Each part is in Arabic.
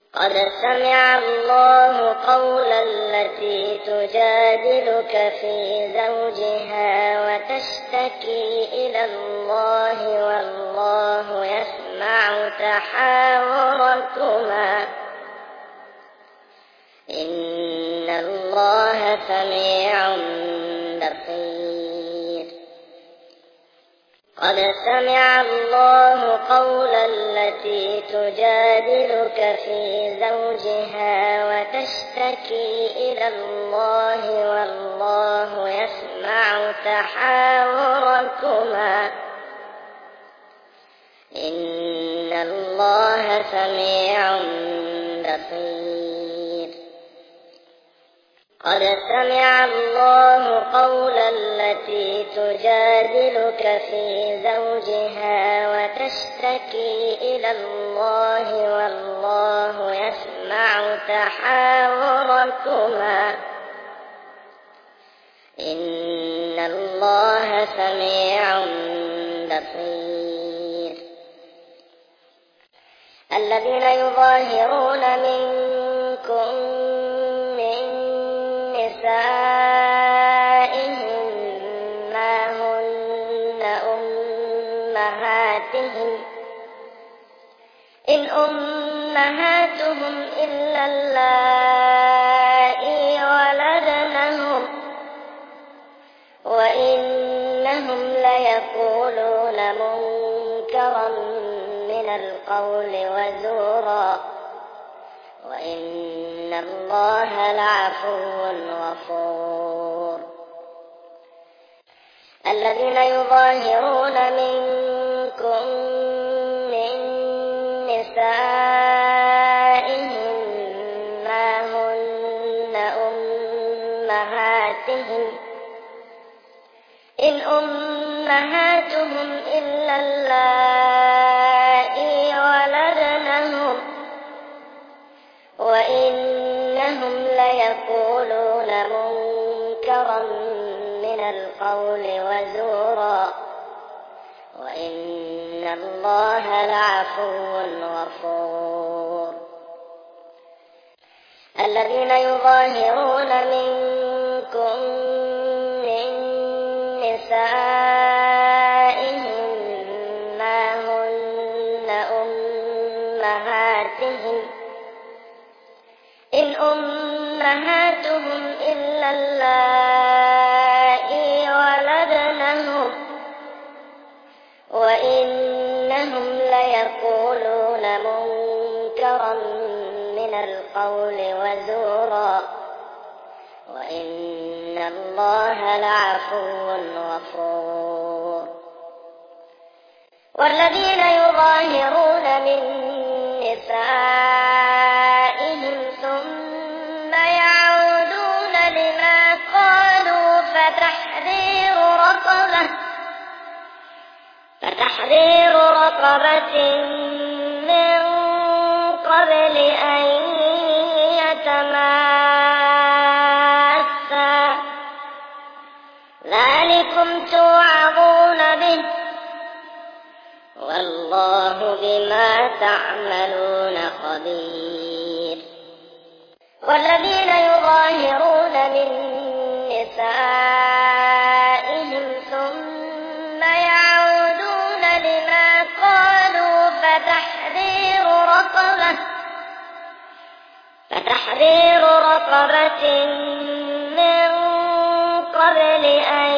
قد سمع الله قول التي تجادلك في زوجها وتشتكي إلى الله والله يسمع تحاوركما إن الله سميع بصير. قد سمع الله قول التي تجادلك في زوجها وتشتكي إلى الله والله يسمع تحاوركما إن الله سميع بصير. قد سمع الله قول التي تجادلك في زوجها وتشتكي إلى الله والله يسمع تحاوركما إن الله سميع بصير. الذين يظاهرون منكم من نسائهم ما هن أمهاتهم إن أمهاتهم إلا اللائي ولدنهم وإنهم ليقولون منكرا من القول وزورا وإن الله لعفو غفور. الذين يظاهرون منكم من نسائهم ما هن أمهاتهم إن أمهاتهم إلا اللائي ولدنهم وإنهم ليقولون منكرا من القول وزورا وإن الله لعفو غفور. الذين يظاهرون منكم من نسائهم ما هن أمهاتهم إن أمهاتهم إلا اللائي ولدنهم وإنهم ليقولون منكرا من القول وزورا وإن الله لعفو غفور. والذين يظاهرون من نسائهم ثم يعودون لما قالوا فتحرير رقبة من قبل أن يتماسا ذلكم توعظون به والله بما تعملون خبير. والذين يظاهرون من نسائهم ثم يعودون لما قالوا فتحرير رقبة من قبل أن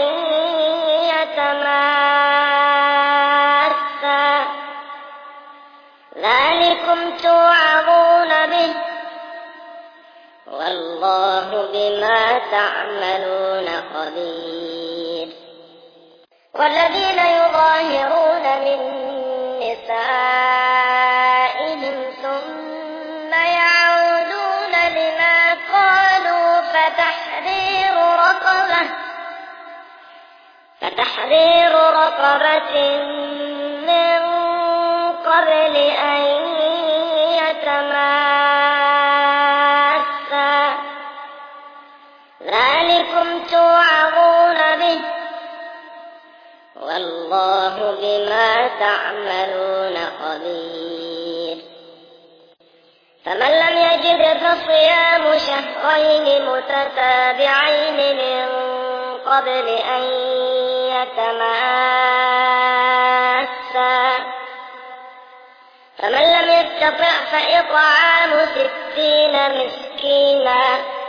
يتماسا ذلكم توعظون به والله بما تعملون خبير. والذين يظاهرون من نسائهم ثم يعودون لما قالوا فتحرير رقبة من قبل أن يتماسا ذلكم توعظون به والله بما تعملون خبير. فمن لم يجد فصيام شهرين متتابعين من قبل أن يتماسا فمن لم يستطع فإطعام 60 مسكينا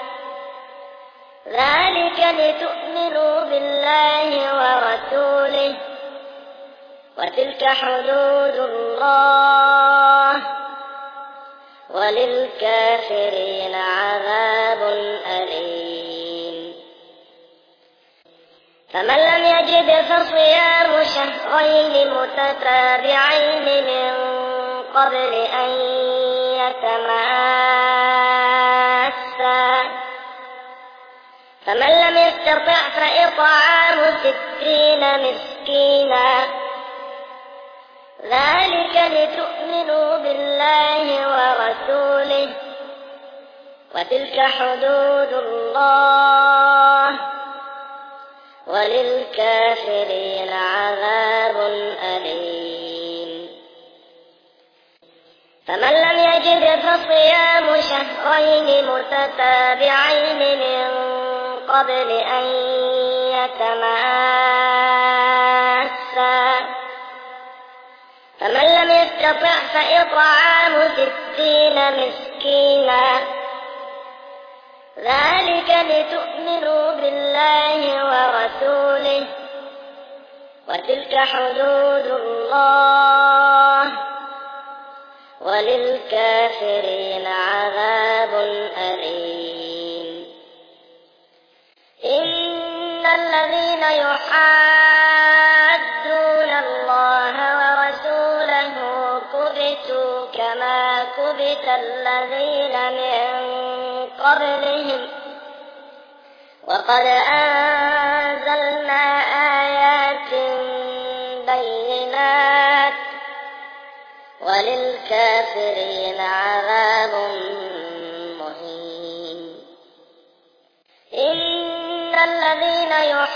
ذلك لتؤمنوا بالله ورسوله وتلك حدود الله وللكافرين عذاب أليم فمن لم يجد فصيام شهرين متتابعين من قبل أن يتماسا فمن لم يستطع فإطعام 60 مسكينا ذلك لتؤمنوا بالله ورسوله وتلك حدود الله وللكافرين عذاب أليم فمن لم يجد فصيام شهرين متتابعين من قبل أن يتماسا فمن لم يستطع فإطعام 60 مسكينا ذلك لتؤمنوا بالله ورسوله وتلك حدود الله وللكافرين عذاب أليم إن الذين يحادون الله ورسوله كبتوا كما كبت الذين من قبلهم وقد أنزلنا آيات بينات وللكافرين عذاب مهين إن الذين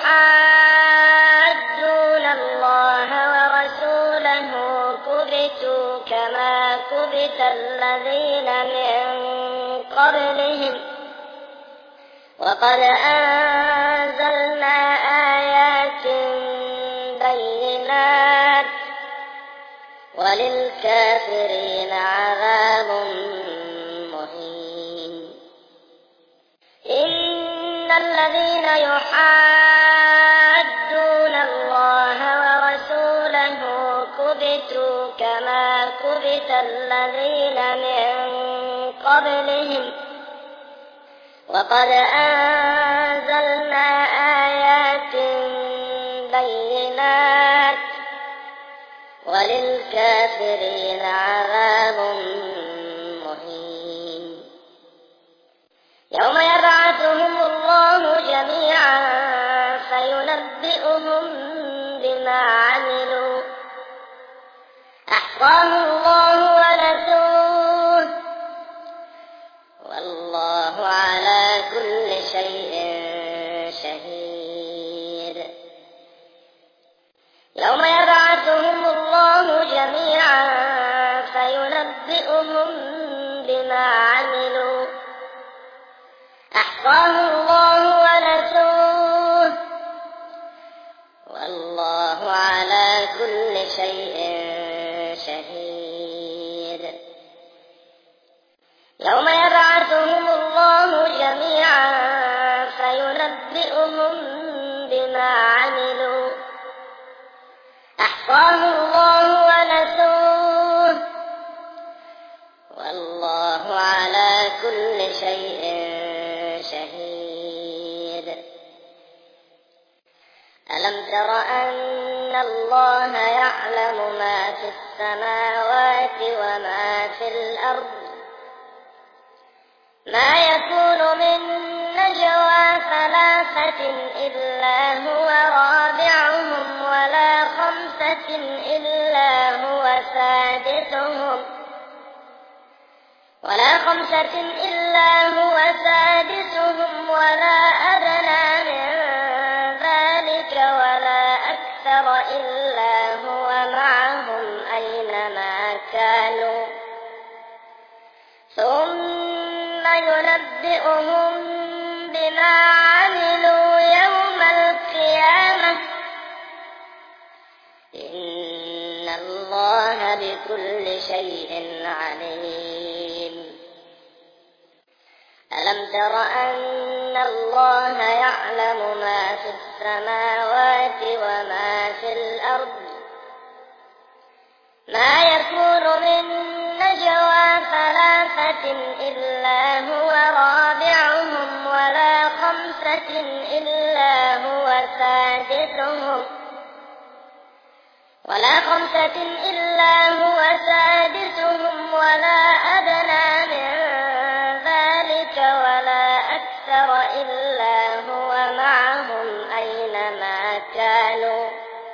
يحادون الله ورسوله كبتوا كما كبت الذين من قبلهم وقد أنزلنا آيات بينات وللكافرين عذاب مهين إن الذين يحادون الله ورسوله كبتوا كما كبت الذين من قبلهم وقد أنزلنا آيات بينات وللكافرين عذاب مهين يوم يبعثهم الله جميعا فينبئهم بما عملوا أحصاه الله ونسوه والله على كل شيء شهيد يوم يبعثهم الله جميعا فينبئهم بما عملوا أحصاه الله ونسوه والله على كل شيء شهيد يوم يبعثهم الله جميعا فينبئهم بما عملوا أحصاه الله ونسوه والله على كل شيء شهيد ألم تر أن الله يعلم ما في السماوات وما في الأرض ما يكون من نجوى 3 إلا هو رابعهم ولا 5 إلا هو سادسهم ولا أدنى من ذلك ولا أكثر إلا هو معهم أينما كانوا ثم ينبئهم بما عملوا يوم القيامة إن الله بكل شيء عليم ألم تر أن الله يعلم ما في السماوات وما في الأرض ما يكون من نجوى ثلاثة إلا هو رابعهم ولا خمسة إلا هو سادسهم ولا أدنى من ذلك ولا أكثر إلا هو معهم أينما كانوا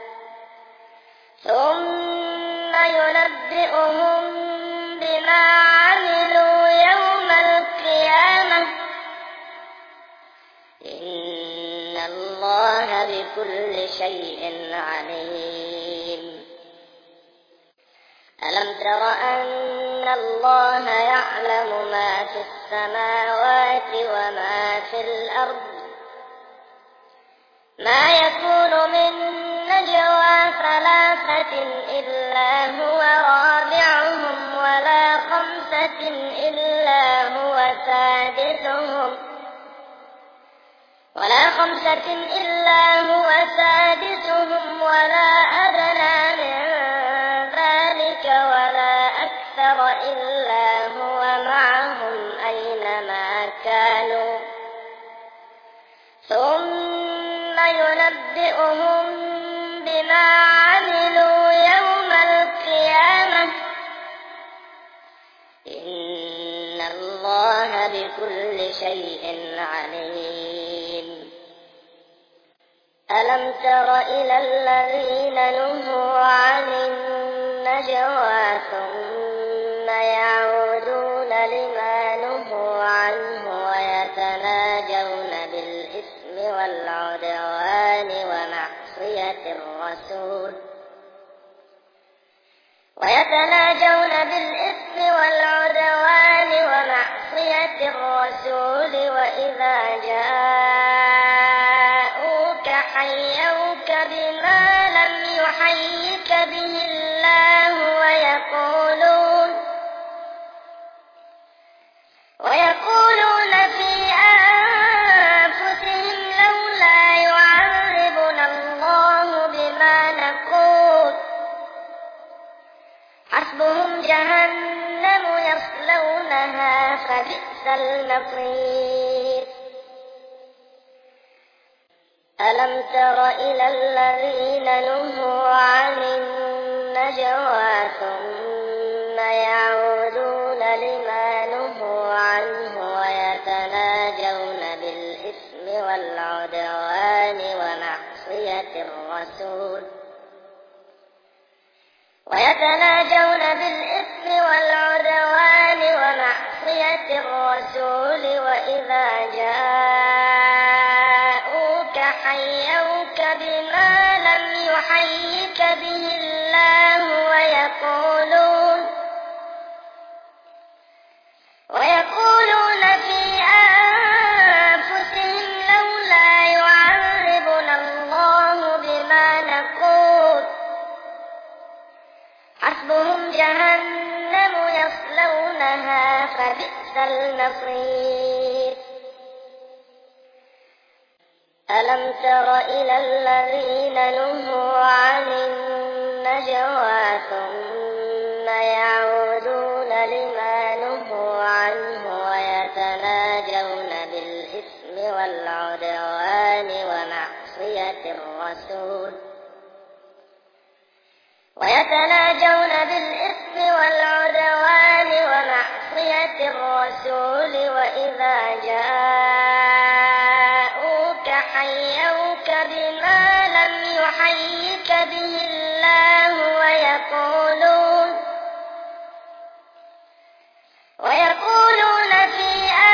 ثم ينبئهم بما عملوا يوم القيامة إن الله بكل شيء عليم ألم تر أن الله يعلم ما في السماوات وما في الأرض ما يكون من نجوى ثلاثة إلا هو رابعهم ولا خمسة إلا هو سادسهم ولا أدنى من ذلك ولا أكثر إلا هو معهم أينما كانوا ثم ينبئهم بما عملوا يوم القيامة إن الله بكل شيء عليم ألم تر إلى الذين نهوا عن النجوى ثم يعودون لما نهوا عنه ويتناجون بالإثم والعدوان ومعصية الرسول وإذا جاءوك حيوك بما لم يحيك به الله ويقولون في أنفسهم لولا يعذبنا الله بما نقول حسبهم جهنم يصلونها فبئس المصير ألم تر إلى الذين نهوا عن النجوى ثم يعودون لما نهوا عنه ويتناجون بالإثم والعدوان ومعصية الرسول وإذا جاءوك حيوك بما لم يحيك به الله ويقولون في أنفسهم لولا يعذبنا الله بما نقول حسبهم جهنم يصلونها فبئس المصير ألم تر إلى الذين نهوا عن النجوى ثم يعودون لما نهوا عنه ويتناجون بالإثم والعدوان ومعصية الرسول وإذا جاءوك حيوك بما لم يحيك به الله ويقولون في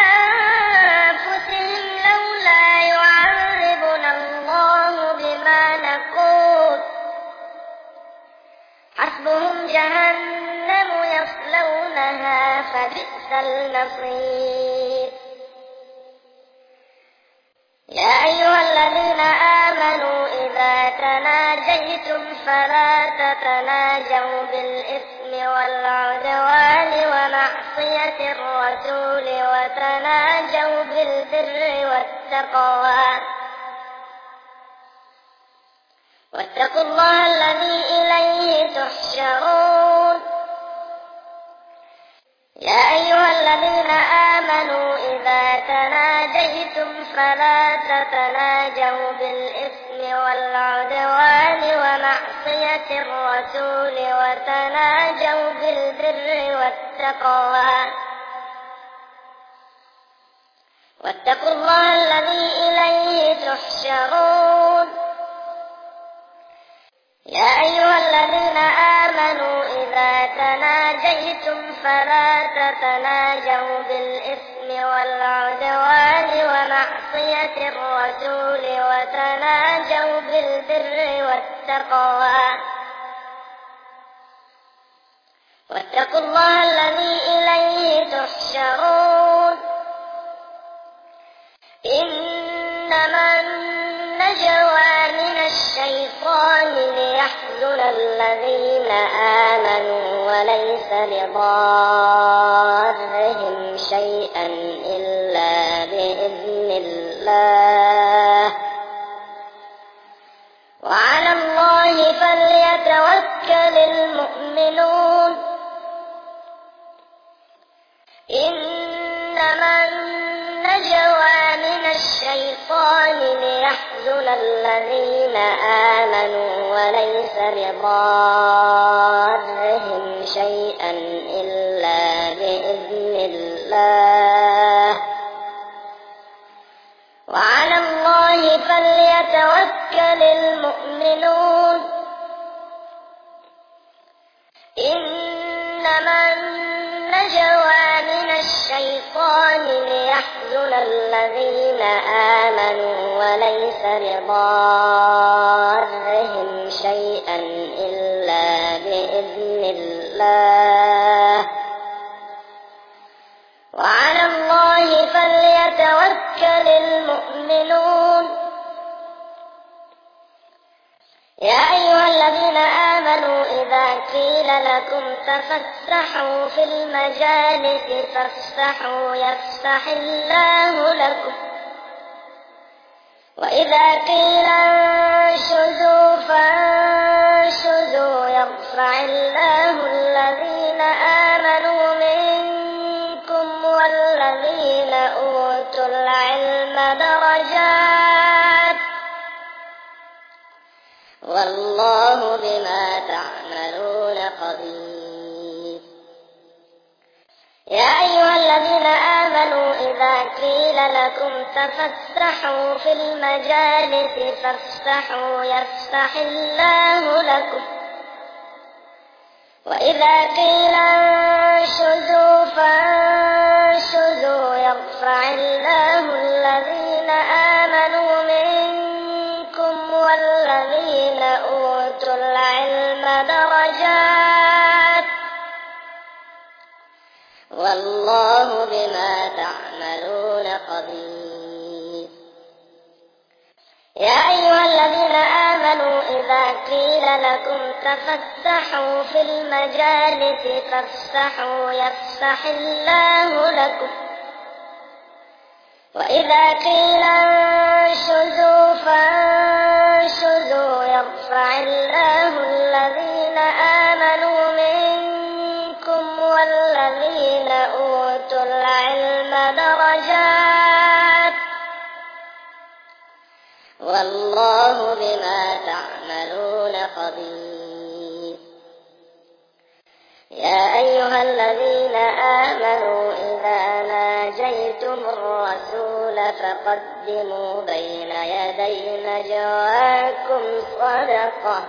أنفسهم لولا يعذبنا الله بما نقول حسبهم جهنم يصلونها فبئس المصير الذين آمنوا إذا تناجيتم فلا تتناجوا بالإثم والعدوان ومعصية الرسول وتناجوا بالبر والتقوى واتقوا الله الذي إليه تحشرون. يا أيها الذين آمنوا إذا تناجيتم فلا تتناجوا بالإثم والعدوان ومعصية الرسول وتناجوا بالبر والتقوى واتقوا الله الذي إليه تحشرون. يا أيها الذين آمنوا إذا تناجيتم فلا تتناجوا بالإثم والعدوان ومعصية الرسول وتناجوا بالبر والتقوى واتقوا الله الذي إليه تحشرون. إنما النجوى من الشيطان ليحزن الذين آمنوا وليس بضارهم شيئا إلا بإذن الله وعلى الله فليتوكل المؤمنون. إنما النجوى من الشيطان ليحزن الذين آمنوا وليس بضارهم شيئا إلا بإذن الله وعلى الله فليتوكل المؤمنون. إنما النجوى من الشيطان ليحزن الذين آمنوا وليس بضارهم شيئا إلا بإذن الله وعلى الله فليتوكل المؤمنون. يا أيها الذين آمنوا إذا قيل لكم تفسحوا في المجالس فافسحوا يفسح الله لكم وإذا قيل انشزوا فانشزوا يرفع الله الذين آمنوا منكم والذين أوتوا العلم درجات والله بما تعملون خبير. يا أيها الذين آمنوا إذا قيل لكم تفسحوا في المجالس فافسحوا يفسح الله لكم وإذا قيل انشزوا فانشزوا يرفع الله الذين آمنوا منكم والذين أوتوا العلم درجات والله بما تعملون خبير. يا أيها الذين آمنوا إذا قيل لكم تفسحوا في المجالس فافسحوا يفسح الله لكم وإذا قيل انشزوا فانشزوا يرفع الله الذين آمنوا منكم والذين أوتوا العلم درجات والله بما تعملون خبير. يا أيها الذين آمنوا إذا ناجيتم الرسول فقدموا بين يدي نجواكم صدقة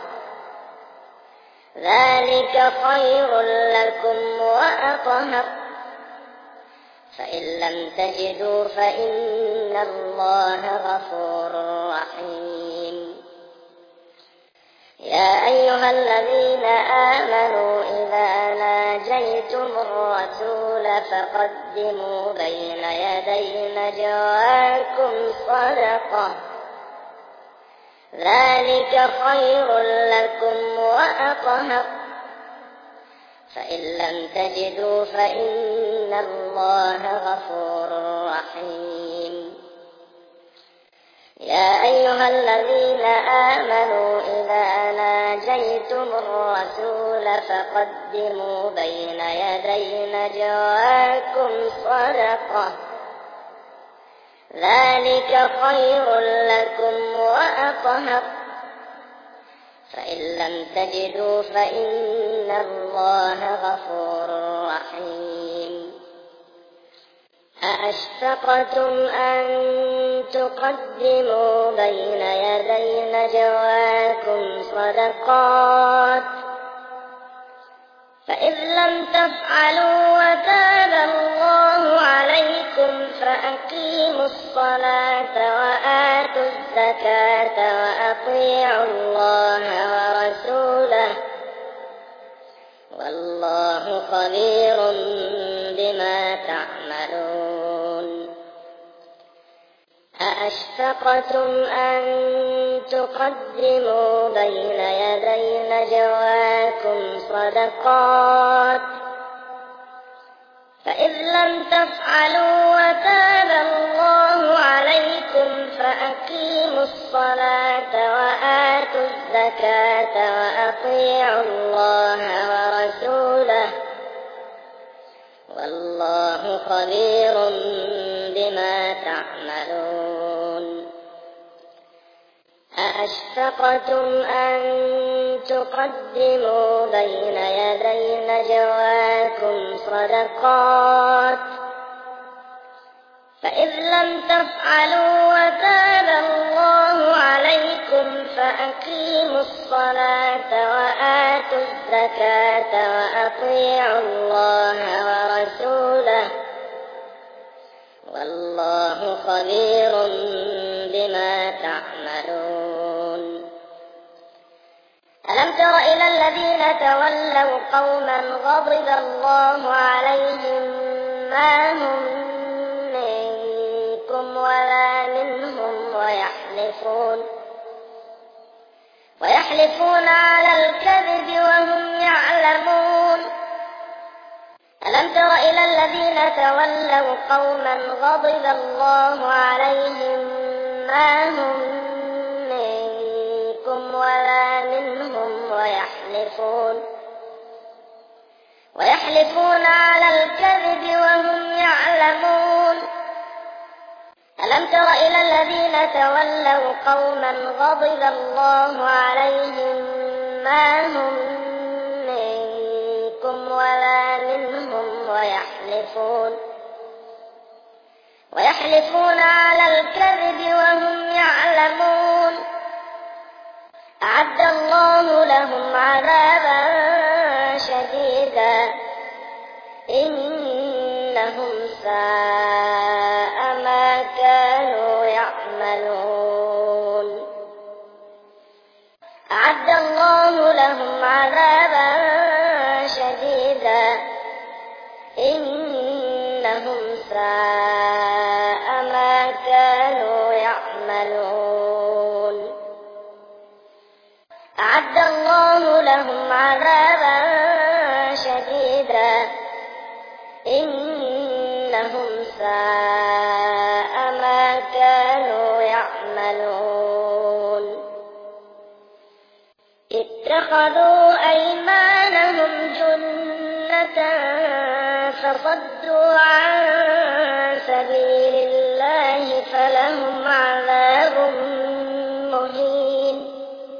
ذلك خير لكم وأطهر فإن لم تجدوا فإن الله غفور رحيم. يا أيها الذين آمنوا إذا ناجيتم الرسول فقدموا بين يدي نجواكم صدقة ذلك خير لكم وأطهر فإن لم تجدوا فإن الله غفور رحيم يا أيها الذين آمنوا إذا ناجيتم الرسول فقدموا بين يدي نجواكم صدقة ذلك خير لكم وأطهر فإن لم تجدوا فإن الله غفور رحيم أأشفقتم أن تقدموا بين يدي نجواكم صدقات فإذ لم تفعلوا وتاب الله عليكم فأقيموا الصلاة وآتوا الزكاة وأطيعوا الله ورسوله والله خبير بما تعملون أأشفقتم أن تقدموا بين يدي نجواكم صدقات فإذ لم تفعلوا وتاب الله عليكم فأقيموا الصلاة وآتوا الزكاة وأطيعوا الله ورسوله والله خبير بما تعملون أأشفقتم أن تقدموا بين يدي نجواكم صدقات فإذ لم تفعلوا وتاب الله عليكم فأقيموا الصلاة وآتوا الزكاة وأطيعوا الله ورسوله والله خبير بما تعملون ألم تر إلى الذين تولوا قوما غضب الله عليهم ما هم منكم ولا منهم ويحلفون على الكذب وهم يعلمون ألم تر إلى الذين تولوا قوما غضب الله عليهم ما هم منكم ولا منهم ويحلفون على الكذب وهم يعلمون ألم تر إلى الذين تولوا قوما غضب الله عليهم ما هم منكم ولا منهم ويحلفون على الكذب وهم يعلمون أعد الله لهم عذابا شديدا إنهم ساء ما كانوا يعملون أعد الله لهم عذابا شديدا إنهم ساء ما كانوا يعملون أعد الله لهم عذابا شديدا إنهم ساء ما كانوا يعملون اتخذوا أيمانهم جنة فصدوا عن سبيل الله فلهم عذاب مهين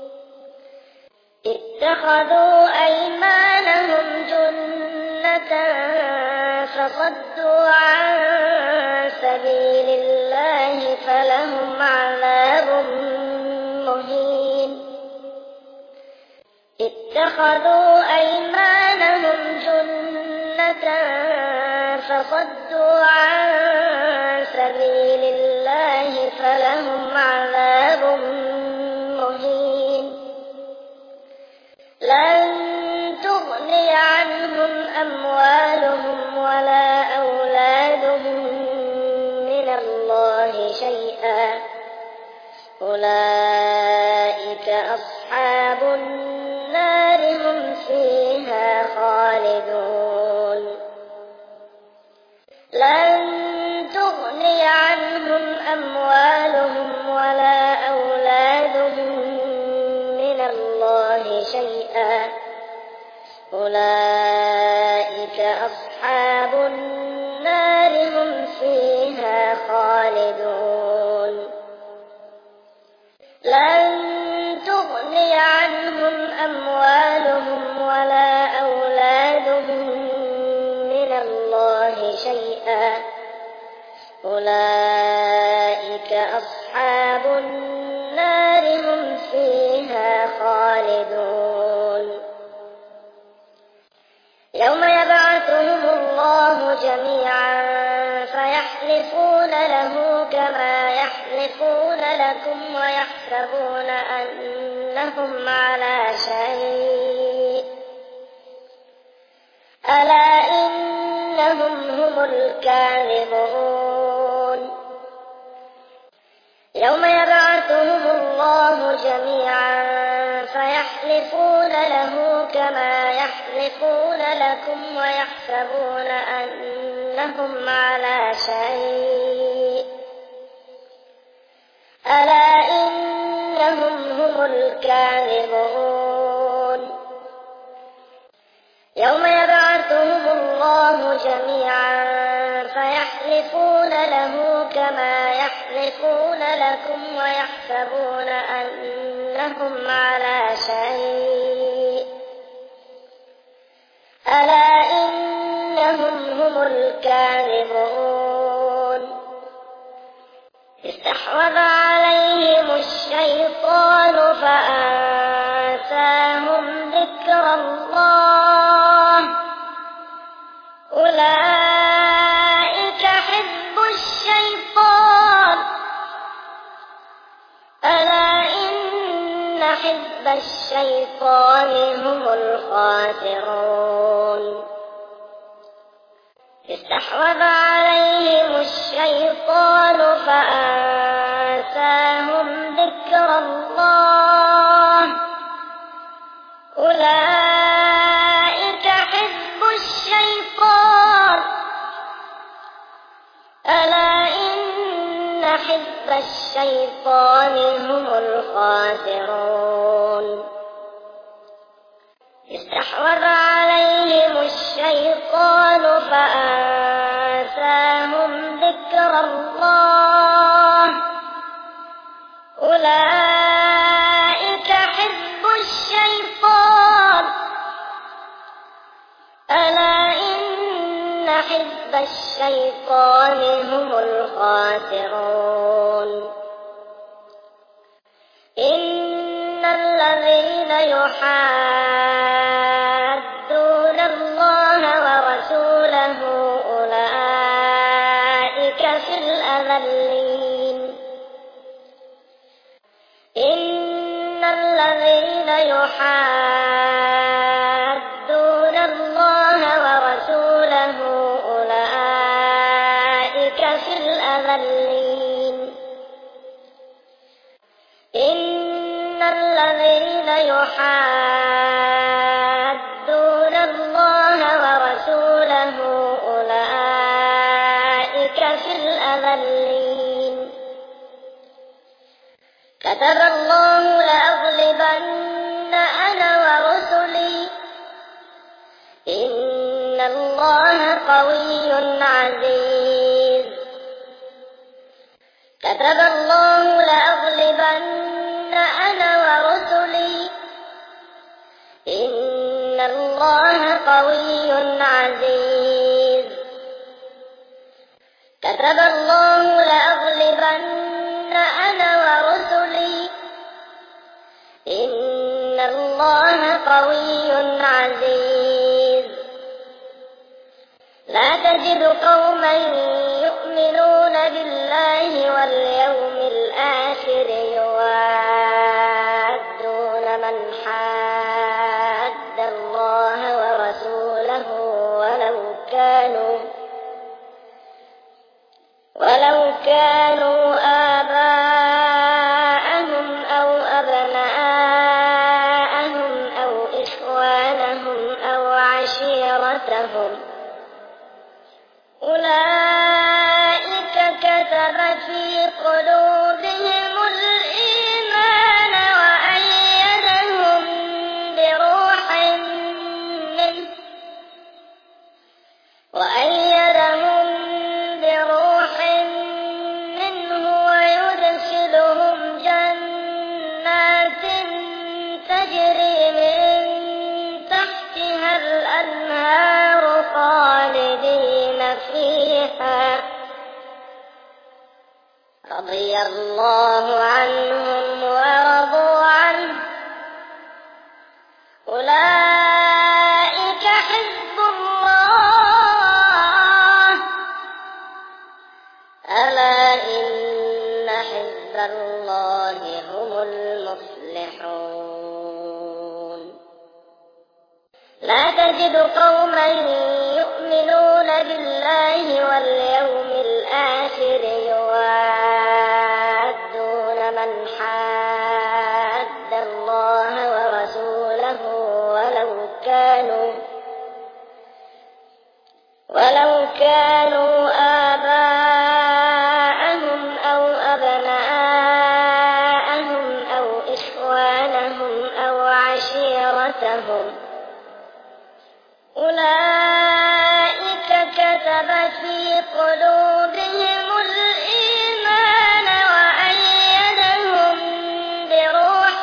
اتخذوا أيمانهم جنة فصدوا عن سبيل الله فلهم عذاب مهين اتخذوا أيمانهم جنة فصدوا عن سبيل الله فلهم عذاب مهين لن تغني عنهم أموالهم ولا أولادهم من الله شيئا أولئك أصحاب النار هم فيها خالدون لن تغني عنهم أموالهم ولا أولادهم من الله شيئا أولئك أصحاب النار هم فيها خالدون لن تغني عنهم أموالهم ولا أولادهم من الله شيئا أولئك أصحاب النار هم فيها خالدون يوم يبعثهم الله جميعا فيحلفون له كما يحلفون لكم ويحسبون أنهم على شيء ألا إنهم هم الكاذبون يوم يبعثهم الله جميعا فيحلفون له كما يحلفون لكم ويحسبون أنهم على شيء ألا إنهم هم الكاذبون يوم يبعثهم الله جميعا فيحلفون له كما يحلفون لكم ويحسبون أنهم على شيء ألا إنهم هم الكاذبون استحوذ عليهم الشيطان فأنساهم ذكر الله أولئك حزب الشيطان ألا إن حزب الشيطان هم الخاسرون استحوذ عليهم الشيطان فأنساهم ذكر الله أولئك حزب الشيطان ألا إن حزب الشيطان هم الخاسرون استحوذ عليهم الشيطان فأنساهم ذكر الله أولئك حزب الشيطان ألا إن حزب الشيطان هم الخاسرون إن الذين يحادون الله ورسوله أولئك في الأذلين إن الذين يحادون الله ورسوله أولئك في الأذلين إن الذين يحادون الله ورسوله أولئك في الأذلين كتب الله لأغلبن أنا ورسلي إن الله قوي عزيز كتب الله لأغلبن أنا ورسلي إن الله قوي عزيز كتب الله لأغلبن أنا ورسلي إن الله قوي عزيز لا تجد قوما يؤمنون بالله واليوم الآخر يوادون من حاد الله ورسوله ولو كانوا آباءهم أو أبناءهم كتب في قلوبهم الإيمان وأيدهم بروح منه ويدخلهم جنات تجري من تحتها الأنهار خالدين فيها رضي الله عنهم ورضوا عنه أولئك حزب الله ألا إن حزب الله هم المفلحون لا تجد قوما يؤمنون بالله واليوم الآخر يوادون من حاد الله ورسوله ولو كانوا آباءهم أو أبناءهم أو إخوانهم أو عشيرتهم أولئك كتب في قلوبهم الإيمان وأيدهم بروح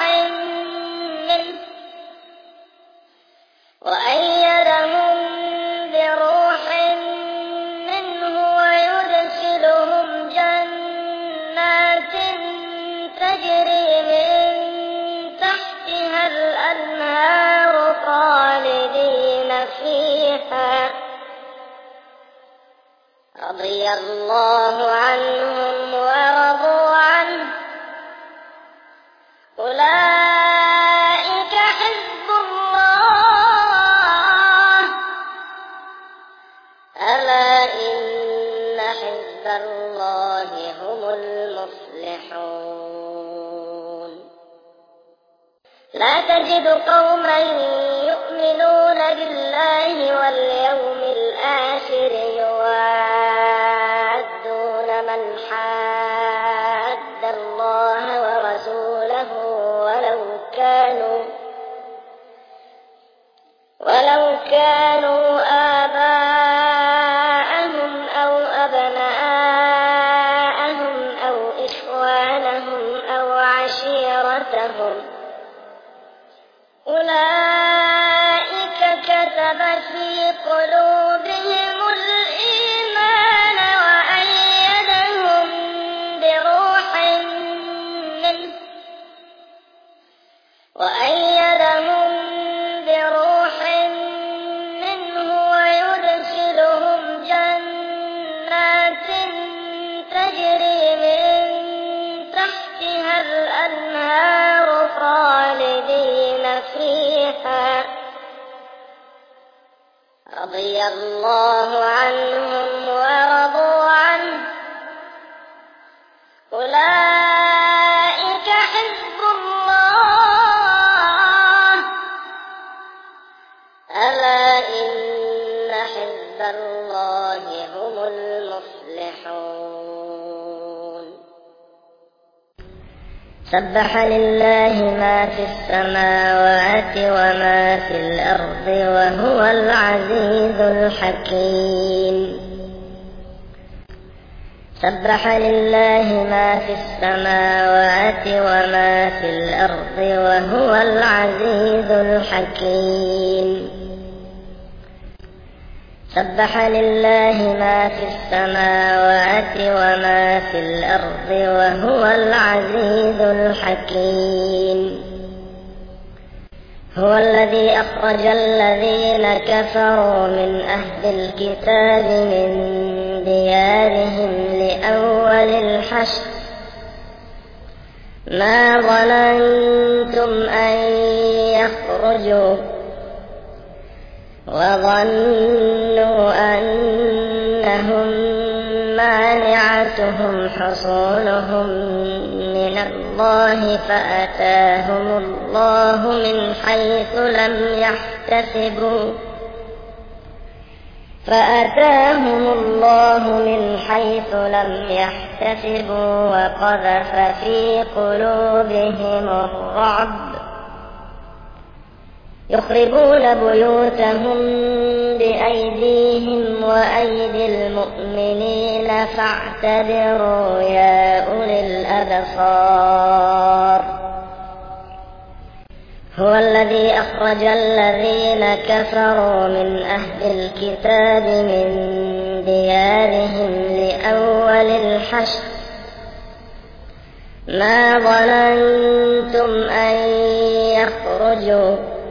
منه ويدخلهم جنات تجري من تحتها الأنهار خالدين فيها رضي الله عنهم ورضوا عنه أولئك حزب الله ألا إن حزب الله هم المفلحون لا تجد قوما يؤمنون بالله واليوم الآخر يوادون من حاد الله ورسوله ولو كانوا آباءهم أو أبناءهم أو إخوانهم أو عشيرتهم أولئك كتب في قلوبهم الإيمان وأيدهم بروح منه ويدخلهم جنات تجري من تحتها الأنهار خالدين فيها رضي الله عنهم ورضوا عنه أولئك حزب الله ألا إن حزب الله هم المفلحون سبح لله ما في السماوات وما في الأرض وهو العزيز الحكيم سبح لله ما في السماوات وما في الأرض وهو العزيز الحكيم سبح لله ما في السماوات وما في الأرض وهو العزيز الحكيم هو الذي أخرج الذين كفروا من أهل الكتاب من ديارهم لأول الحشر ما ظننتم أن يخرجوا وظنوا أنهم مانعتهم حصونهم من الله فأتاهم الله من حيث لم يحتسبوا فأتاهم الله من حيث لم يحتسبوا وقذف في قلوبهم الرعب يخربون بيوتهم بأيديهم وأيدي المؤمنين فاعتبروا يا أولي الأبصار. هو الذي أخرج الذين كفروا من أهل الكتاب من ديارهم لأول الحشر ما ظننتم أن يخرجوا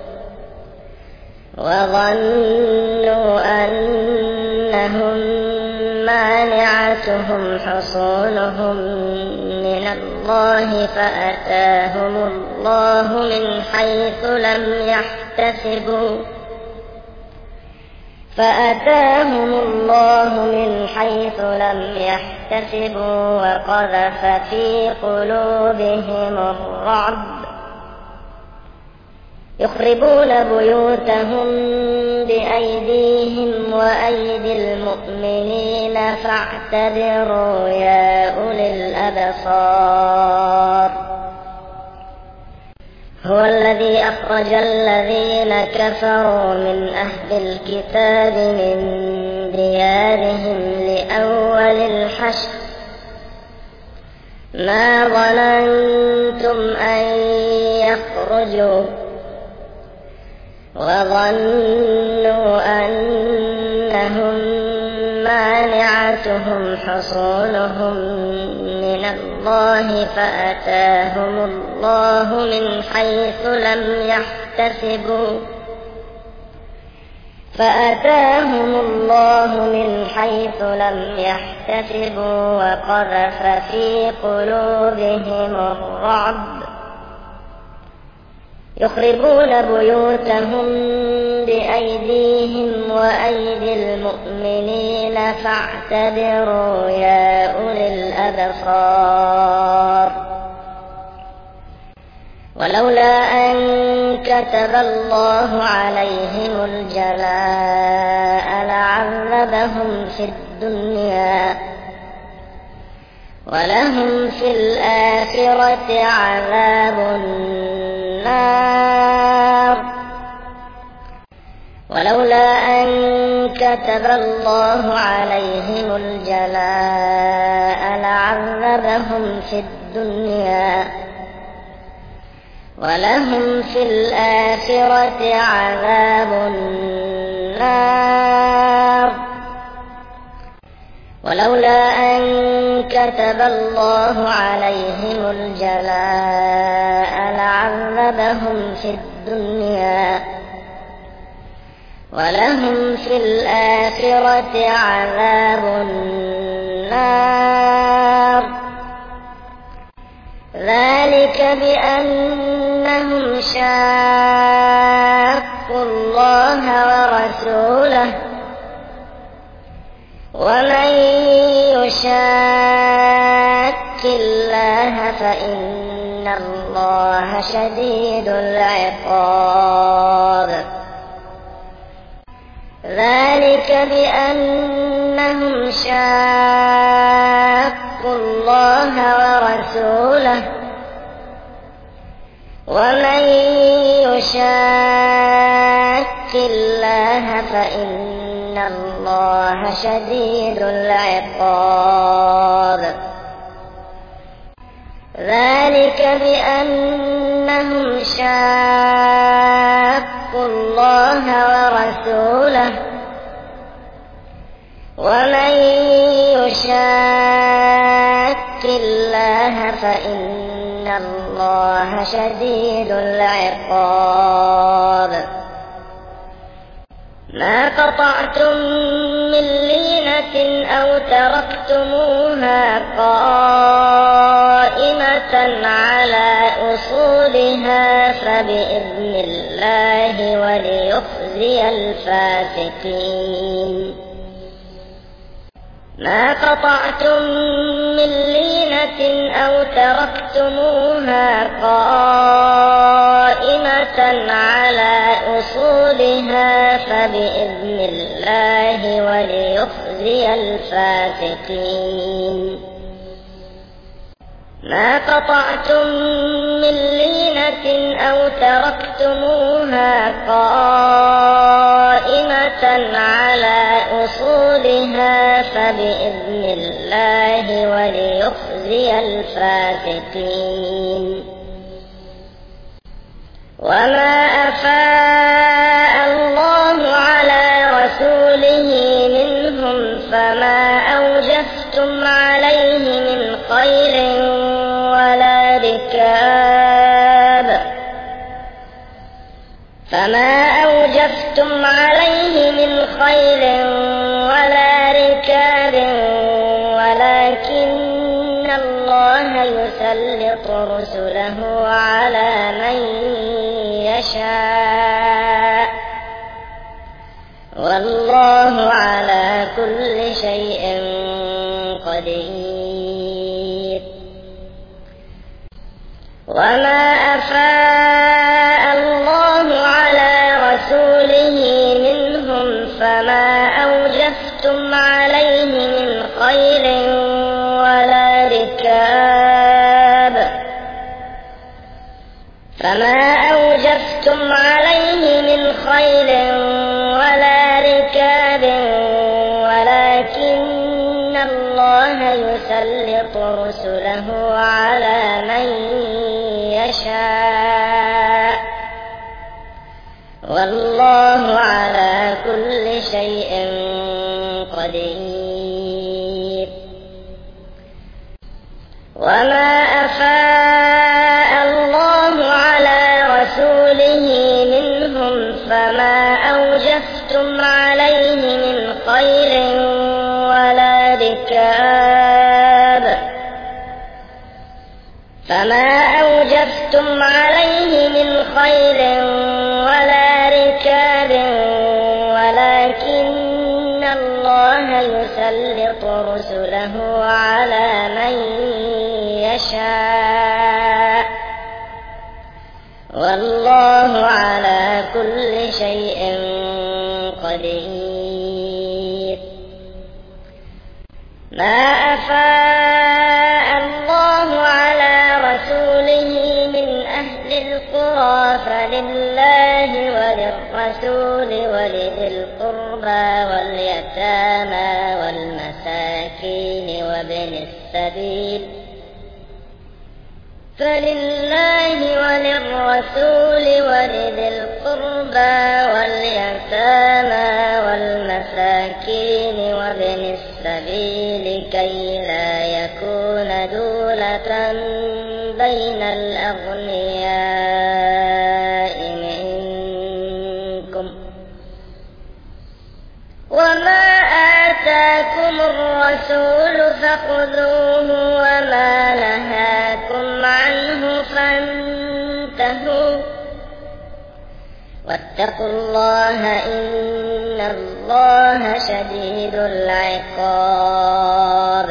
وظنوا أنهم مانعتهم حصونهم من الله فأتاهم الله من حيث لم يحتسبوا وقذف في قلوبهم الرعب يخربون بيوتهم بأيديهم وأيدي المؤمنين فاعتبروا يا أولي الأبصار. هو الذي أخرج الذين كفروا من أهل الكتاب من ديارهم لأول الحشر ما ظننتم أن يخرجوا وظنوا أنهم مانعتهم حصونهم من الله فأتاهم الله من حيث لم يحتسبوا وقذف في قلوبهم الرعب يخربون بيوتهم بأيديهم وأيدي المؤمنين فاعتبروا يا أولي الأبصار. ولولا أن كتب الله عليهم الجلاء لعذبهم في الدنيا ولهم في الآخرة عذاب النار. ولولا أن كتب الله عليهم الجلاء لعذبهم في الدنيا ولهم في الآخرة عذاب النار. ولولا أن كتب الله عليهم الجلاء لعذبهم في الدنيا ولهم في الآخرة عذاب النار. ذلك بأنهم شاقوا الله ورسوله ومن يشاق الله فإن الله شديد العقاب. ذلك بأنهم شاقوا الله ورسوله ومن يشاق الله فإن الله شديد العقاب. ذلك بأنهم شاقوا الله ورسوله ومن يشاق الله فإن الله شديد العقاب. ما قطعتم من لينة أو تركتموها قائمة على أصولها فبإذن الله وليخزي الفاسقين. ما قطعتم من لينة أو تركتموها قائمة على أصولها فبإذن الله وليخزي الفاسقين ما قطعتم من لينة أو تركتموها قائمة على أصولها فبإذن الله وليخزي الفاسقين وما أفاء الله على رسوله منهم فما أوجفتم عليه من خيل ولا ركاب ولكن الله يسلط رسله على من يشاء والله على كل شيء قدير وما أفاء الله على رسوله منهم فما أوجفتم عليه من خيل ولا ركاب ولكن الله يسلط رسله على من يشاء والله على كل شيء قدير وما أفاء الله على رسوله منهم فما أوجفتم عليه من خيل ولا ركاب ولكن الله يسلط رسله على من يشاء والله على كل شيء قدير ما أفاء الله على رسوله من أهل القرى فلله وللرسول ولذي القربى واليتامى والمساكين وابن السبيل فلله وللرسول ولذي القربى واليتامى والمساكين وابن السبيل كي لا يكون دولة بين الأغنياء منكم وما آتاكم الرسول فخذوه وما نهاكم عنه فانتهوا واتقوا الله إن الله شديد العقاب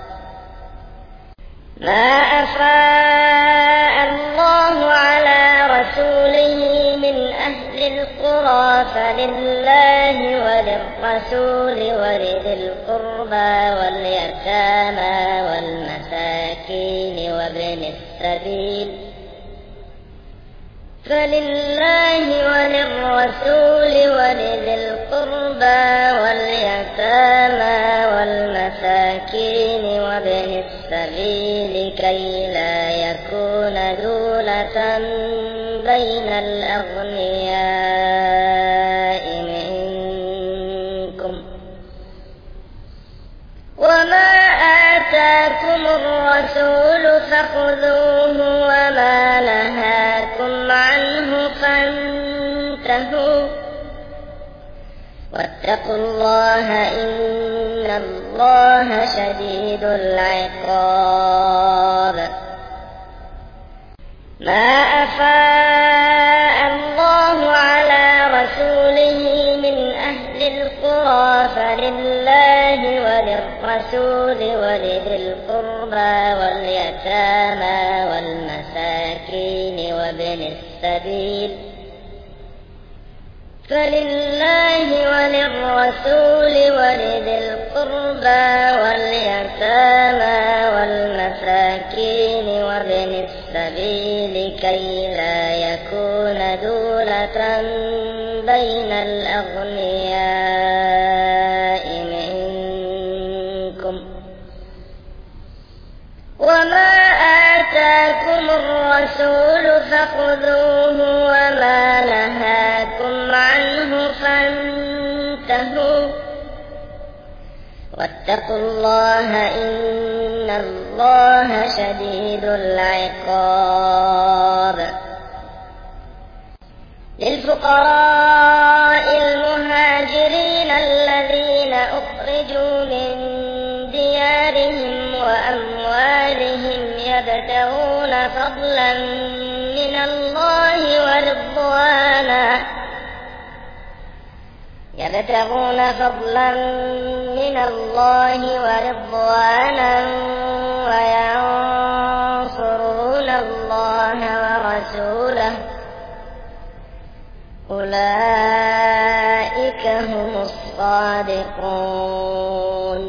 ما أفاء الله على رسوله من أهل القرى فلله وللرسول ولذي القربى واليتامى والمساكين وابن السبيل فلله وللرسول ولذي القربى واليتامى والمساكين وابن السبيل كي لا يكون دولة بين الأغنياء منكم وما آتاكم الرسول فخذوه وما نهاكم عنه فانتهوا واتقوا الله إن الله شديد العقاب ما أفاء الله على رسوله من أهل القرى فلله وللرسول ولذي القربى واليتامى والمساكين وابن السبيل فلله وللرسول ولذي القربى واليتامى والمساكين وابن السبيل كي لا يكون دولة بين الأغنياء منكم وما آتاكم الرسول فخذوه وما نهاكم عنه فانتهوا واتقوا الله إن الله شديد العقاب للفقراء المهاجرين الذين أخرجوا من ديارهم وأموالهم يبتغون فضلا من الله ورضوانا وينصرون الله ورسوله أولئك هم الصادقون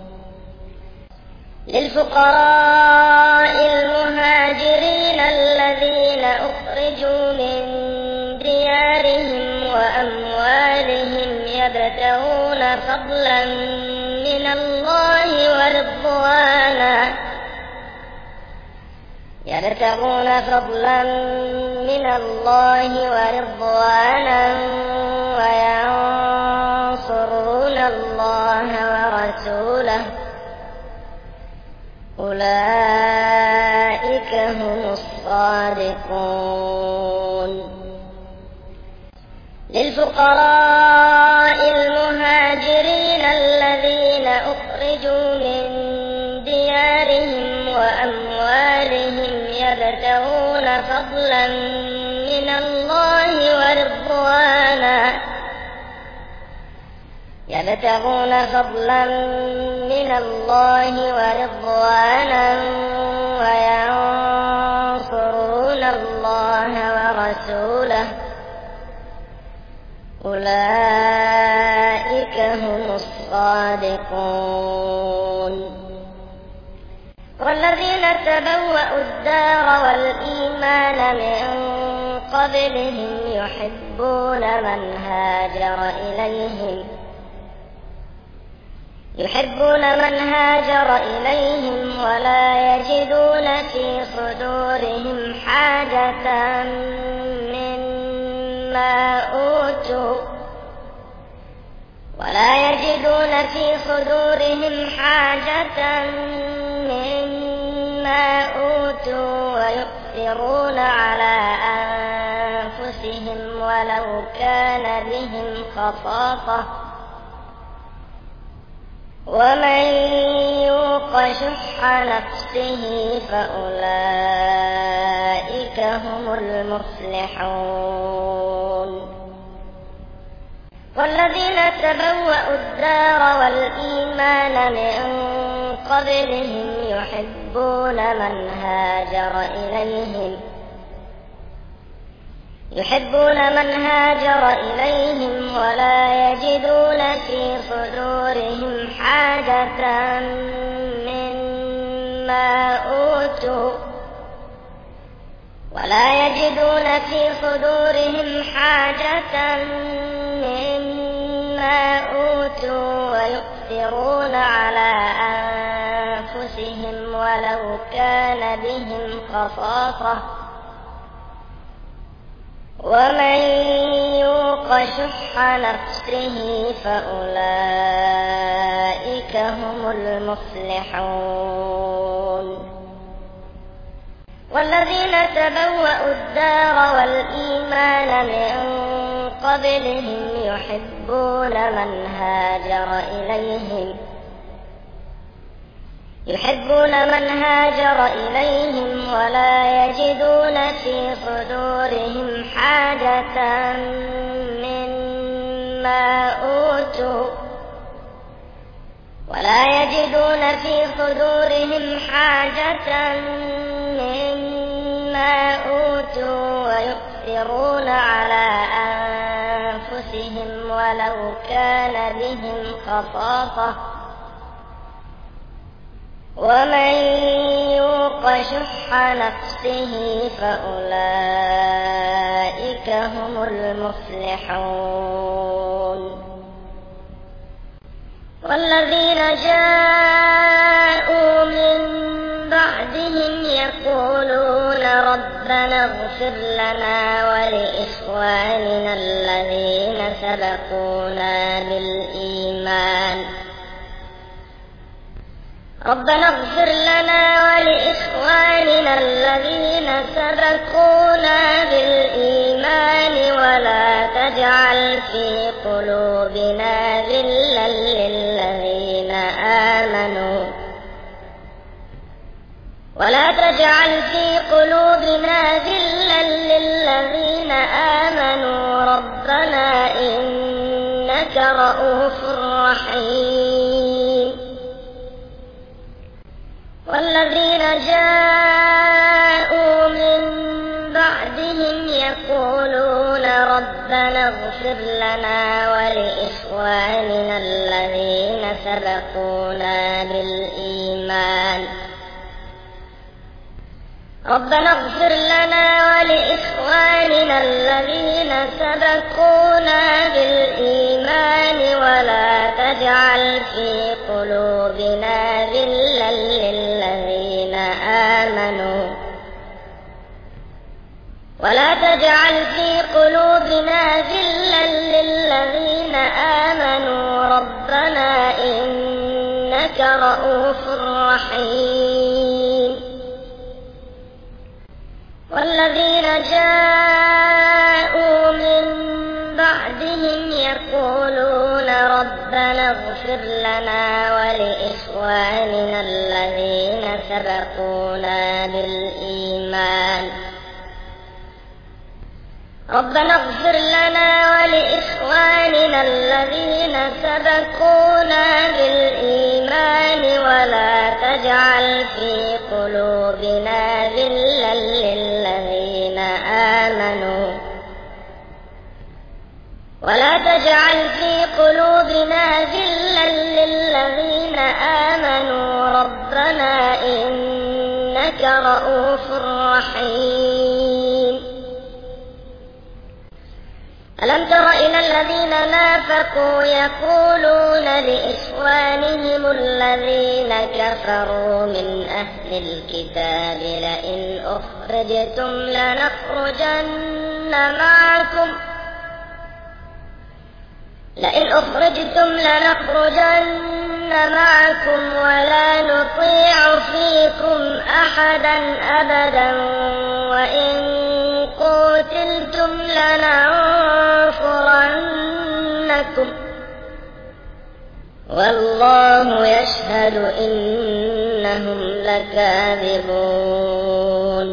للفقراء المهاجرين الذين أخرجوا من ديارهم وأموالهم يبتغون فضلا من الله ورضوانا وينصرون الله ورسوله أولئك هم الصادقون للفقراء المهاجرين الذين أخرجوا من ديارهم وأموالهم يبتغون فضلا من الله ورضوانا وينصرون الله ورسوله أولئك هم الصادقون والذين تبوأوا الدار والإيمان من قبلهم يحبون من هاجر إليهم ولا يجدون في صدورهم حاجة مما أوتوا ويؤثرون على أنفسهم ولو كان بهم خصاصة ومن يوق شح نفسه فأولئك هم المفلحون والذين تبوأوا الدار والإيمان من قبلهم يحبون من هاجر إليهم ولا يجدون في صدورهم حاجة مما أوتوا ويؤثرون على أنفسهم ولو كان بهم خصاصة ومن يوق شح نفسه فأولئك هم المفلحون والذين تبوأوا الدار والإيمان من قبلهم يحبون من هاجر إليهم ولا يجدون في صدورهم حاجة مما أوتوا ويؤثرون يؤثرون على أنفسهم ولو كان بهم خصاصة ومن يوق شح نفسه فأولئك هم المفلحون. والذين جاءوا من بعدهم يقولون ربنا اغفر لنا ولإخواننا الذين سبقونا بالإيمان ربنا اغفر لنا ولإخواننا الذين سبقونا بالإيمان ولا تجعل في قلوبنا غلا للذين آمنوا ربنا إنك رؤوف رحيم. والذين جاءوا من بعدهم يقولون ربنا اغفر لنا ولإخواننا الذين سبقونا بالإيمان ربنا اغفر لنا ولإخواننا الذين سبقونا بالإيمان ولا تجعل في قلوبنا غلا للذين آمنوا ربنا إنك رؤوف رحيم. والذين جاءوا من بعدهم يقولون ربنا اغفر لنا ولإخواننا الذين سبقونا بالإيمان ربنا اغفر لنا ولإخواننا الذين سبقونا بالإيمان ولا تجعل في قلوبنا غلا للذين آمنوا ربنا إنك رؤوف رحيم. ألم تر إلى الذين نافقوا يقولون لإخوانهم الذين كفروا من أهل الكتاب لئن أخرجتم لنخرجن معكم ولا نطيع فيكم أحدا أبدا وإن قتلتم لننصرنكم والله يشهد إنهم لكاذبون.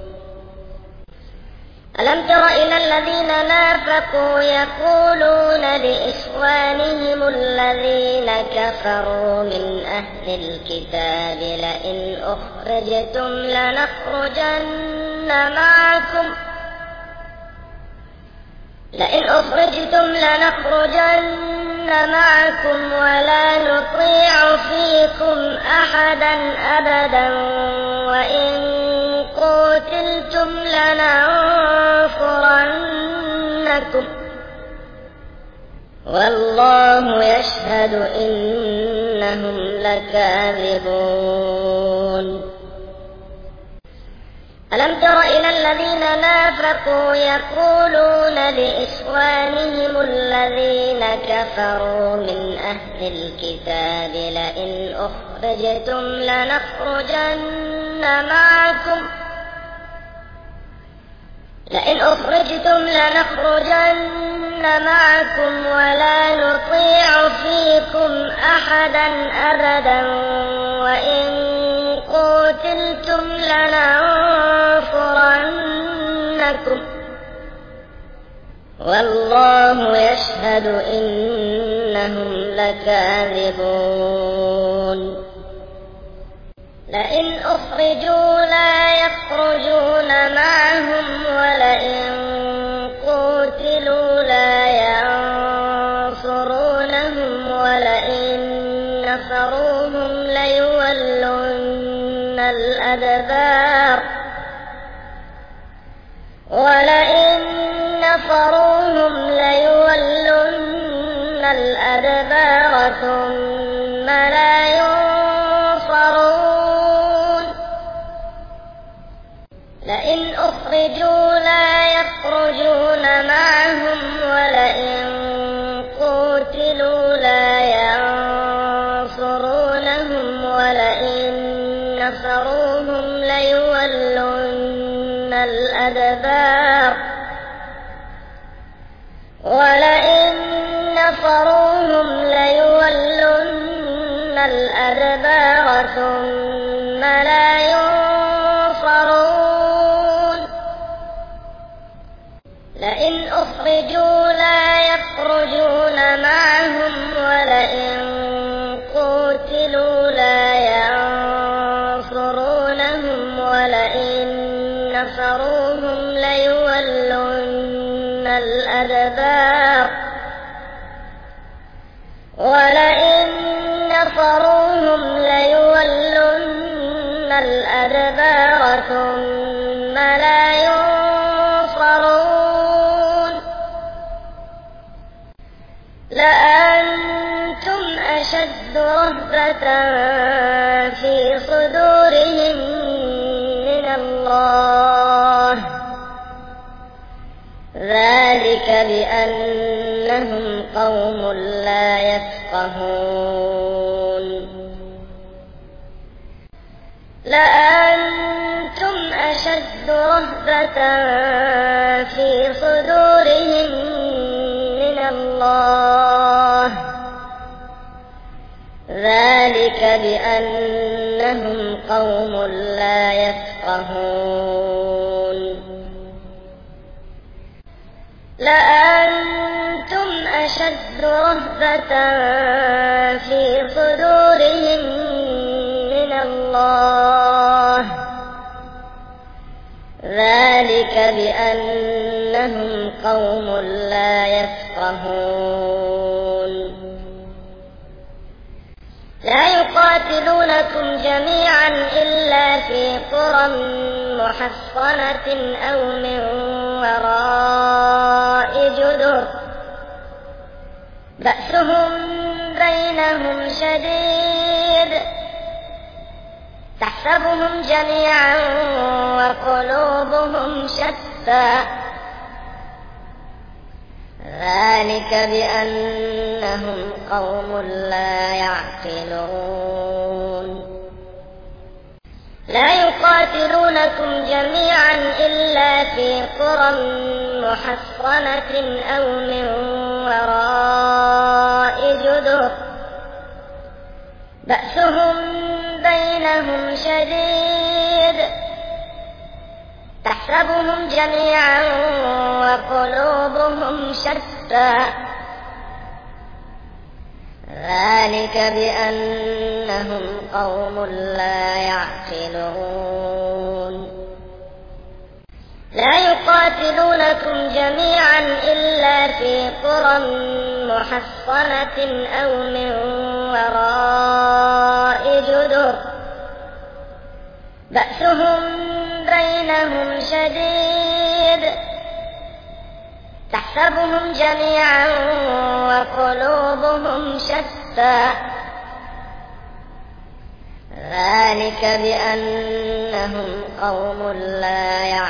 ألم تر إلى الذين نافقوا يقولون لإخوانهم الذين كفروا من أهل الكتاب لئن أخرجتم لنخرجن معكم ولا نطيع فيكم أحدا أبدا وإن قتلتم لننصرنكم والله يشهد إنهم لكاذبون. ألم تر إلى الذين نافقوا يقولون لإخوانهم الذين كفروا من أهل الكتاب لئن أخرجتم لنخرجن معكم ولا نطيع فيكم أحدا أبدا وإن قتلتم لننصرنكم والله يشهد إنهم لكاذبون. لئن أخرجوا لا يخرجون معهم ولئن الأدبار ولئن نصروهم ليولن الأدبار ثم لا ينصرون لئن أخرجوا لا يخرجون معهم ولئن قوتلوا لا ينصرونهم ولئن نصروهم ليولن الأدبار ولئن نصروهم ليولن الأدبار ثم لا ينصرون لئن أخرجوا لا يخرجون معهم ولئن قوتلوا لا ينصرونهم ولئن نصروهم ليولن الأدبار ولئن نصروهم ليولن الأدبار ثم لا ينصرون لأنتم أشد رهبة في صدورهم من الله ذلك بأنهم قوم لا يفقهون لأنتم أشد رهبة في صدورهم من الله ذلك بأنهم قوم لا يفقهون لأنتم أشد رهبة في صدورهم من الله ذلك بأنهم قوم لا يفقهون لا يقاتلونكم جميعا إلا في قرى محصنة أو من وراء جدر بأسهم بينهم شديد تحسبهم جميعا وقلوبهم شتى ذلك بأنهم قوم لا يعقلون لا يقاتلونكم جميعا إلا في قرى محصنة أو من وراء جدر بأسهم بينهم شديد تحسبهم جميعا وقلوبهم شتى ذلك بأنهم قوم لا يعقلون لا يقاتلونكم جميعا إلا في قرى محصنة أو من وراء جدر بأسهم بينهم شديد تحسبهم جميعا وقلوبهم شتى ذلك بأنهم قوم لا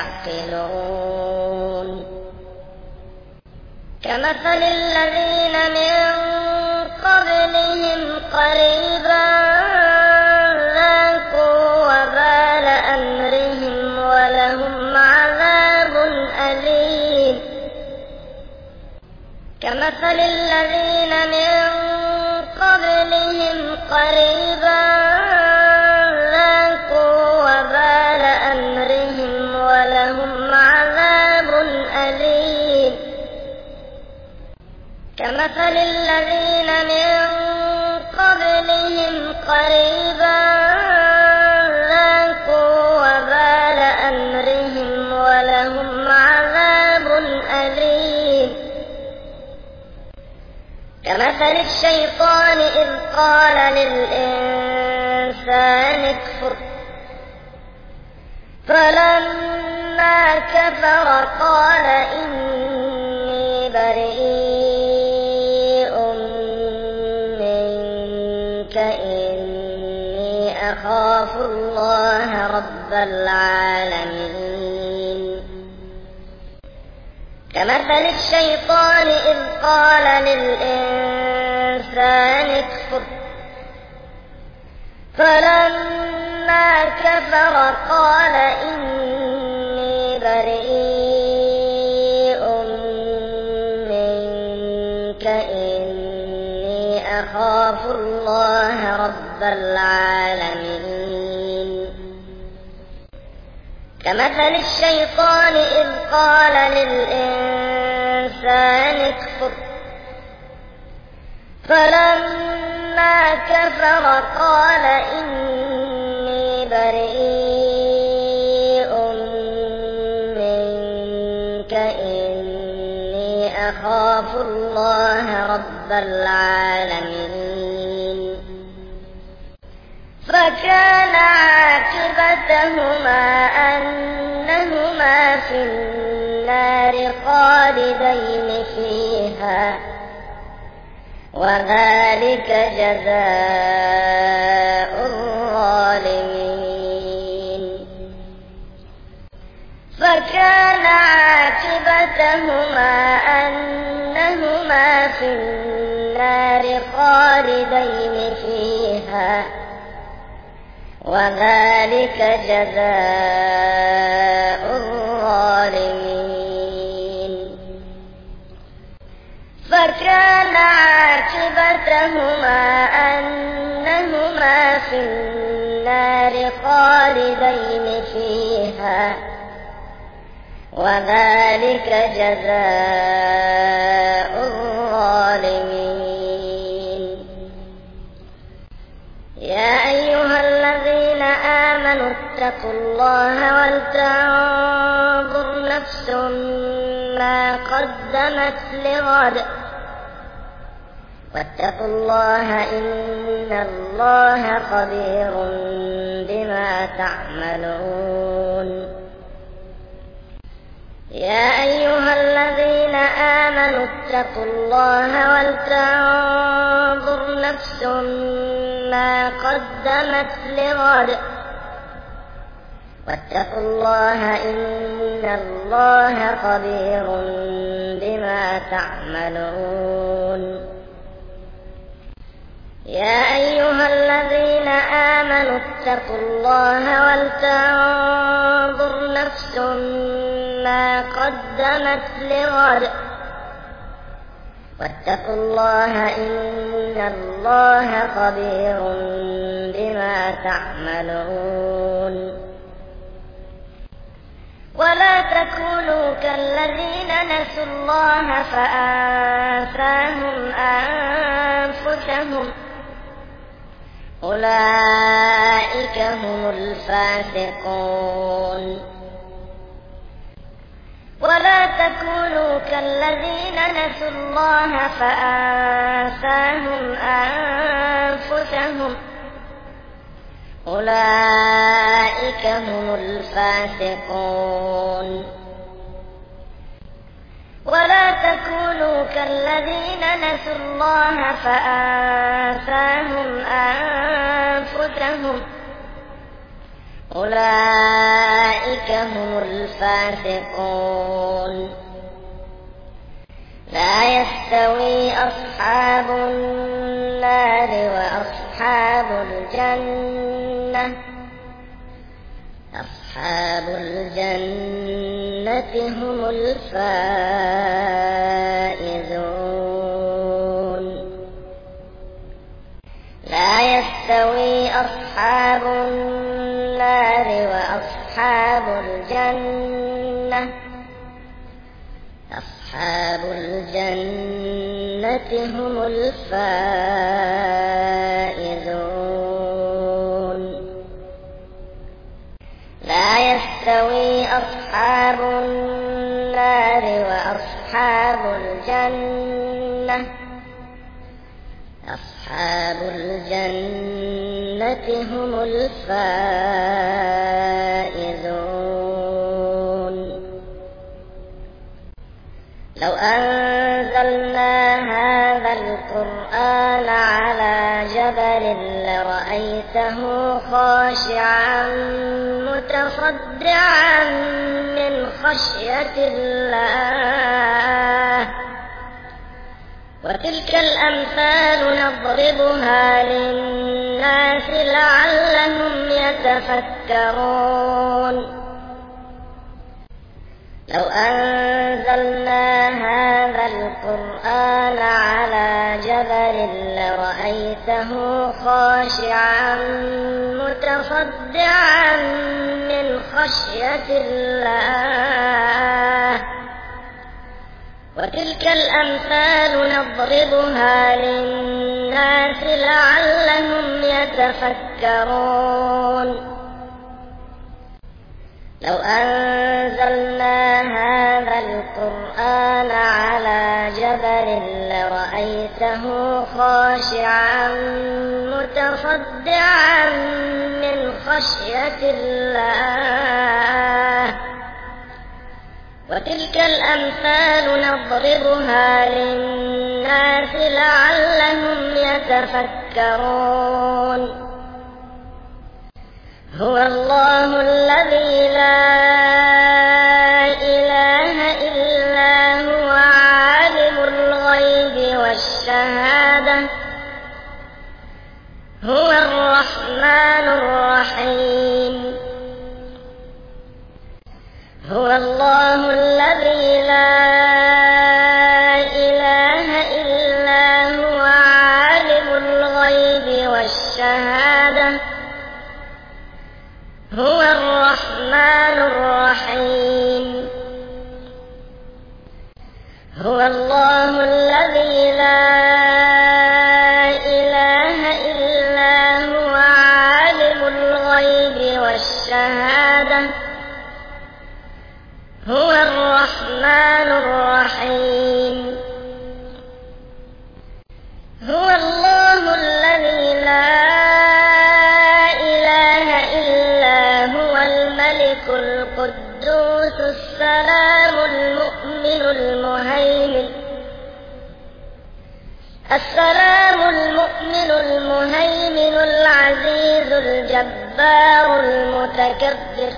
يعقلون كمثل الذين من قبلهم قريبا ذاقوا وبال أمرهم ولهم عذاب أليم كمثل الذين من قبلهم قريبا ذاقوا وبال أمرهم ولهم عذاب أليم كمثل الذين من قبلهم قريبا ذاقوا وبال أمرهم ولهم عذاب أليم كمثل الشيطان إذ قال للإنسان اكفر فلما كفر قال إني بريء منك إني أخاف الله رب العالمين كمثل الشيطان إذ قال للإنسان اكفر فلما كفر قال إني بريء منك إني أخاف الله رب العالمين كمثل الشيطان إذ قال للإنسان اكفر فلما كفر قال إني بريء منك إني أخاف الله رب العالمين فكان عاقبتهما أنهما في النار خالدين فيها وذلك جزاء الظالمين فكان عاقبتهما أنهما في النار خالدين فيها وذلك جزاء الظالمين فكان عاقبتهما أنهما في النار خالدين فيها وذلك جزاء الظالمين يا أيها الذين آمنوا اتقوا الله ولتنظر نفس ما قدمت لغد واتقوا الله إن الله خبير بما تعملون يا أيها الذين آمنوا اتقوا الله ولتنظر نفس ما قدمت لغد واتقوا الله إن الله خبير بما تعملون يا أيها الذين آمنوا اتقوا الله ولتنظر نفس ما قدمت لغد واتقوا الله إن الله خبير بما تعملون ولا تكونوا كالذين نسوا الله فأنساهم أنفسهم أولئك هم الفاسقون ولا تكونوا كالذين نسوا الله فأنساهم أنفسهم أولئك هم الفاسقون ولا تكونوا كالذين نسوا الله فأنساهم أنفسهم أولئك هم الفاسقون لا يستوي أصحاب النار وأصحاب الجنة أصحاب الجنة هم الفائزون لا يستوي أصحاب النار وأصحاب الجنة أصحاب الجنة هم الفائزون لا يستوي أصحاب النار وأصحاب الجنة أصحاب الجنة هم الفائزون أنزلنا هذا القرآن على جبل لرأيته خاشعا متصدعا من خشية الله وتلك الأمثال نضربها للناس لعلهم يتفكرون لو أنزلنا هذا القرآن على جبل لرأيته خاشعا متصدعا من خشية الله وتلك الأمثال نضربها للناس لعلهم يتفكرون لو أنزلنا هذا القرآن على جبل لرأيته خاشعا متصدعا من خشية الله وتلك الأمثال نضربها للناس لعلهم يتفكرون هو الله الذي لا إله إلا هو عالم الغيب والشهادة هو الرحمن الرحيم هو الله الذي لا إله إلا هو عالم الغيب والشهادة هو الرحمن الرحيم هو الله الذي لا إله إلا هو عالم الغيب والشهادة هو الرحمن الرحيم هو الله الذي لا إله إلا هو الملك القدوس السلام المؤمن المهيمن العزيز الجبار المتكبر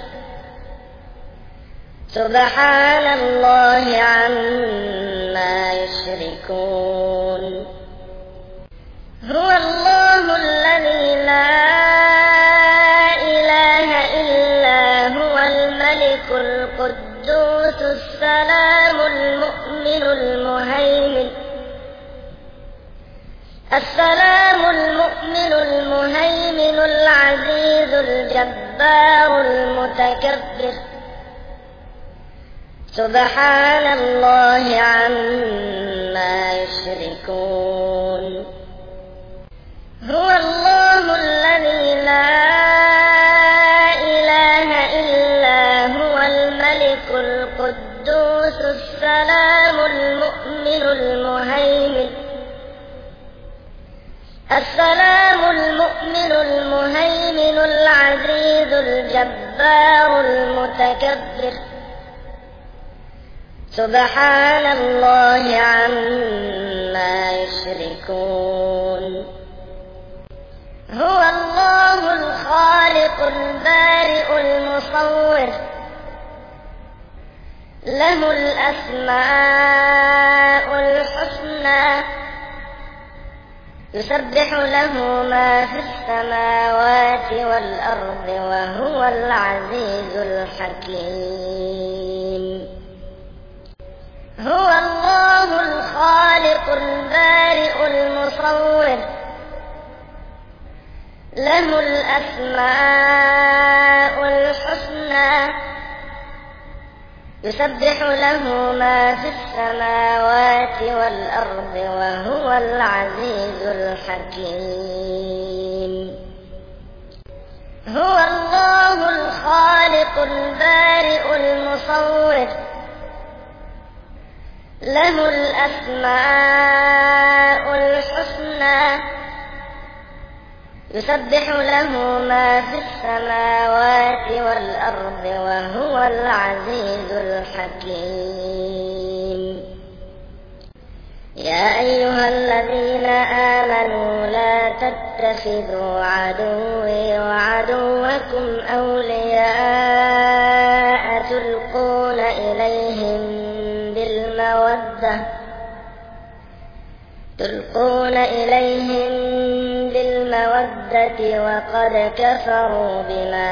سبحان الله عما يشركون هو الله الذي لا إله إلا هو الملك القدوس السلام المؤمن المهيمن العزيز الجبار المتكبر سبحان الله عما يشركون هو الله الذي لا إله إلا هو الملك القدوس السلام المؤمن المهيمن العزيز الجبار المتكبر سبحان الله عما يشركون هو الله الخالق البارئ المصور له الأسماء الحسنى يسبح له ما في السماوات والأرض وهو العزيز الحكيم هو الله الخالق البارئ المصور له الأسماء الحسنى يسبح له ما في السماوات والأرض وهو العزيز الحكيم هو الله الخالق البارئ المصور له الأسماء الحسنى يسبح له ما في السماوات والأرض وهو العزيز الحكيم يا أيها الذين آمنوا لا تتخذوا عدوي وعدوكم أولياء تلقون إليهم بالمودة وقد كفروا بما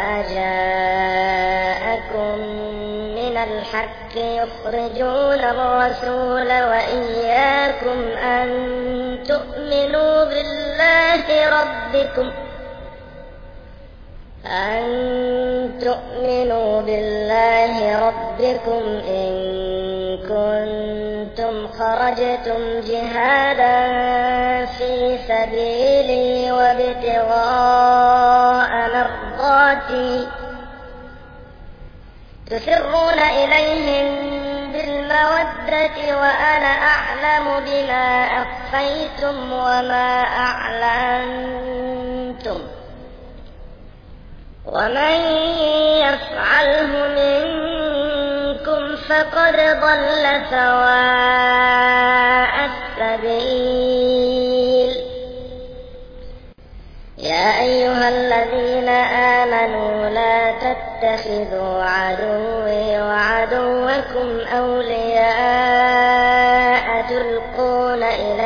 جاءكم من الحق يخرجون الرسول وإياكم أن تؤمنوا بالله ربكم إن كنتم خرجتم جهادا في سبيلي وابتغاء مرضاتي تسرون إليهم بالمودة وأنا أعلم بما أخفيتم وما أعلنتم ومن يفعله منكم فقد ضل سواء السبيل يا أيها الذين آمنوا لا تتخذوا عدوي وعدوكم أولياء تلقون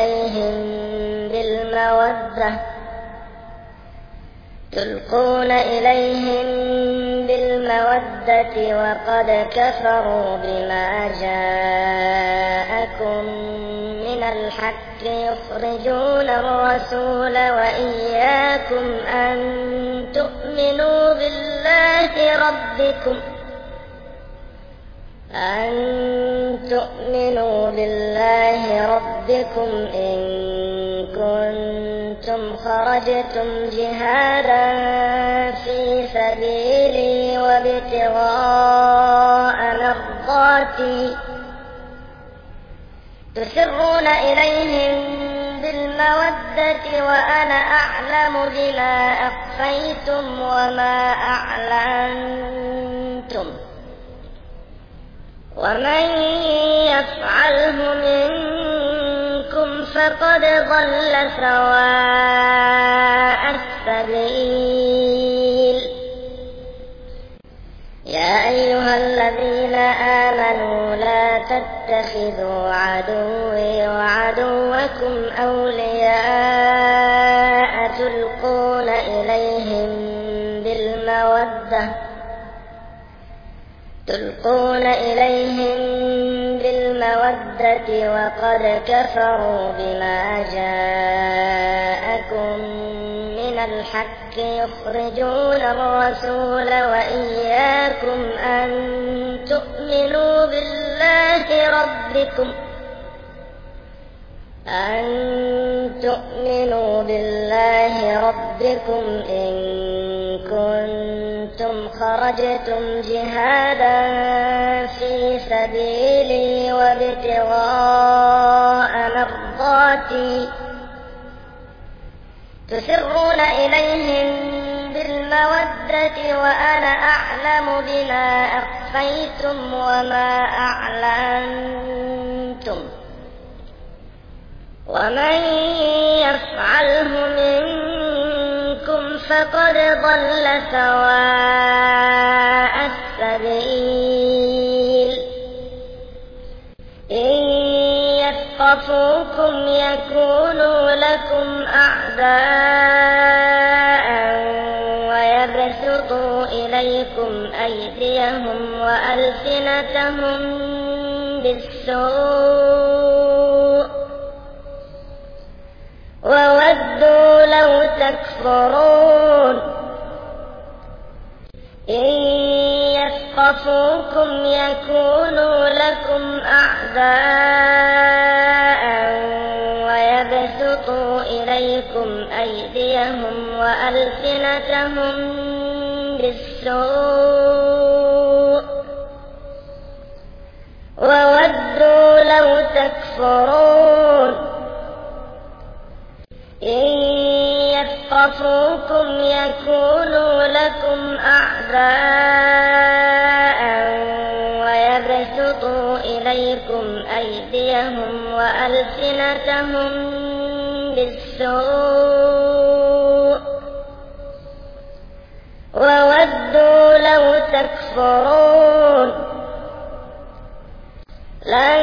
إليهم بالمودة وقد كفروا بما جاءكم من الحق يخرجون الرسول وإياكم أن تؤمنوا بالله ربكم إن كنتم خرجتم جهادا في سبيلي وابتغاء مرضاتي تسرون إليهم بالمودة وأنا أعلم بما أخفيتم وما أعلنتم ومن يفعله منكم فقد ضل سواء السبيل يا أيها الذين آمنوا لا تتخذوا عدوي وعدوكم أولياء تلقون إليهم بالمودة وقد كفروا بما جاءكم من الحق يخرجون الرسول وإياكم أن تؤمنوا بالله ربكم إن كنتم خرجتم جهادا في سبيلي وابتغاء مرضاتي تسرون إليهم بالمودة وأنا أعلم بما أخفيتم وما أعلنتم ومن يفعله منكم فقد ضل سواء السبيل إن يثقفوكم يكونوا لكم أعداء ويبسطوا إليكم أيديهم وألسنتهم بالسوء وودوا لو تكفرون إن يثقفوكم يكونوا لكم أعداء ويبسطوا إليكم أيديهم وألسنتهم بالسوء وودوا لو تكفرون إن يثقفوكم يكونوا لكم أعداء ويبسطوا إليكم أيديهم وألسنتهم ألسنتهم بالسوء وودوا لو تكفرون لن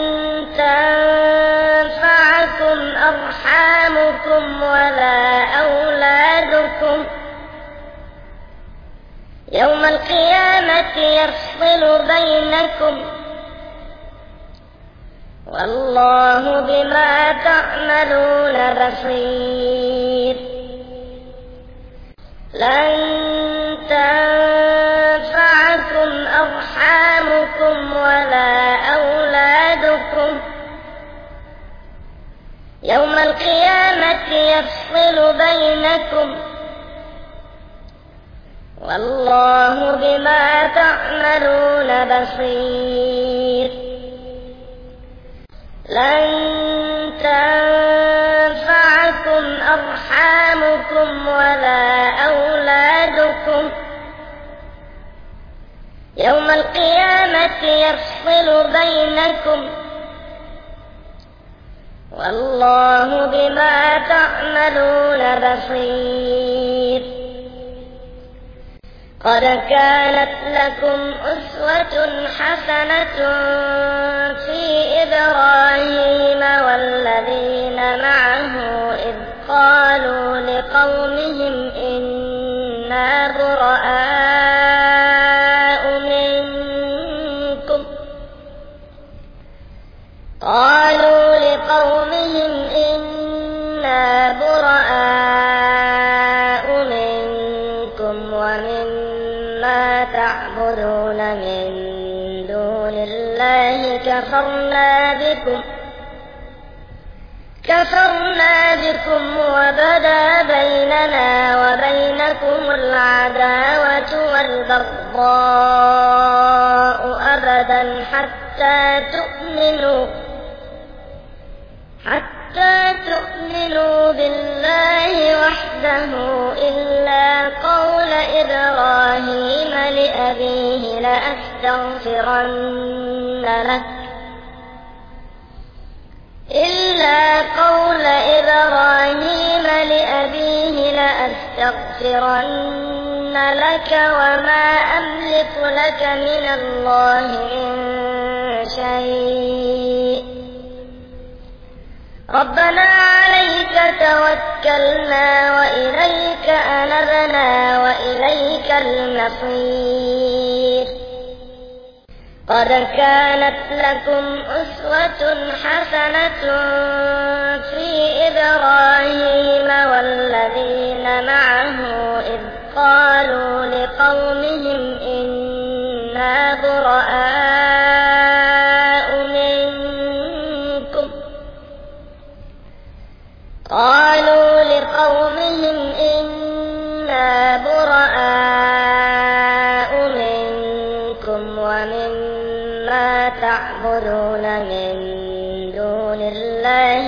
تنفعكم أرحامكم ولا أولادكم يوم القيامة يفصل بينكم والله بما تعملون بصير لن تنفعكم أرحامكم ولا أولادكم يوم القيامة يفصل بينكم والله بما تعملون بصير لن تنفعكم أرحامكم ولا أولادكم يوم القيامة يفصل بينكم والله بما تعملون بصير قد كانت لكم أسوة حسنة في إبراهيم والذين معه إذ قالوا لقومهم إنا براء منكم ومما تعبدون من دون الله كفرنا بكم وبدا بيننا وبينكم العداوة والبغضاء أبدا حتى تؤمنوا بالله وحده إلا قول إبراهيم لأبيه لأستغفرن لك وما أملك لك من الله من شيء ربنا عليك توكلنا وإليك أنبنا وإليك المصير قد كانت لكم أسوة حسنة في إبراهيم والذين معه إذ قالوا لقومهم إنا براء منكم ومما تعبدون من دون الله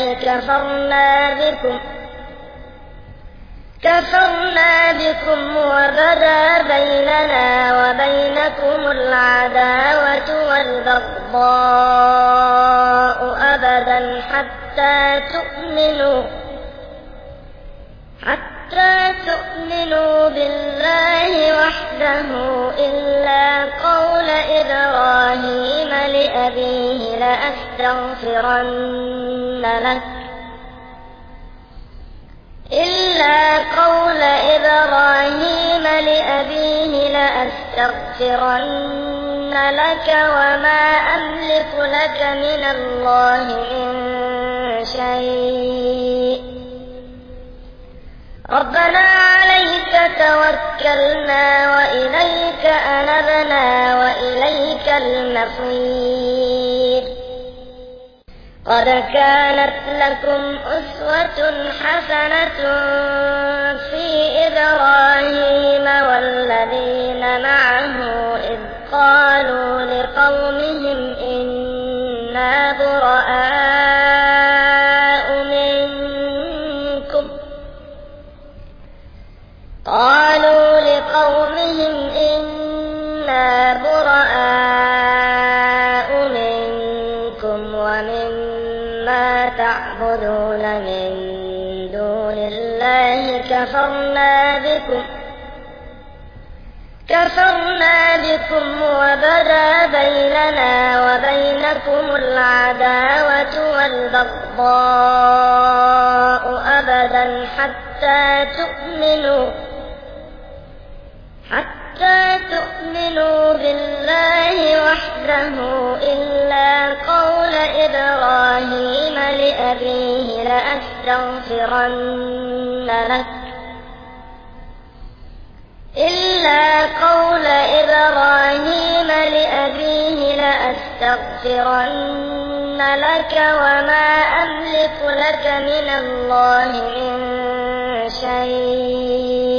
كفرنا بكم وبدا بيننا وبينكم العداوة والبغضاء أبدا حتى تؤمنوا بالله وحده إلا قول إبراهيم لأبيه لأستغفرن لك وما أملك لك من الله من شيء ربنا عليك توكلنا وإليك أنبنا وإليك المصير قد كانت لكم أسوة حسنة في إبراهيم والذين معه إذ قالوا لقومهم إنا براء منكم ومما تعبدون من دون الله كفرنا بكم وبدا بيننا وبينكم العداوة والبغضاء أبدا حتى تؤمنوا بالله وحده إلا قول إبراهيم لأبيه لأستغفرن لك وما أملك لك من الله من شيء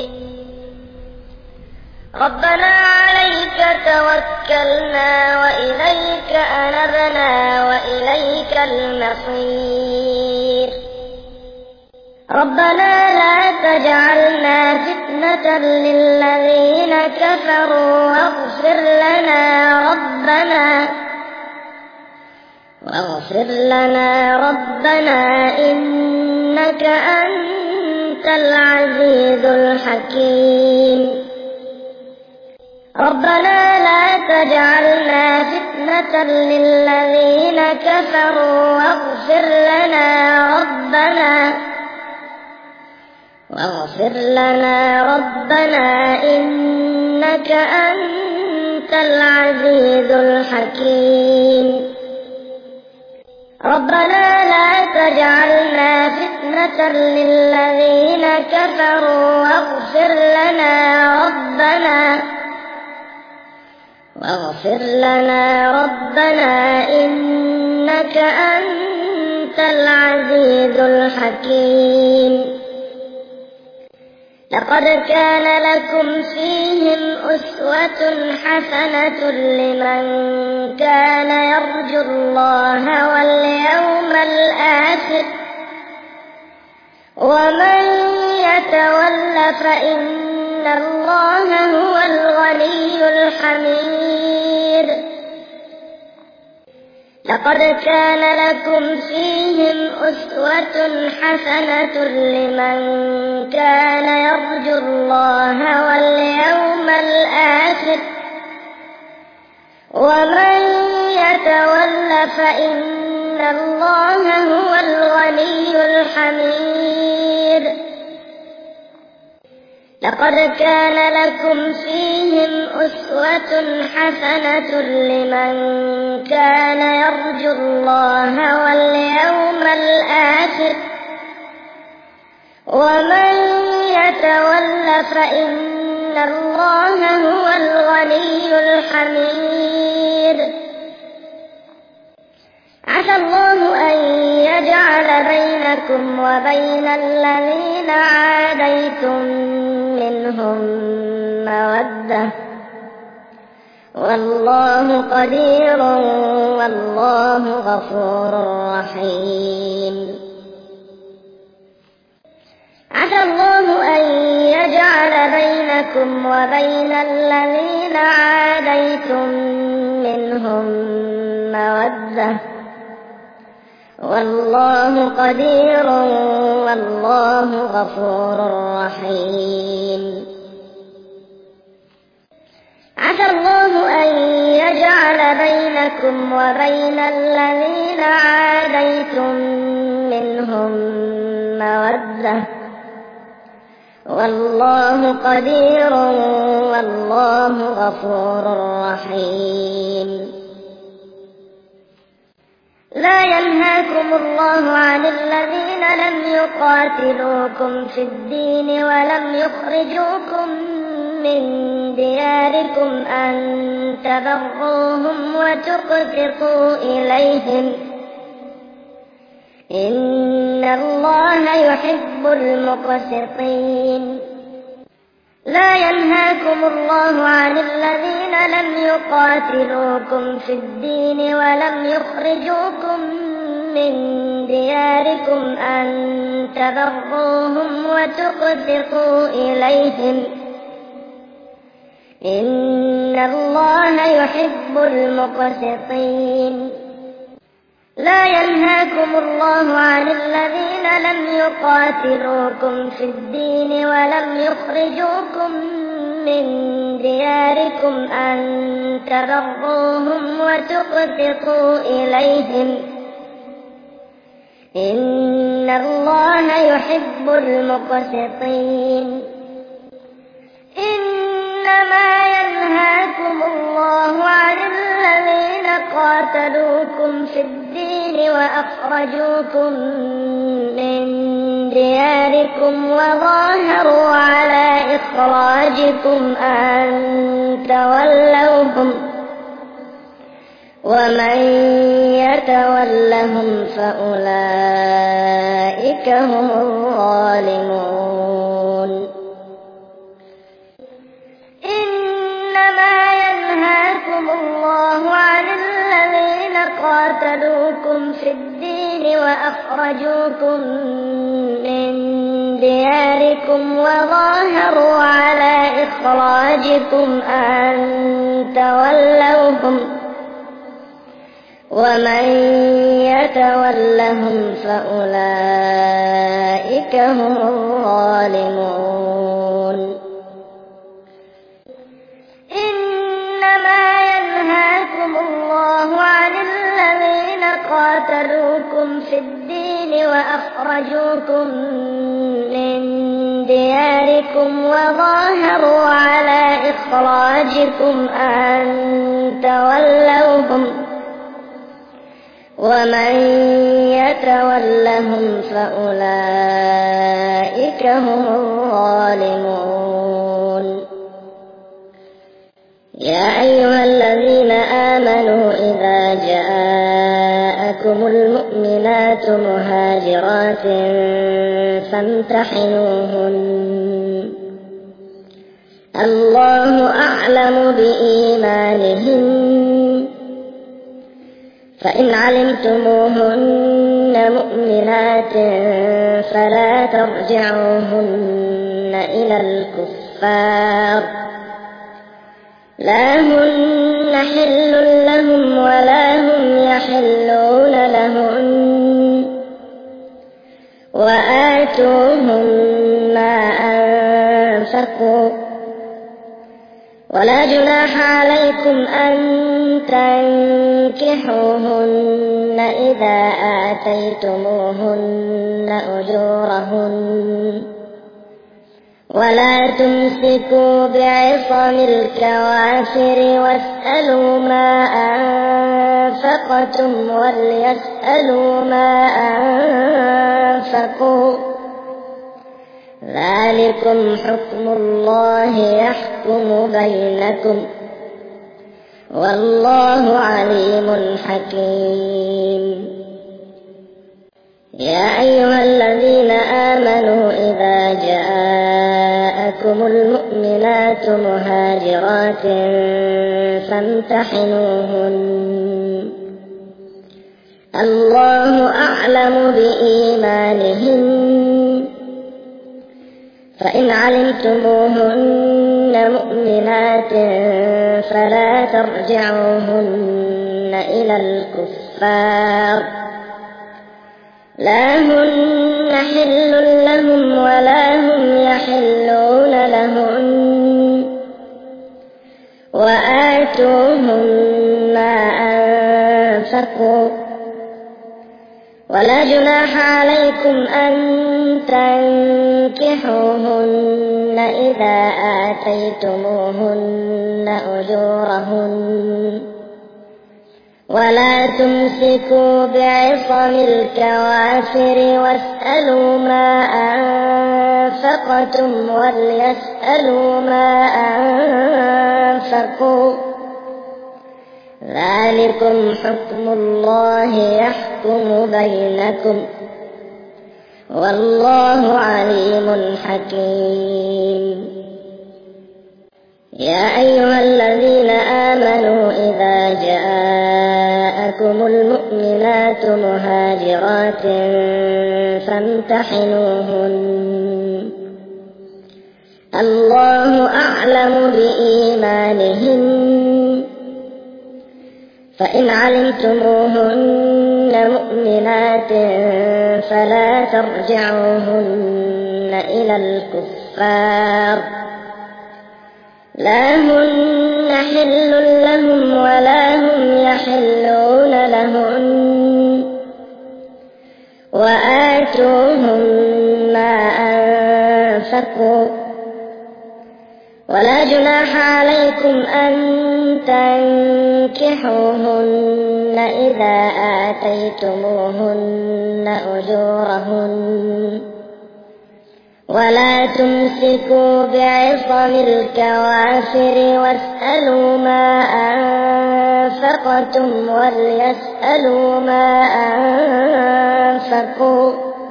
ربنا عليك توكلنا وإليك أنبنا وإليك المصير ربنا لا تجعلنا فتنة للذين كفروا واغفر لنا ربنا إنك أنت العزيز الحكيم ربنا لا تجعلنا فتنة للذين كفروا واغفر لنا ربنا إنك أنت العزيز الحكيم ربنا لا تجعلنا فتنة للذين كفروا واغفر لنا ربنا إنك أنت العزيز الحكيم لقد كان لكم فيهم أسوة حسنة لمن كان يرجو الله واليوم الآخر ومن يتول فإن الله هو الغني الحميد لقد كان لكم فيهم أسوة حسنة لمن كان يرجو الله واليوم الآخر ومن يتول فإن الله هو الغني الحميد لقد كان لكم فيهم أسوة حسنة لمن كان يرجو الله واليوم الآخر ومن يتول فإن الله هو الغني الحميد عسى الله أن يجعل بينكم وبين الذين عاديتم منهم مودة والله قدير والله غفور رحيم عسى الله أن يجعل بينكم وبين الذين عاديتم منهم مودة والله قدير والله غفور رحيم عسى الله أن يجعل بينكم وبين الذين عاديتم منهم مودة والله قدير والله غفور رحيم لا ينهاكم الله عن الذين لم يقاتلوكم في الدين ولم يخرجوكم من دياركم أن تبروهم وتقسطوا إليهم إن الله يحب المقسطين لا ينهاكم الله عن الذين لم يقاتلوكم في الدين ولم يخرجوكم من دياركم أن تبروهم وتقسطوا إليهم إن الله يحب المقسطين لا ينهاكم الله عن الذين لم يقاتلوكم في الدين ولم يخرجوكم من دياركم أن تبروهم وتقسطوا إليهم إن الله يحب المقسطين إنما ينهاكم الله عن الذين قاتلوكم في الدين وأخرجوكم من دياركم وظاهروا على إخراجكم أن تولوهم ومن يتولهم فأولئك هم الظالمون إنما ينهاكم الله عن الذين قاتلوكم في الدين وأخرجوكم من دياركم وظاهروا على إخراجكم أن تولوهم ومن يتولهم فأولئك هم الظالمون إنما ينهاكم الله عن الذين قاتلوكم في الدين وأخرجوكم من دياركم وظاهروا على إخراجكم أن تولوهم ومن يتولهم فأولئك هم الظالمون يا أيها الذين آمنوا إذا جاءكم المؤمنات مهاجرات فامتحنوهن الله أعلم بإيمانهن فإن علمتموهن مؤمنات فلا ترجعوهن إلى الكفار لا هن حل لهم ولا هم يحلون لهن وآتوهم ما أنفقوا ولا جناح عليكم أن تنكحوهن إذا آتيتموهن أجورهن ولا تمسكوا بعصم الكوافر واسألوا ما أنفقتم وليسألوا ما أنفقوا ذلكم حكم الله يحكم بينكم والله عليم حكيم يا أيها الذين آمنوا إذا جاءكم المؤمنات مهاجرات فامتحنوهن الله أعلم بإيمانهن فإن علمتموهن مؤمنات فلا ترجعوهن إلى الكفار لا هن حل لهم ولا هم يحلون لهن وآتوهم ما أنفقوا ولا جناح عليكم أن تنكحوهن إذا آتيتموهن أجورهن ولا تمسكوا بعصم الكوافر واسألوا ما أنفقتم وليسألوا ما أنفقوا ذلكم حكم الله يحكم بينكم والله عليم حكيم يا أيها الذين آمنوا إذا جاءكم المؤمنات مهاجرات فامتحنوهن الله أعلم بإيمانهن فإن علمتموهن مؤمنات فلا ترجعوهن إلى الكفار، لا هن حل لهم ولا هم يحلون لهن، وآتوهم ما أنفقوا، ولا جناح عليكم أن تنكحوهن إذا آتيتموهن أجورهن، ولا تمسكوا بعصم الكوافر واسألوا ما أنفقتم وليسألوا ما أنفقوا،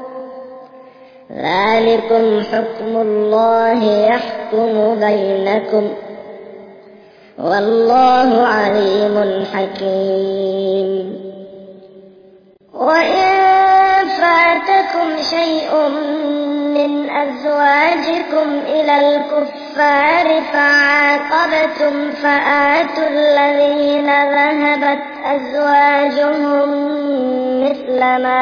ذلكم حكم الله يحكم بينكم، والله عليم حكيم. وإن فاتكم شيء من أزواجكم إلى الكفار فعاقبتم فآتوا الذين ذهبت أزواجهم مثل ما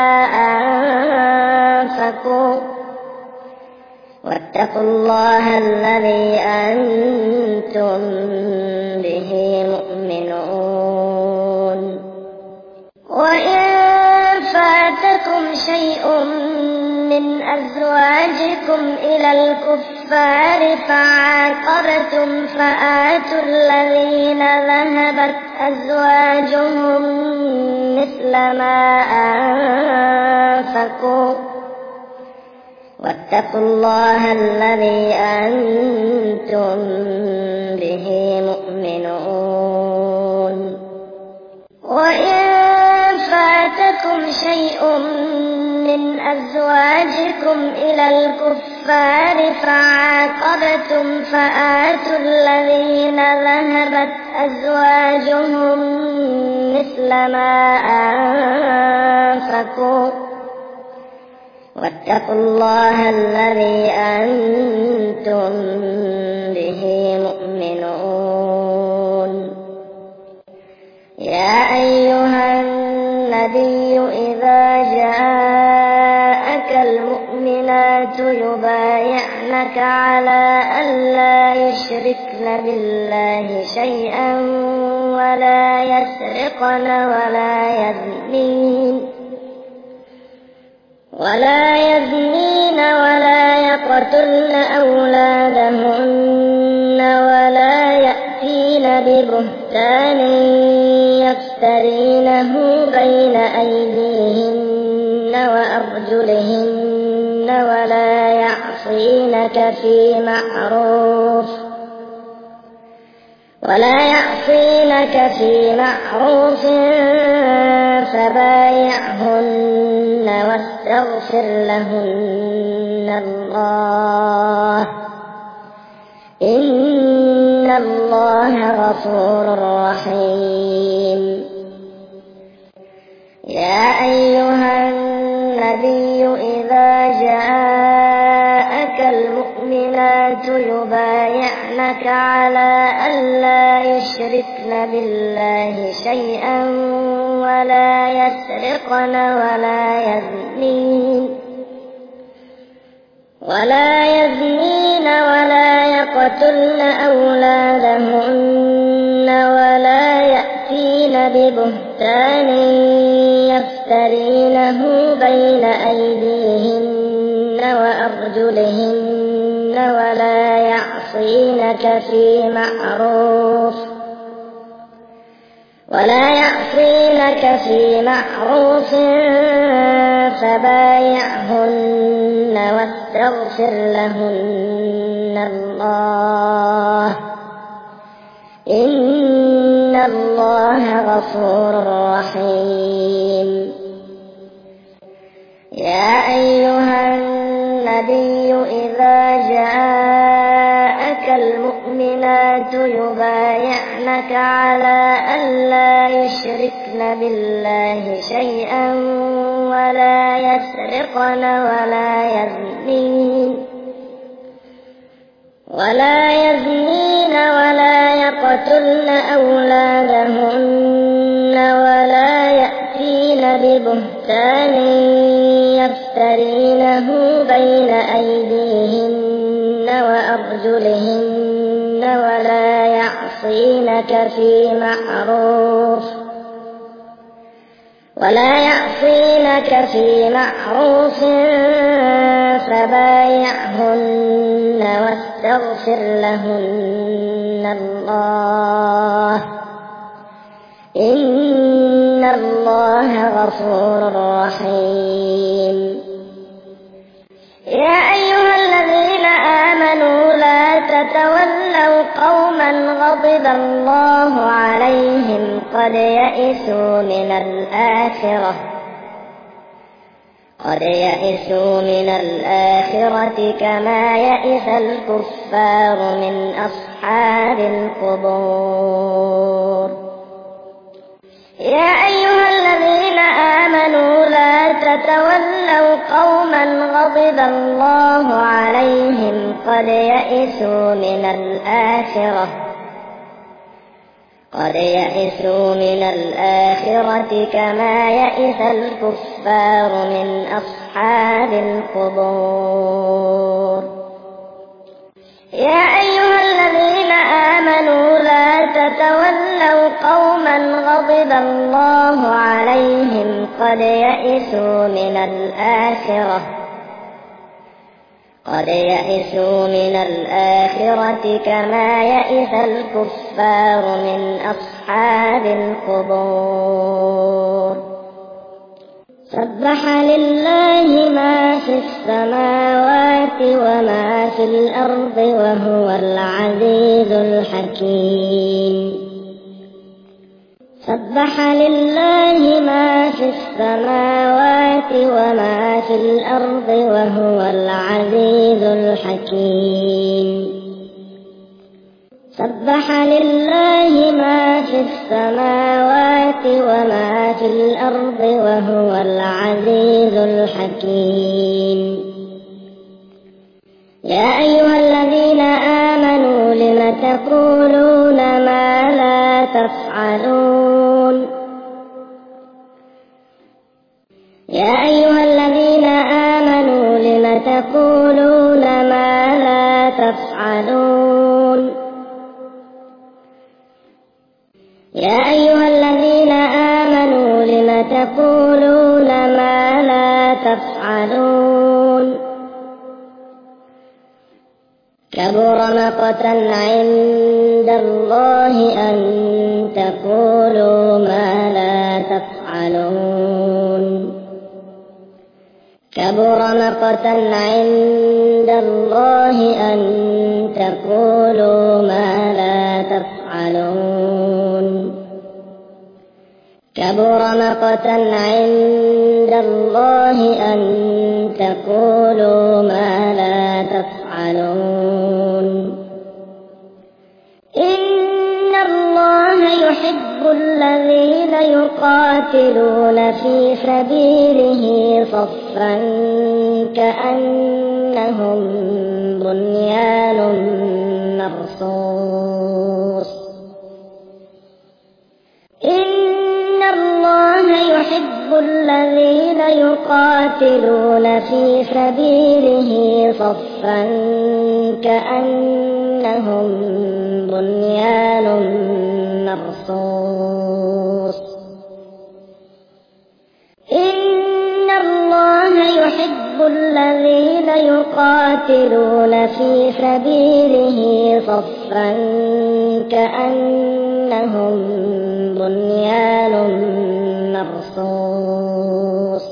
أنفقوا، واتقوا الله الذي أنتم به مؤمنون. وإن فاتكم شيء من أزواجكم إلى الكفار فعاقبتم فآتوا الذين ذهبت أزواجهم مثل ما أنفقوا، واتقوا الله الذي أنتم به مؤمنون. وإن فاتكم شيء من أزواجكم إلى الكفار فعاقبتم فآتوا الذين ذهبت أزواجهم مثل ما أنفقوا، واتقوا الله الذي أنتم به مؤمنون. يا أيها النبي إذا جاءك المؤمنات يبايعنك على أن لا يشركن بالله شيئا ولا يسرقن ولا يزنين ولا يقتلن أولادهن ولا يأتين ببهتان يفترينه بين أيديهن وأرجلهن ولا يعصينك في معروف فبايعهن واستغفر لهن الله، إن الله غفور رحيم. يا أيها النبي إذا جاءك المؤمنات يبايعنك على أن لا يشركن بالله شيئا ولا يسرقن ولا يزنين ولا يقتلن أولادهن ولا يأتين ببهتان يفترينه بين أيديهن وأرجلهن ولا يعصينك في معروف فبايعهن واستغفر لهن الله، إن الله غفور رحيم. يا أيها النبي إذا جاءك المؤمنات يبايعنك على أن لا يشركن بالله شيئا ولا يسرقن ولا يزنين ولا يقتلن أولادهن ببهتان يفترينه بين أيديهن وأرجلهن ولا يعصينك في معروف فبايعهن واستغفر لهن الله إن الله غفور رحيم. يا أيها الذين آمنوا لا تتولوا قوما غضب الله عليهم قد يئسوا من الآخرة كما يئس الكفار من أصحاب القبور. يا أيها الذين آمنوا لا تتولوا قوما غضب الله عليهم قد يئسوا من الآخرة كما يئس الكفار من أصحاب القبور. يا أيها الذين آمنوا لا تتولوا قوما غضب الله عليهم قد يئسوا من الآخرة كما يئس الكفار من أصحاب القبور. سبح لله ما في السماوات وما في الأرض وهو العزيز الحكيم. سبح لله ما في السماوات وما في الأرض وهو العزيز الحكيم. سبح لله ما في السماوات وما في الأرض وهو العزيز الحكيم. يا أيها الذين آمنوا لم تقولون ما لا تفعلون. يا أيها الذين آمنوا لم تقولون ما لا تفعلون. يا أيها الذين آمنوا لم تقولون ما لا تفعلون. كبر مقتا عند الله أن تقولوا ما لا تفعلون. كبر مقتا عند الله أن تقولوا ما لا تفعلون. كبر مقتا عند الله أن تقولوا ما لا تفعلون. إن الله يحب الذين يقاتلون في سبيله صفا كأنهم بنيان مرصوص. إن الله يحب الذين يقاتلون في سبيله صفا كأنهم بنيان مرصوص. إن الله يحب الذين يقاتلون في سبيله صفا كأنهم بنيان مرصوص.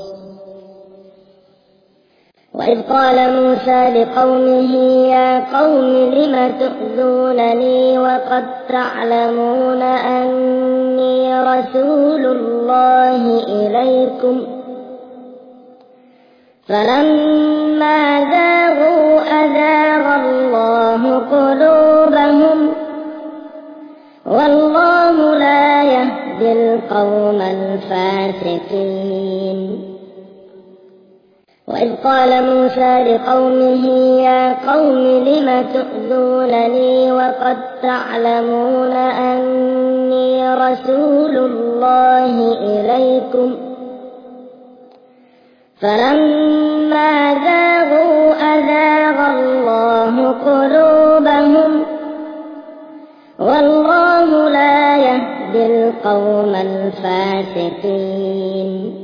وإذ قال موسى لقومه يا قوم لم تؤذونني وقد تعلمون أني رسول الله إليكم فلما زاغوا أزاغ الله قلوبهم والله لا يهدي القوم الفاسقين. وإذ قال موسى لقومه يا قوم لم تؤذونني وقد تعلمون أني رسول الله إليكم فلما زاغوا أزاغ الله قلوبهم والله لا يهدي القوم الفاسقين.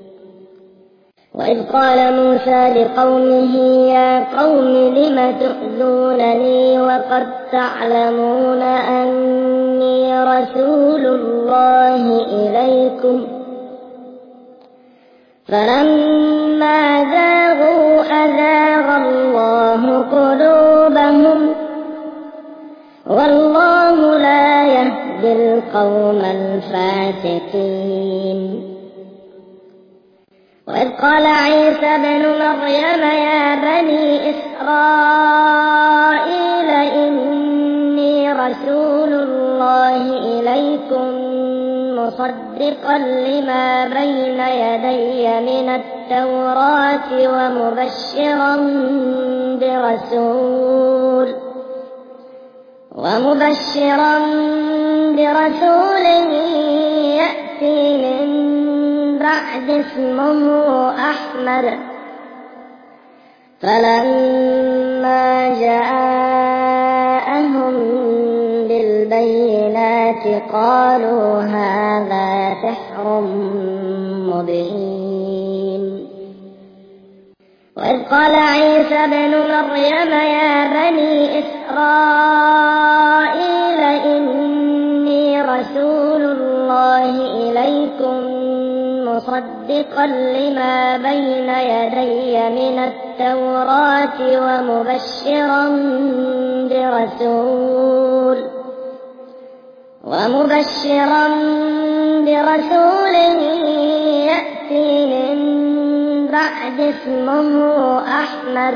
وإذ قال موسى لقومه يا قوم لم تؤذونني وقد تعلمون أني رسول الله إليكم فلما زاغوا أزاغ الله قلوبهم والله لا يهدي القوم الفاسقين. وإذ قال عيسى ابن مريم يا بني إسرائيل إني رسول الله إليكم مصدقا لما بين يدي من التوراة ومبشرا برسول يأتي من بعد اسمه أحمد. فلما جاءهم بالبينات قالوا هذا سحر مبين. وإذ قال عيسى ابن مريم يا بني إسرائيل إني رسول الله إليكم مصدقا لما بين يدي من التوراة ومبشرا برسول يأتي من بعد اسمه أحمد.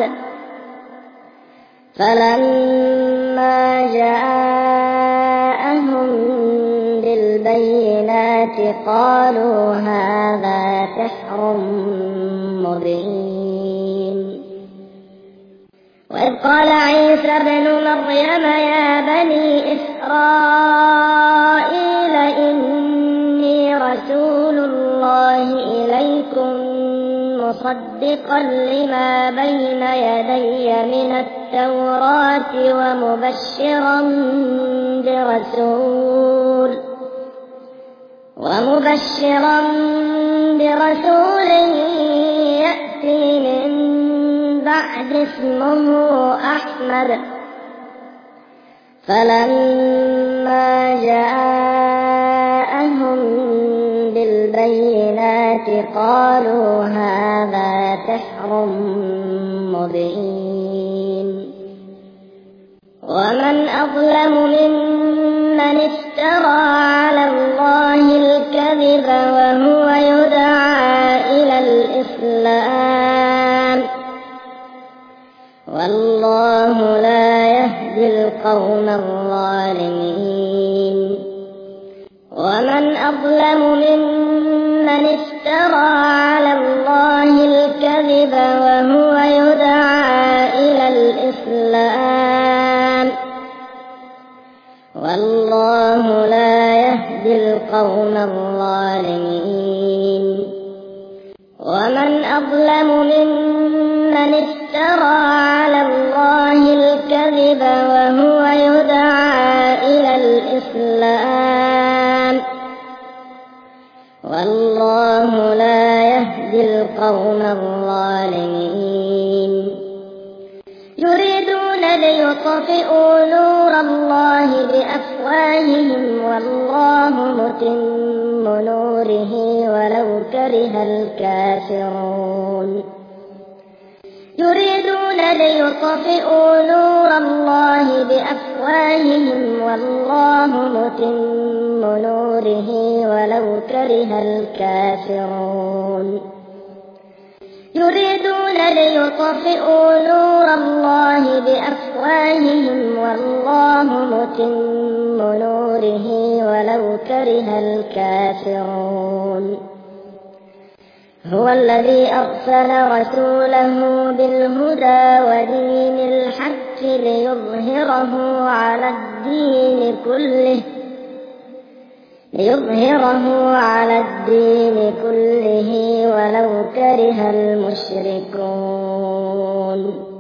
فلما جاءهم بالبينات قالوا هذا سحر مبين. وإذ قال عيسى ابن مريم يا بني إسرائيل إني رسول الله إليكم مصدقا لما بين يدي من التوراة ومبشرا برسول يأتي من بعد اسمه أحمد. فلما جاءهم بالبينات قالوا هذا سحر مبين. ومن أظلم ممن افترى على الله الكذب وهو يدعى إلى الإسلام والله لا يهدي القوم الظالمين. ومن أظلم ممن افترى على الله الكذب وهو يدعى إلى الإسلام والله لا يهدي القوم الظالمين. ومن أظلم ممن افترى على الله الكذب وهو يدعى إلى الإسلام والله لا يهدي القوم الظالمين. يريدون ليطفئوا نور الله بأفواههم والله متم نوره ولو كره الكافرون. يريدون ليطفئوا نور الله بأفواههم والله متم نوره ولو كره الكافرون. يريدون ليطفئوا نور الله بأفواههم والله متم نوره ولو كره الكافرون. هو الذي أرسل رسوله بالهدى ودين الحق ليظهره على الدين كله ليظهره على الدين كله ولو كره المشركون.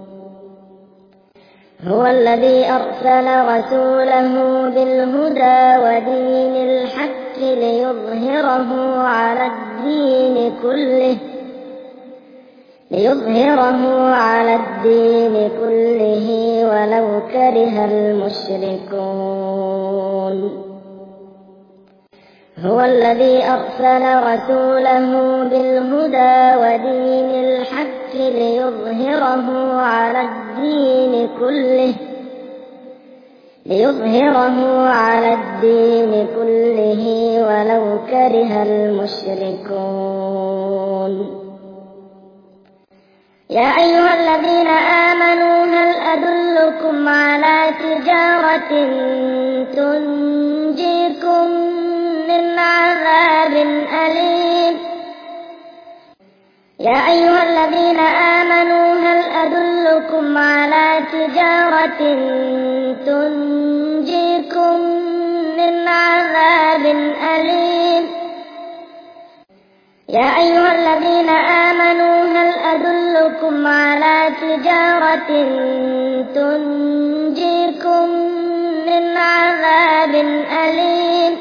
هو الذي أرسل رسوله بالهدى ودين الحق ليظهره على الدين كله ولو كره المشركون. هو الذي أرسل رسوله بالهدى ودين الحق ليظهره على الدين كله ولو كره المشركون. يا أيها الذين آمنوا هل أدلكم على تجارة تنجيكم من عذاب أليم. يا أيها الذين آمنوا هل أدلكم على تجارة تنجيكم من عذاب أليم. يا أيها الذين آمنوا هل أدلكم على تجارة تنجيكم من عذاب أليم.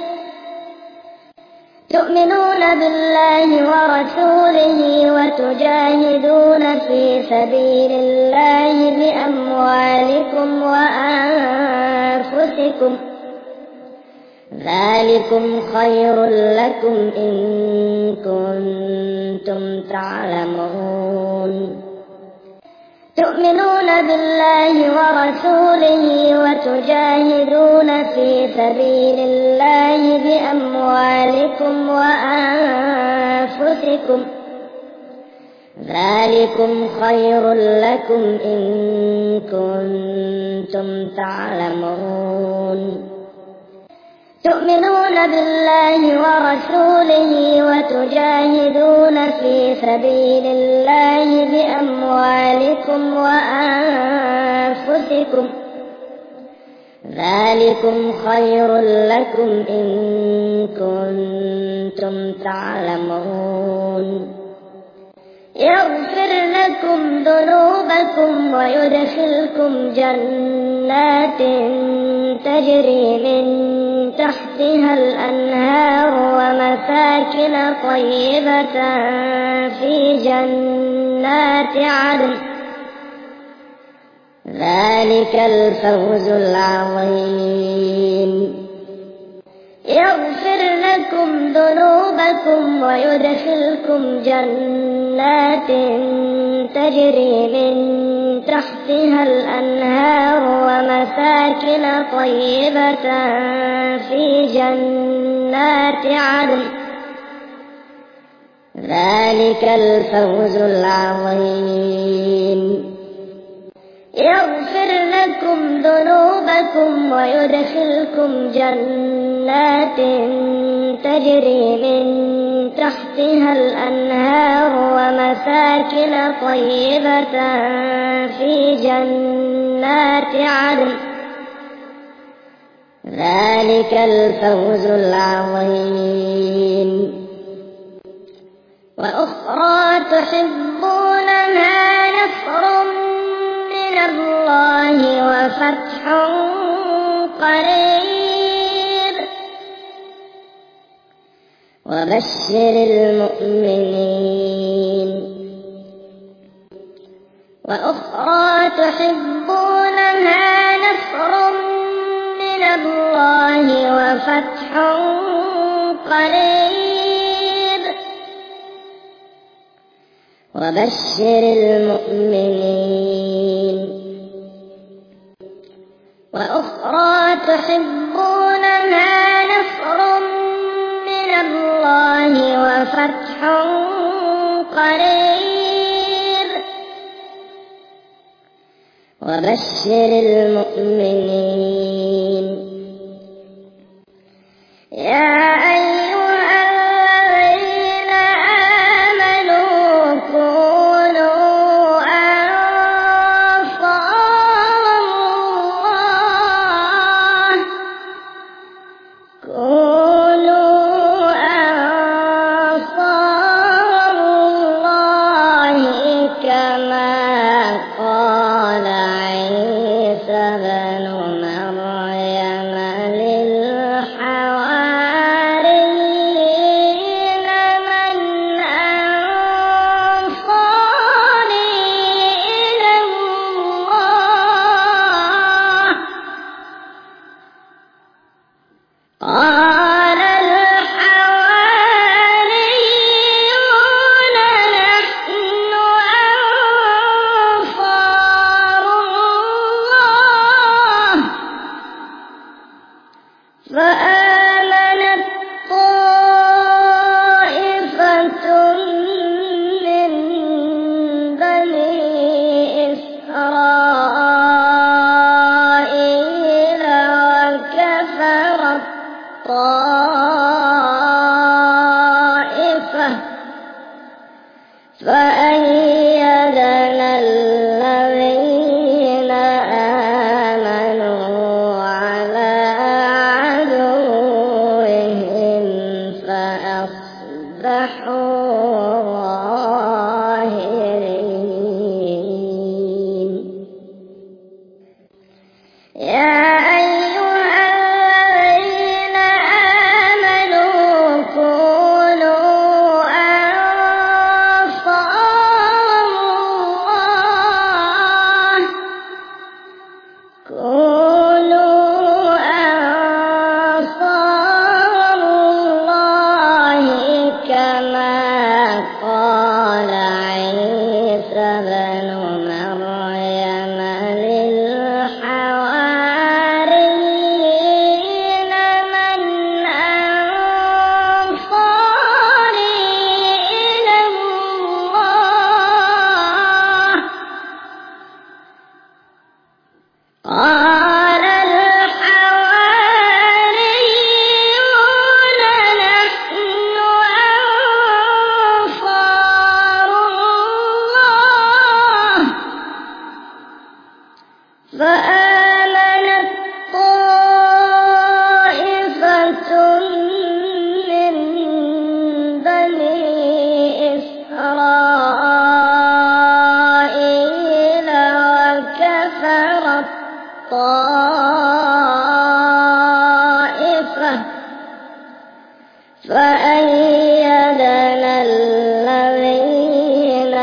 تؤمنون بالله ورسوله وتجاهدون في سبيل الله بأموالكم وأنفسكم ذلكم خير لكم إن كنتم تعلمون. تؤمنون بالله ورسوله وتجاهدون في سبيل الله بأموالكم وأنفسكم ذلكم خير لكم إن كنتم تعلمون. تؤمنون بالله ورسوله وتجاهدون في سبيل الله بأموالكم وأنفسكم ذلكم خير لكم إن كنتم تعلمون. يغفر لكم ذنوبكم ويدخلكم جنات تجري من تحتها الأنهار ومساكن طيبة في جنات عدن ذلك الفوز العظيم. يغفر لكم ذنوبكم ويدخلكم جنات تجري من تحتها الأنهار ومساكن طيبة في جنات عدن ذلك الفوز العظيم. يغفر لكم ذنوبكم ويدخلكم جنات تجري من تحتها الأنهار ومساكن طيبة في جنات عدن ذلك الفوز العظيم. وأخرى تحبونها نصر من الله وفتح قريب وبشر المؤمنين. وأخرى تحبونها نصر من الله وفتح قريب وبشر المؤمنين. وأخرى تحبونها نصر من الله وفتح قريب وبشر المؤمنين. يا أيها الذين آمنوا كونوا أنصار الله كونوا طائفة فأيدنا الذين آمنوا على عدوهم فأصبحوا ظاهرين. يا أيها الذين آمنوا كونوا أنصار الله كما قال عيسى بن مريم للحواريين من أنصاري إلى الله قال الحواريون نحن أنصار الله فآمنت طائفة من بني إسرائيل وكفرت طائفة فأيدنا الذين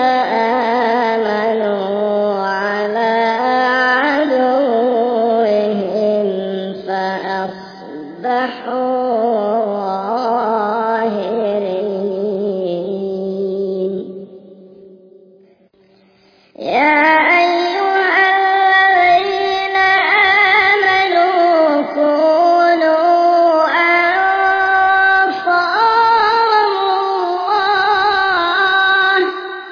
آمنوا على عدوهم فأصبحوا ظاهرين. يا أيها الذين آمنوا كونوا أنصار الله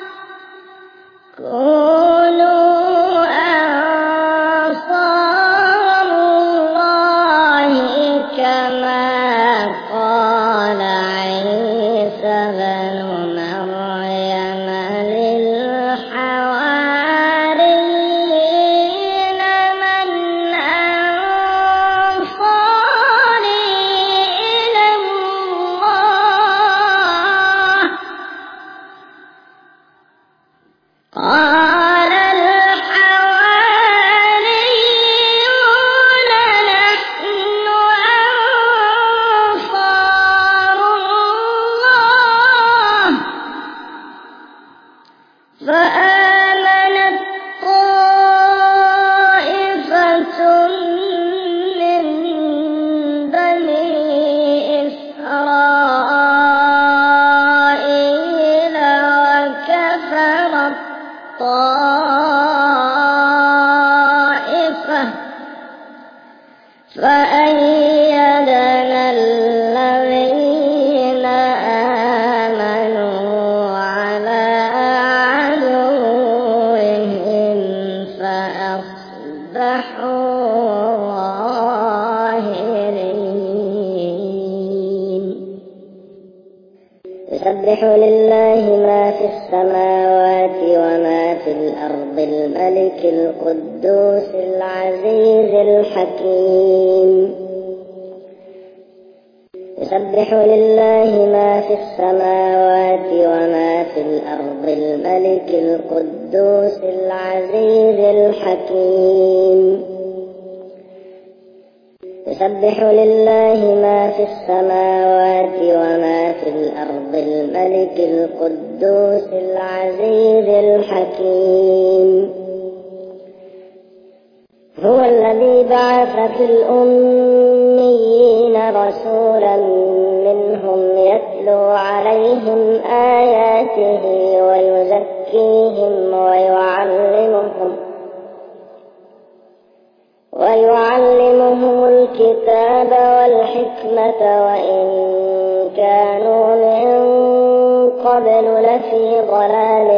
كما قال عيسى بن مريم للحواريين من أنصاري إلى الله قال الحواريون نحن أنصار الله فآمنت طائفة من بني إسرائيل وكفرت طائفة فأيدنا الذين آمنوا على عدوهم فأصبحوا ظاهرين. يسبح لله ما في السماوات وما في الأرض الملك القدوس العزيز الحكيم. يسبح لله ما في السماوات وما في الأرض الملك القدوس العزيز الحكيم. يسبح لله ما في السماوات وما في الأرض الملك القدوس العزيز الحكيم. هو الذي بعث في الأميين رسولا منهم يتلو عليهم آياته ويزكيهم ويعلمهم الكتاب والحكمة وإن كانوا من قبل لفي ضلال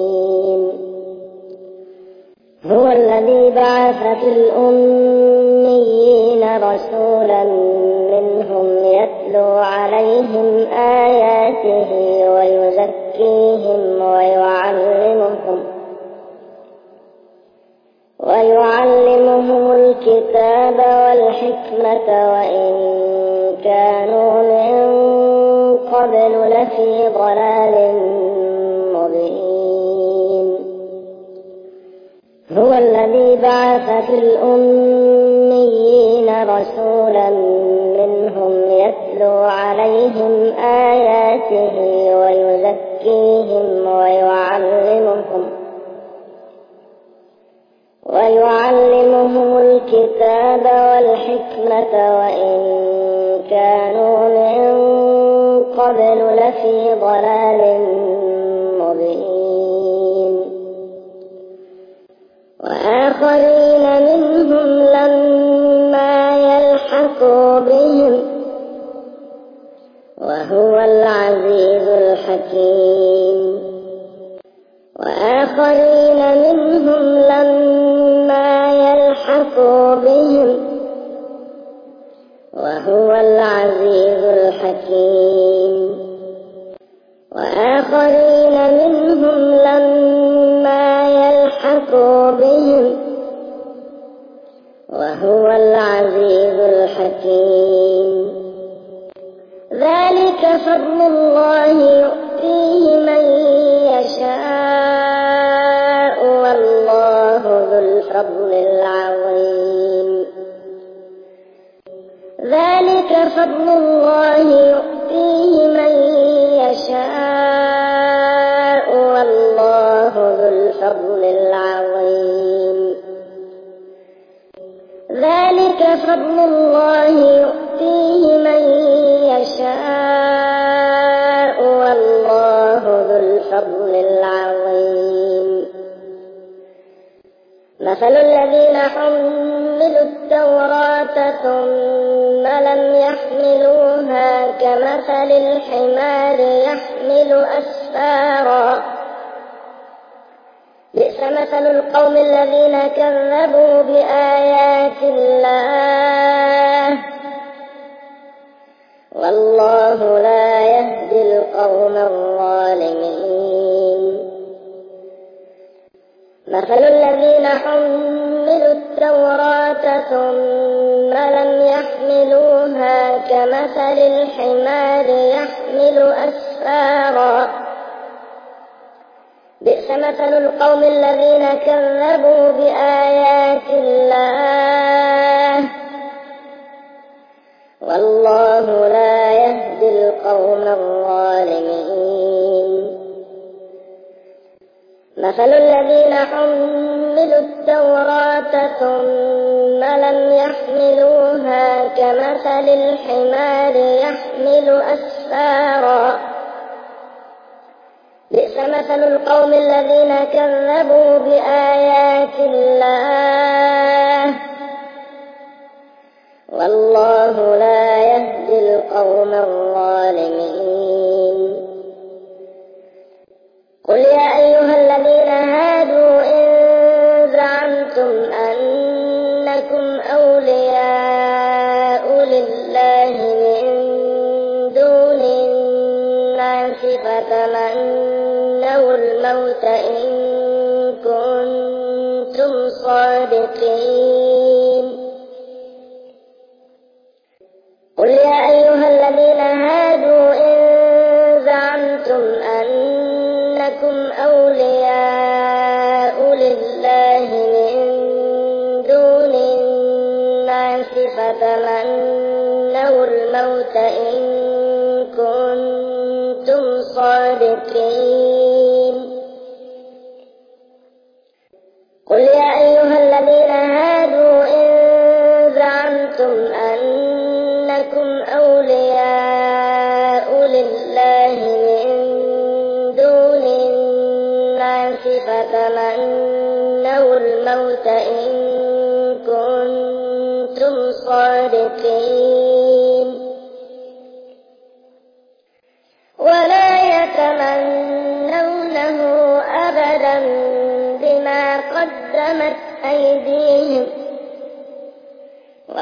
مبين. هو الذي بعث في الأميين الأميين رسولا منهم يتلو عليهم آياته ويزكيهم ويعلمهم الكتاب والحكمة وإن كانوا من قبل لفي ضلال مبين. هو الذي بعث في الأميين رسولا منهم يتلو عليهم آياته ويزكيهم ويعلمهم الكتاب والحكمة وإن كانوا من قبل لفي ضلال مبين. وآخرين منهم لما يلحقوا بهم وهو العزيز الحكيم. وآخرين منهم لما يلحقوا بهم وهو العزيز الحكيم. وآخرين منهم لما يلحقوا بهم وهو العزيز الحكيم. ذلك فضل الله يؤتيه من يشاء والله ذو الفضل العظيم. ذلك فضل الله يؤتيه من يشاء والله ذو الفضل العظيم. ذلك فضل الله يؤتيه من يشاء والله ذو الفضل العظيم. مثل الذين حملوا التوراة ثم لم يحملوها كمثل الحمار يحمل أسفارا. بئس مثل القوم الذين كذبوا بآيات الله والله لا يهدي القوم الظالمين. مثل الذين حملوا التوراة ثم لم يحملوها كمثل الحمار يحمل أسفارا. بئس مثل القوم الذين كذبوا بآيات الله والله لا يهدي القوم الظالمين. مثل الذين حملوا التوراة ثم لم يحملوها كمثل الحمار يحمل أسفارا. بئس مثل القوم الذين كذبوا بآيات الله والله لا يهدي القوم الظالمين. قل يا أيها الذين هادوا إن زعمتم أنكم أولياء لله من دون الناس فتمنوا الموت إن كنتم صادقين. قل يا أيها الذين هادوا إن زعمتم أنكم أولياء لله من دون الناس فتمنوا الموت إن كنتم صادقين. قل يا أيها الذين هادوا إن زعمتم أنكم أولياء لله من دون الناس فتمنوا الموت إن كنتم صادقين. ولا يتمنونه أبدا بما قدمت أيديهم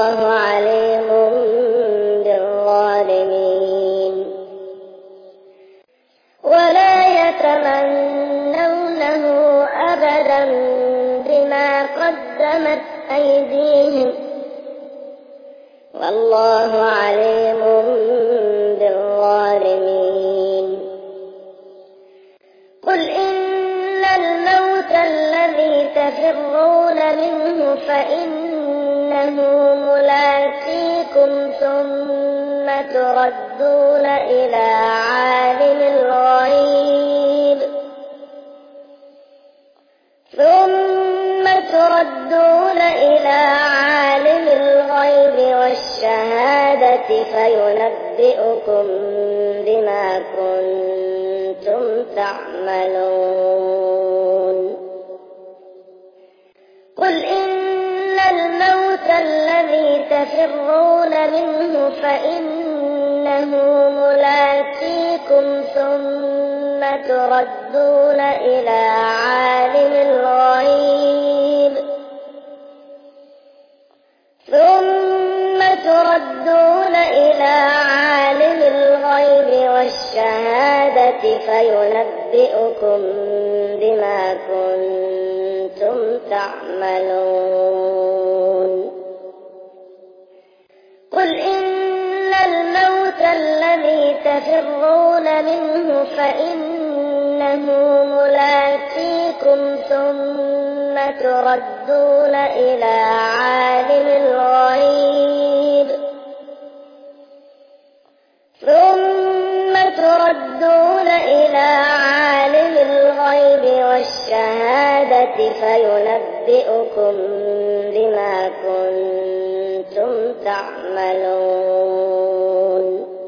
والله عليم بالظالمين. ولا يتمنونه أبدا بما قدمت أيديهم والله عليم بالظالمين. قل إن الموت الذي تفرون منه فإنه ملاقيكم ثم تردون إلى عالم الغيب والشهادة فينبئكم بما كنتم تعملون. قل إن الموت الذي تفرون منه فإنه ملاقيكم ثم تردون إلى عالم الغيب والشهادة فينبئكم بما كنتم تعملون. قل إن الموت الذي تفرون منه فإنه ملاقيكم ثم تردون إلى عالم الغيب والشهادة فينبئكم بما كنتم تعملون.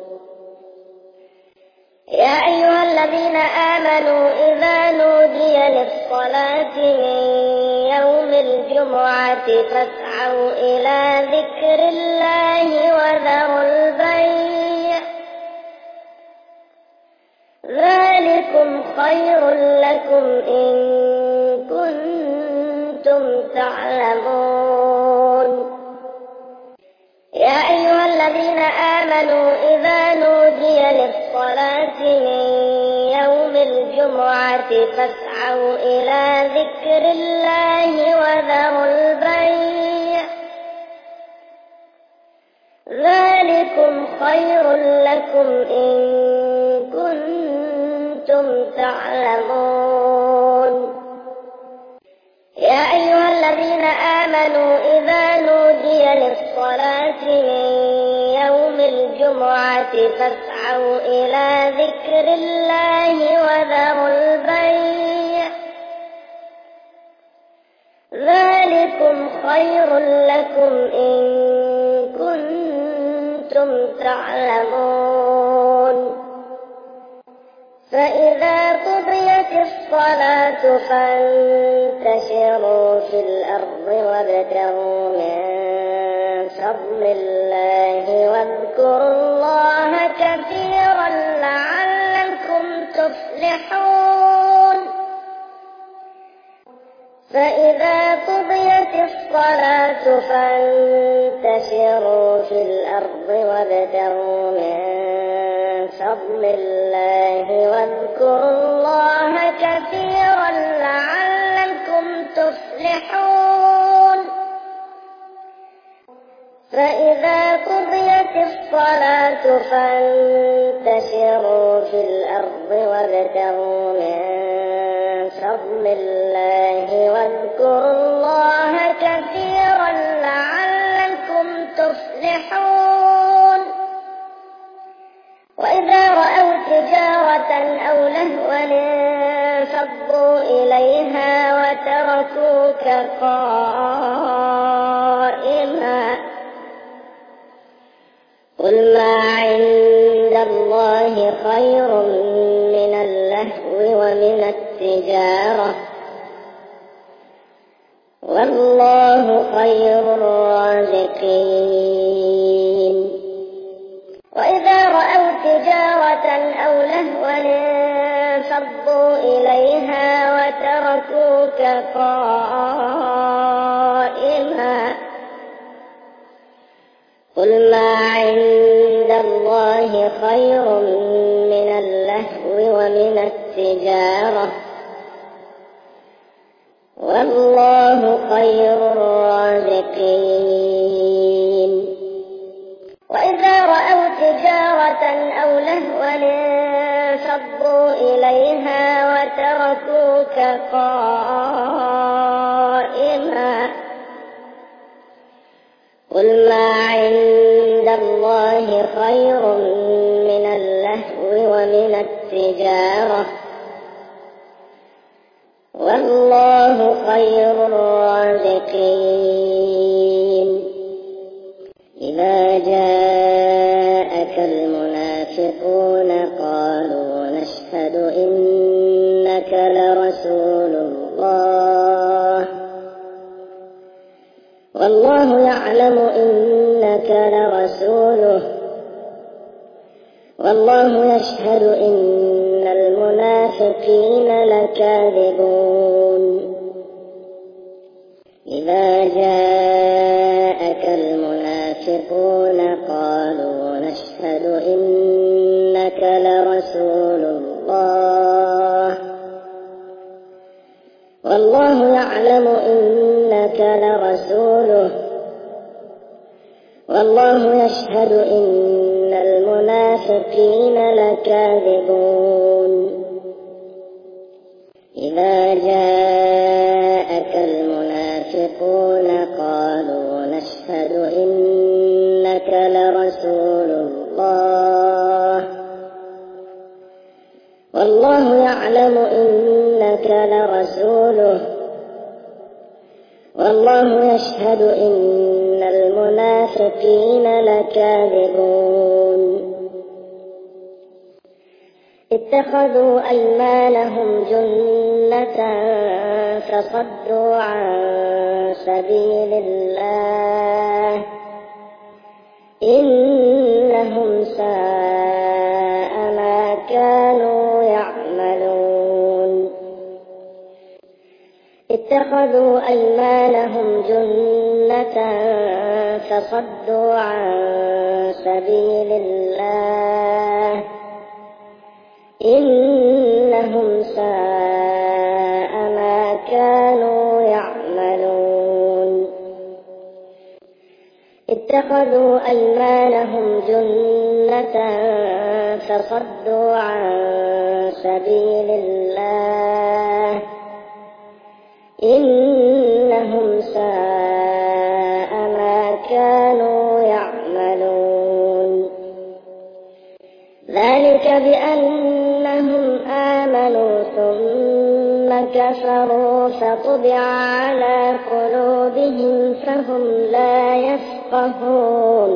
يا أيها الذين آمنوا إذا نودي للصلاة من يوم الجمعة فاسعوا إلى ذكر الله وذروا البيع ذلكم خير لكم إن كنتم تعلمون. يا أيها الذين آمنوا إذا نودي للصلاة من يوم الجمعة فاسعوا إلى ذكر الله وذروا البيع ذلكم خير لكم إن كنتم تعلمون. يا أيها الذين آمنوا إذا نودي للصلاة من يوم الجمعة فاسعوا إلى ذكر الله وذروا البيع ذلكم خير لكم إن كنتم تعلمون. فإذا قضيت الصلاة فانتشروا في الأرض وابتغوا من فضل الله واذكروا الله كثيرا لعلكم تفلحون. فإذا قضيت الصلاة فانتشروا في الأرض وابتغوا من فضل الله واذكروا الله كثيرا لعلكم تفلحون. فإذا قضيت الصلاة فانتشروا في الأرض وابتغوا من فضل الله واذكروا الله كثيرا لعلكم تفلحون. وإذا رأوا تجارة أو لهوا انفضوا إليها وتركوك قائما قل ما عند الله خير من اللهو ومن التجارة والله خير الرازقين. وإذا رأوا تجارة أو لهوا انفضوا إليها وتركوك قائما قل ما عند الله خير من اللهو ومن التجارة والله خير الرازقين. وإذا رأوا تجارة أو لهوا انفضوا إليها وتركوك قائما قل ما عند الله خير من اللهو ومن التجارة والله خير الرازقين. إذا جاءك المنافقون قالوا نشهد إنك لرسول الله والله يعلم إنك لرسوله والله يشهد إن المنافقين لكاذبون. إذا جاءك المنافقون قالوا نشهد إنك لرسول الله والله يعلم إنك لرسوله والله يشهد إن المنافقين لكاذبون. إذا جاءك المنافقون قالوا نشهد إنك لرسول الله والله يعلم إنك لرسوله والله يشهد إن المنافقين لكاذبون. اتخذوا أيمانهم جنة فصدوا عن سبيل الله إنهم ساء ما كانوا يعملون. اتخذوا أيمانهم جنة فصدوا عن سبيل الله إنهم ساء ما كانوا يعملون. اتخذوا أيمانهم جنة فصدوا عن سبيل الله إنهم ساء ما كانوا يعملون. ذلك بأنهم آمنوا ثم كفروا فطبع على قلوبهم فهم لا يفقهون.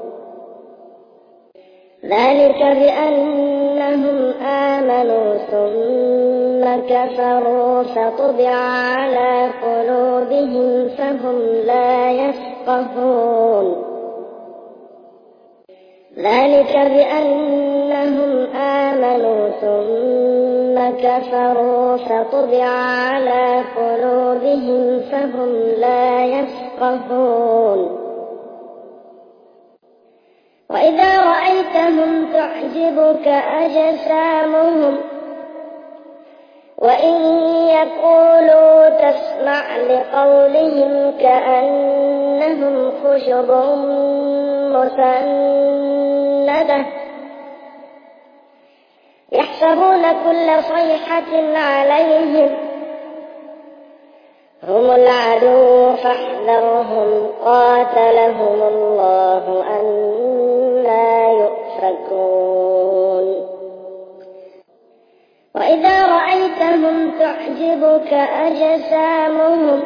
ذلك بأنهم آمنوا ثم كفروا فطبع على قلوبهم فهم لا يفقهون. ذلك بأنهم آمنوا ثم كفروا فطبع على قلوبهم فهم لا يفقهون. وإذا رأيتهم تعجبك أجسامهم وإن يقولوا تسمع لقولهم كأنهم خشب مسندة يحسبون كل صيحة عليهم هم العدو فاحذرهم قاتلهم الله أنى يؤفكون. وإذا رأيتهم تعجبك أجسامهم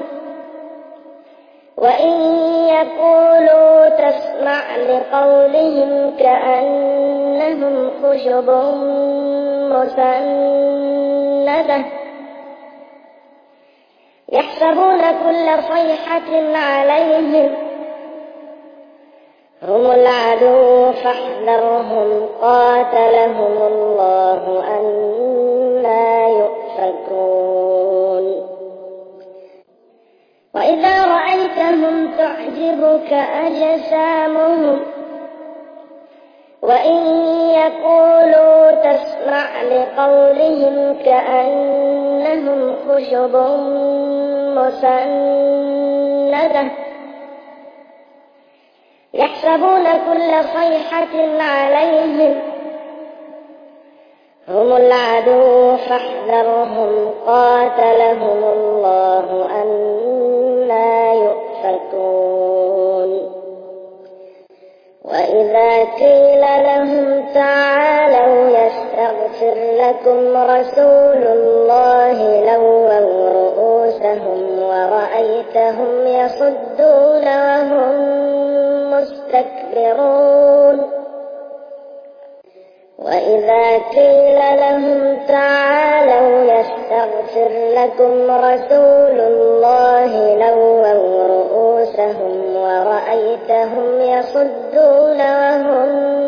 وإن يقولوا تسمع لقولهم كأنهم خشب مسندة يحسبون كل صيحة عليهم هم العدو فاحذرهم قاتلهم الله أنى يؤفكون. وإذا رأيت رأيتهم تعجبك أجسامهم وإن يقولوا تسمع لقولهم كأنهم خشب مسندة يحسبون كل صيحة عليهم هم العدو فاحذرهم قاتلهم الله أنى يؤفكون وإذا قيل لهم تعالوا يستغفر لكم رسول الله لووا رؤوسهم ورأيتهم يصدون وهم مستكبرون وإذا قيل لهم تعالوا يستغفر لكم رسول الله لووا رؤوسهم ورأيتهم يصدون وهم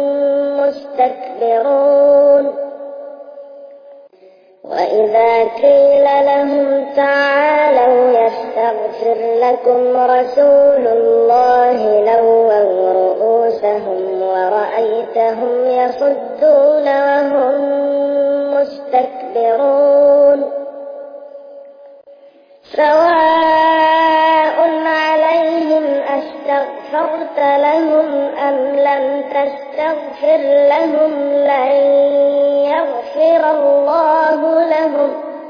مستكبرون وإذا قيل لهم تعالوا يستغفر لكم رسول الله لووا رؤوسهم ورأيتهم يصدون وهم مستكبرون سواء عليهم أستغفرت لهم أم لم تستغفر لهم لن يغفر الله لهم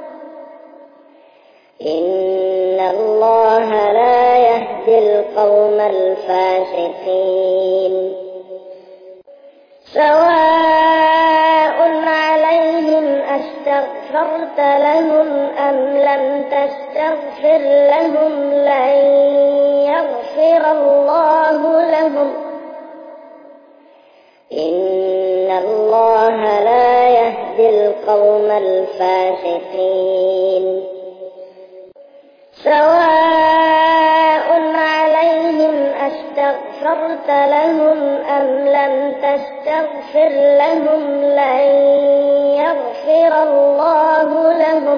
إن الله لا يهدي القوم الفاسقين سواء عليهم أستغفرت لهم أم لم تستغفر لهم لن يغفر الله لهم إن الله لا يهدي القوم الفاسقين سواء عليهم أستغفرت لهم أم لم تستغفر لهم لن يغفر الله لهم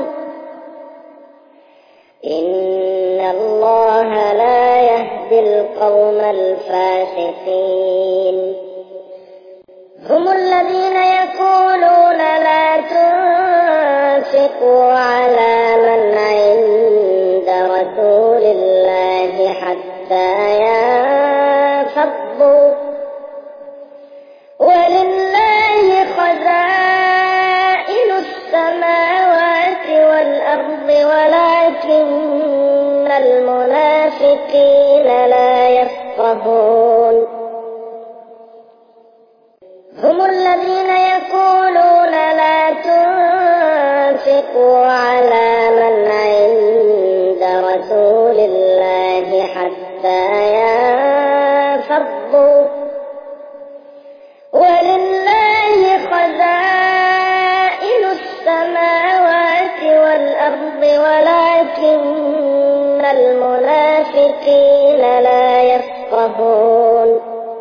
إن الله لا يهدي القوم الفاسقين هم الذين يقولون لا تنفقوا على من عند رسول الله حتى ينفضوا ولله خزائن السماوات والأرض ولكن المنافقين لا يفقهون هم الذين يقولون لا تنفقوا على من عند رسول الله حتى ينفضوا ولله خزائن السماوات والأرض ولكن المنافقين لا يفقهون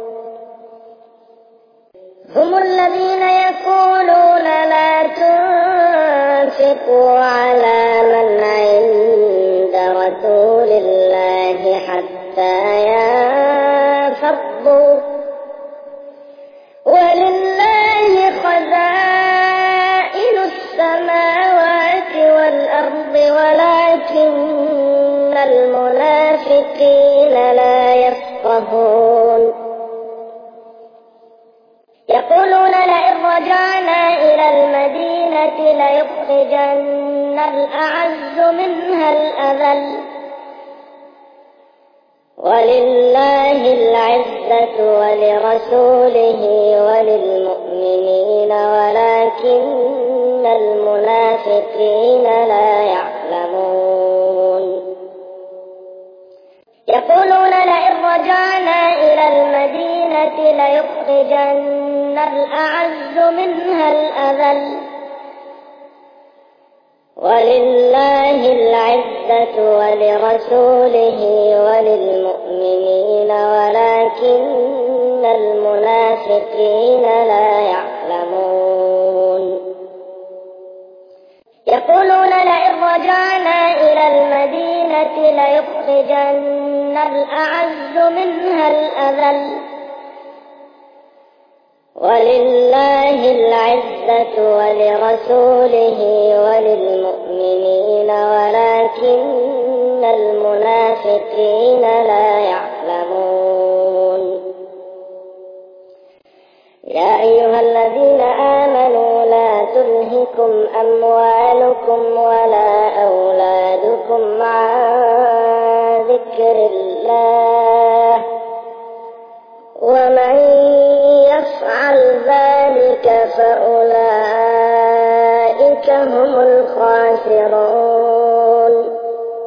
هم الذين يقولون لا تنفقوا على من عند رسول الله حتى ينفضوا ولله خزائن السماوات والأرض ولكن المنافقين لا يفقهون يقولون لئن رجعنا إلى المدينة ليخرجن الأعز منها الأذل ولله العزة ولرسوله وللمؤمنين ولكن المنافقين لا يعلمون يقولون لئن رجعنا إلى المدينة ليخرجن الأعز منها الأذل ولله العزة ولرسوله وللمؤمنين ولكن المنافقين لا يعلمون يقولون لئن رجعنا إلى المدينة الجنة ليخرجن الأعز منها الأذل ولله العزة ولرسوله وللمؤمنين ولكن المنافقين لا يعلمون يا أيها الذين آمنوا لا تلهكم أموالكم ولا أولادكم عن ذكر الله ومن يفعل ذلك فأولئك هم الخاسرون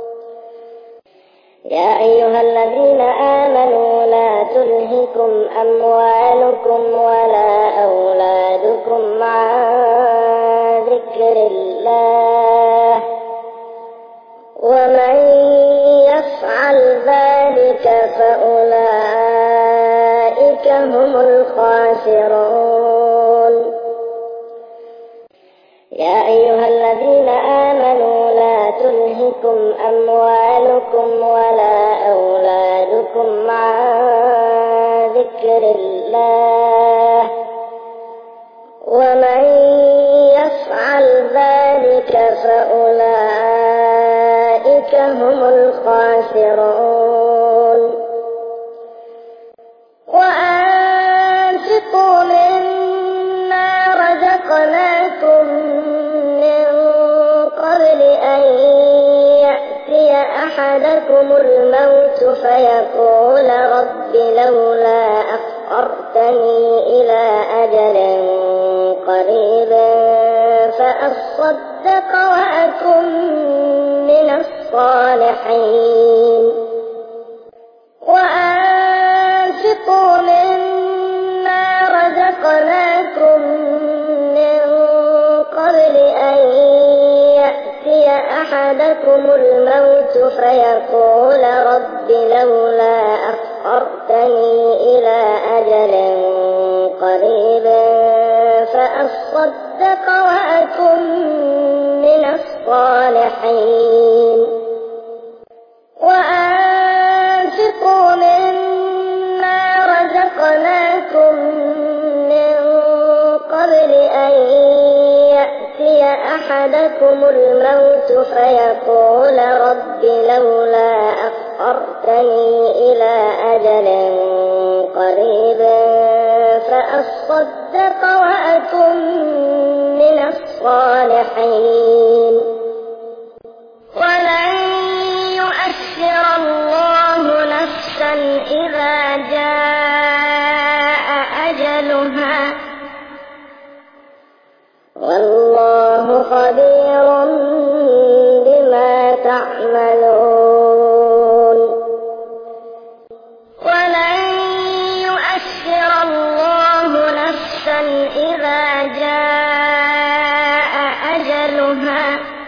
يا أيها الذين آمنوا لا تلهكم أموالكم ولا أولادكم عن ذكر الله ومن يفعل ذلك فأولئك هم الخاسرون يا أيها الذين آمنوا لا تلهكم أموالكم ولا أولادكم عن ذكر الله ومن يفعل ذلك فأولئك هم الخاسرون وأنفقوا مما رزقناكم من قبل أن يأتي أحدكم الموت فيقول رب لولا أخرتني إلى أجل قريب فأصدق وأكن من الصالحين وأنفقوا مما رزقناكم من قبل أن يأتي أحدكم الموت فيقول رب لولا أخرتني إلى أجل قريب فأصدق وأكن من الصالحين وأنفقوا مما رزقناكم من قبل أن يأتي أحدكم الموت فيقول رب لولا أخرتني إلى أجل قريب فأصدق وأكن من الصالحين ولن يؤخر الله نفسا إذا جاء أجلها والله خبير بما تعملون ولن يؤخر الله نفسا إذا جاء أجلها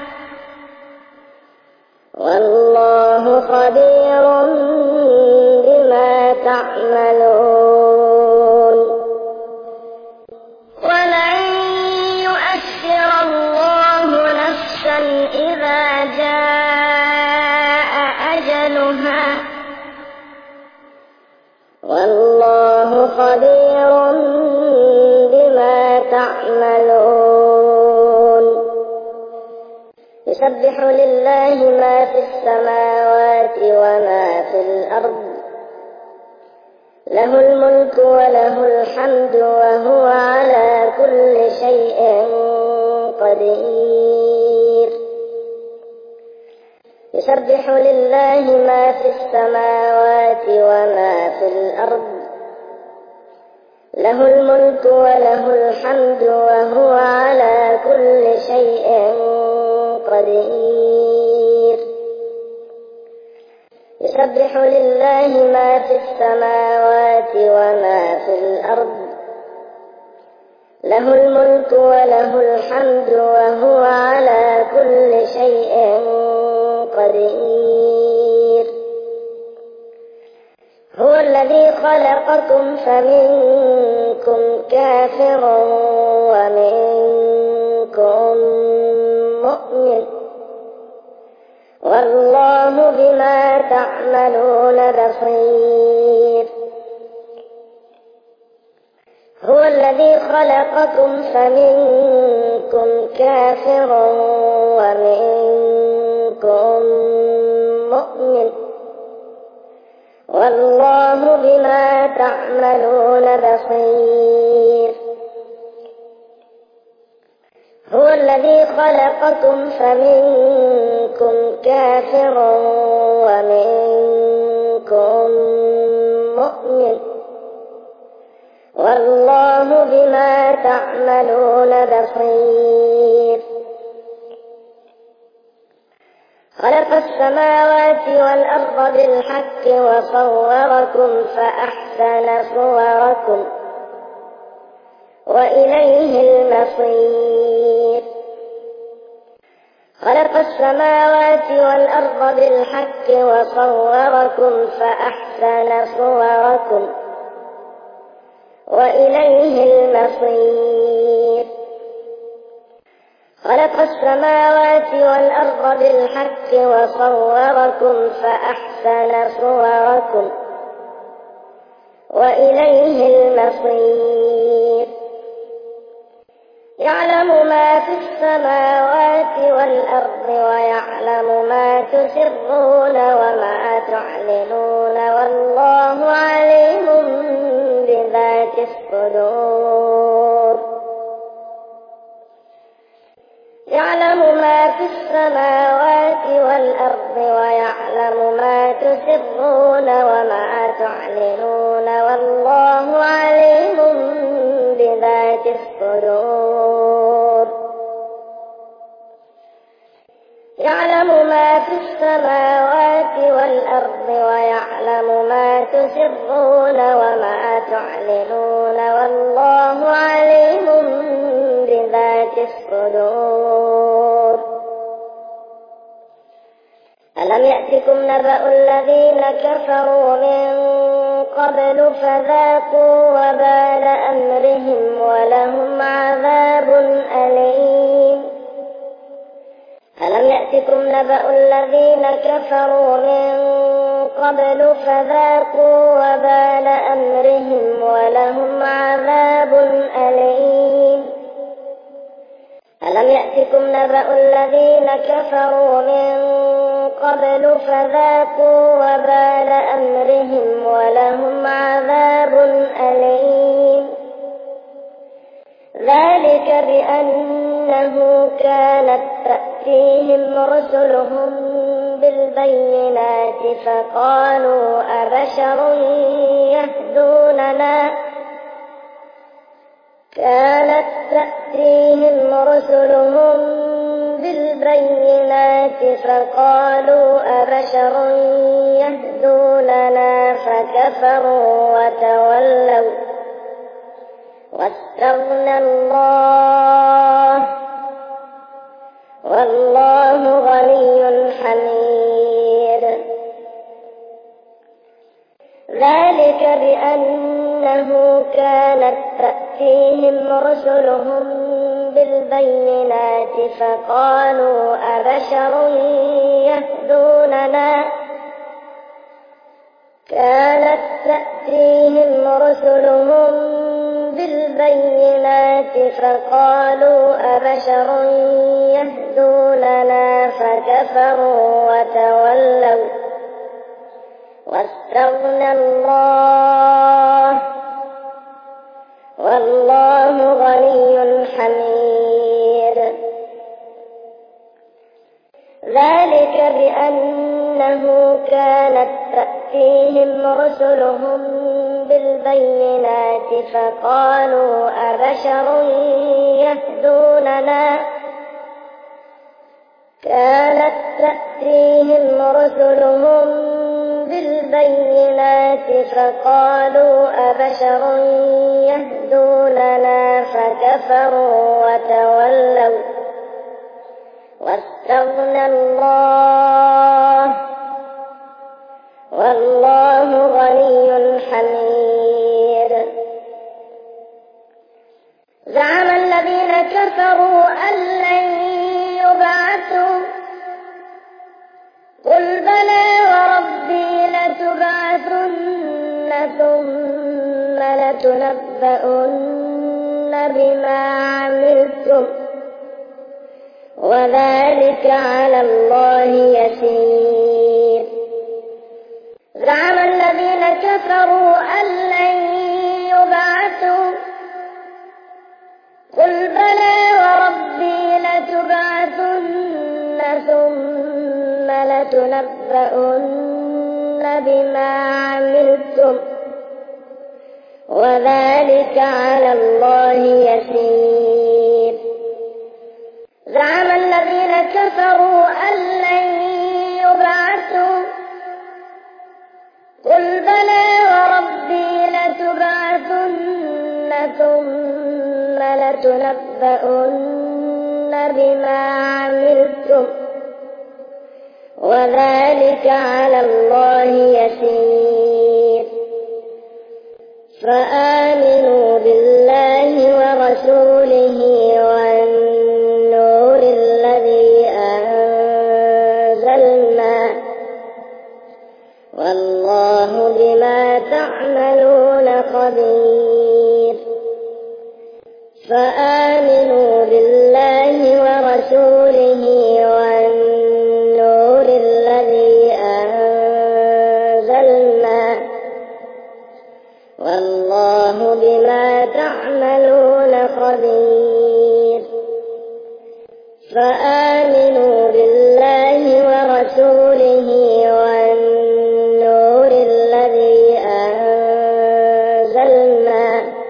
والله خبير بما تعملون ولن يؤخر الله نفسا إذا جاء أجلها والله خبير بما تعملون يسبح لله ما في السماوات وما في الأرض له الملك وله الحمد وهو على كل شيء قدير يسبح لله ما في السماوات وما في الأرض له الملك وله الحمد وهو على كل شيء قدير يسبح لله ما في السماوات وما في الأرض له الملك وله الحمد وهو على كل شيء قدير هو الذي خلقكم فمنكم كافر ومنكم مؤمن والله بما تعملون بصير. هو الذي خلقكم فمنكم كافر ومنكم مؤمن، والله بما تعملون بصير. هو الذي خلقكم فمنكم كافر ومنكم مؤمن، والله بما تعملون بصير. خلق السماوات والأرض بالحق وصوركم فأحسن صوركم وإليه المصير. خلق السماوات والأرض بالحق وصوركم فأحسن صوركم وإليه المصير. خلق السماوات والأرض بالحق وصوركم فأحسن صوركم وإليه المصير. يعلم ما في السماوات والأرض ويعلم ما تسرون وما تعلنون، والله عليم بذات الصدور. يعلم ما في السماوات والأرض ويعلم ما تسرون وما تعلنون، والله عليم بذات الصدور. يعلم ما في السماوات والأرض ويعلم ما تسرون وما تعلنون، والله عليم بذات الصدور. ألم يأتكم نبأ الذين كفروا من قبل فذاقوا وبال أمرهم ولهم عذاب أليم. ألم يأتكم نبأ الذين كفروا من قبل فذاقوا وبال أمرهم ولهم عذاب أليم. ألم يأتكم نبأ الذين كفروا من قبل فذاقوا وبال أمرهم ولهم عذاب أليم. ذلك بأنه كانت تأتيهم رسلهم بالبينات فقالوا أبشر يهدوننا. كانت تأتيهم رسلهم بالبينات فقالوا أبشر يهدوننا فكفروا وتولوا واستغنى الله، والله غني حميد. ذلك بأنه كانت تأتيهم رسلهم بالبينات فقالوا أبشر يهدوننا. كانت تأتيهم رسلهم بالبينات فقالوا أبشر يهدوننا فكفروا وتولوا واستغنى الله، والله غني حميد. ذلك بأنه كانت تأتيهم رسلهم بالبينات فقالوا أبشر يهدوننا. كانت تأتيهم رسلهم بالبينات فقالوا أبشر يهدوننا فكفروا وتولوا واستغنى الله، والله غني حميد. زعم الذين كفروا أن لن يبعثوا لتنبؤن بما عملتم وذلك على الله يسير. زعم الذين كفروا أن لن يبعثوا قل بلى وربي لتبعثن ثم لتنبؤن بما عملتم وذلك على الله يسير. زعم الذين كفروا أن لن يبعثوا قل بلى وربي لتبعثن ثم لتنبؤن بما عملتم وذلك على الله يسير. فآمنوا بالله ورسوله والنور الذي أنزلنا والله بما تعملون خبير. فآمنوا بالله ورسوله والنور الذي أنزلنا والله بما تعملون خبير. فآمنوا بالله ورسوله والنور الذي أنزلنا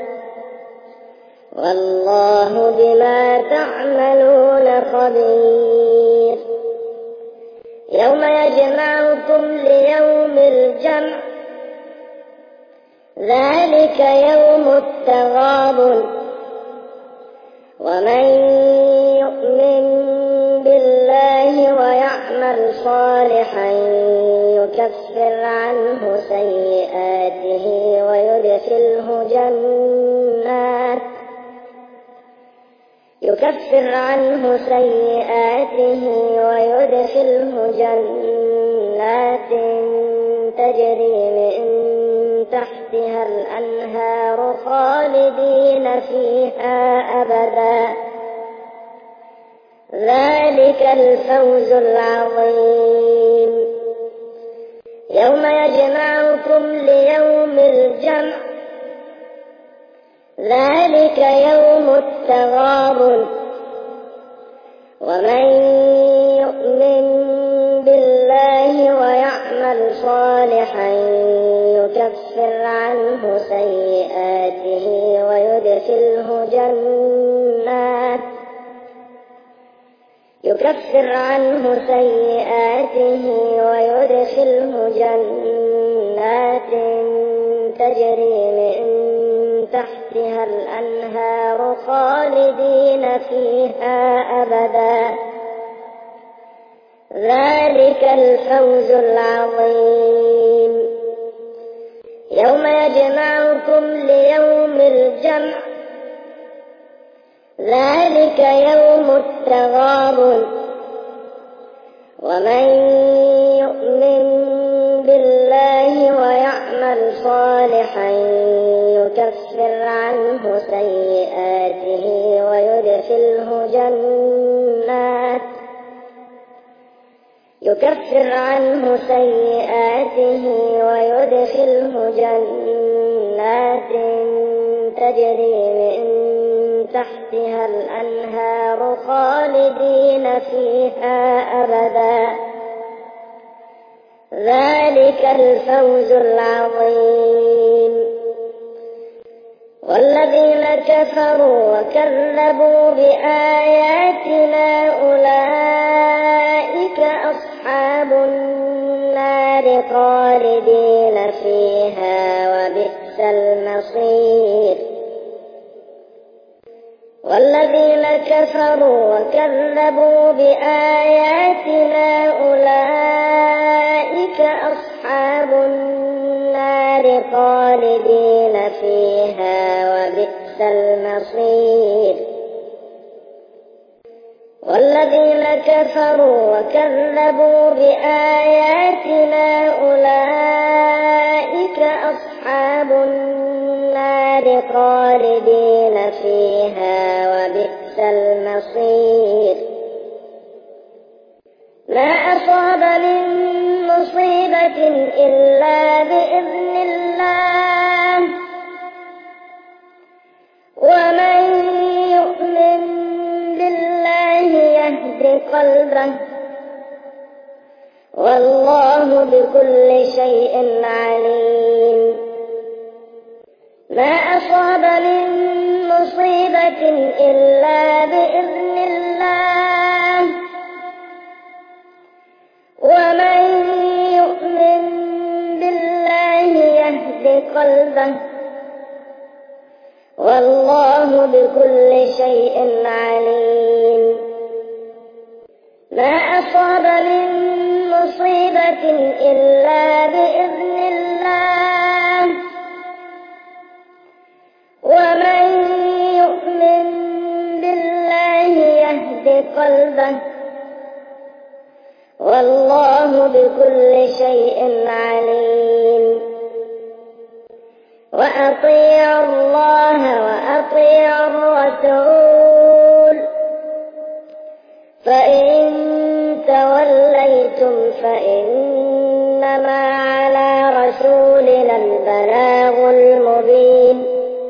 والله بما تعملون خبير. يوم يجمعكم ليوم الجمع ذلك يوم التغابن ومن يؤمن بالله ويعمل صالحا يكفر عنه سيئاته ويدخله جنات تجري من تحتها الأنهار خالدين فيها أبدا ذلك الفوز العظيم. يوم يجمعكم ليوم الجمع ذلك يوم التغابن ومن يؤمن بالله ويعمل صالحا يكفر عنه سيئاته ويدخله جنات تجري من تحتها الأنهار خالدين فيها أبدا ذلك الفوز العظيم. يوم يجمعكم ليوم الجمع ذلك يوم التغابن ومن يؤمن بالله ويعمل صالحا يكفر عنه سيئاته ويدخله جنات تجري من تحتها الأنهار خالدين فيها أبدا ذلك الفوز العظيم. والذين كفروا وكذبوا بآياتنا أولئك أصحاب النار خالدين فيها وبئس المصير. والذين كفروا وكذبوا بآياتنا أولئك أصحاب النار خالدين فيها وبئس المصير. والذين كفروا وكذبوا بآياتنا أولئك أصحاب النار النار خالدين فيها وبئس المصير. ما أصاب من مصيبة إلا بإذن الله، ومن يؤمن بالله يهد قلبه، والله بكل شيء عليم. ما أصاب من مصيبة إلا بإذن الله، ومن يؤمن بالله يهد قلبه، والله بكل شيء عليم. ما أصاب من مصيبة إلا بإذن الله، ومن يؤمن بالله يهد قلبه، والله بكل شيء عليم. وأطيعوا الله وأطيعوا الرسول، فإن توليتم فإنما على رسولنا البلاغ المبين.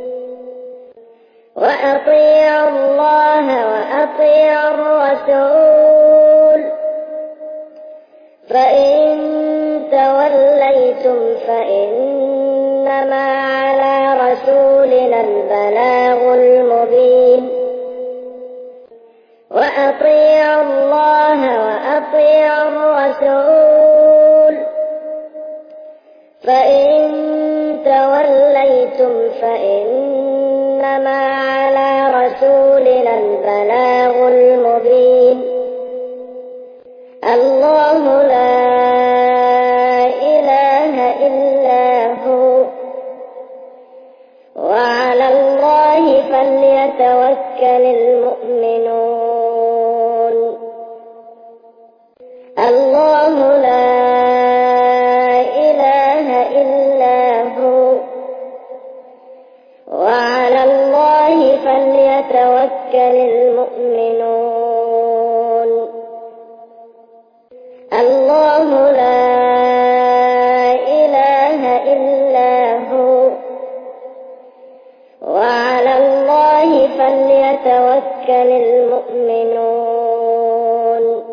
وأطيعوا الله وأطيعوا الرسول، فإن توليتم فإنما على رسولنا البلاغ المبين. وأطيعوا الله وأطيعوا الرسول، فإن توليتم فإنما على رسولنا البلاغ المبين. الله لا إله إلا هو، وعلى الله فليتوكل المؤمنون. الله لا إله إلا هو، وعلى الله فليتوكل المؤمنون. الله لا إله إلا هو، وعلى الله فليتوكل المؤمنون.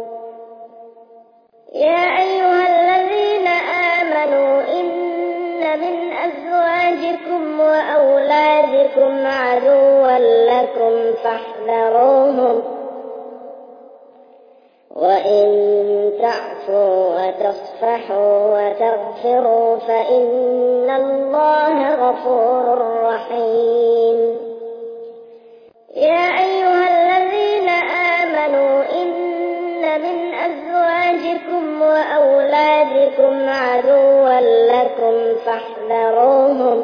يا أيها الذين آمنوا إن من أزواجكم وأولادكم عدوا لكم فاحذروهم، وإن تعفوا وتصفحوا وتغفروا فإن الله غفور رحيم. يا أيها الذين آمنوا إن من أزواجكم وأولادكم عدوا لكم فاحذروهم،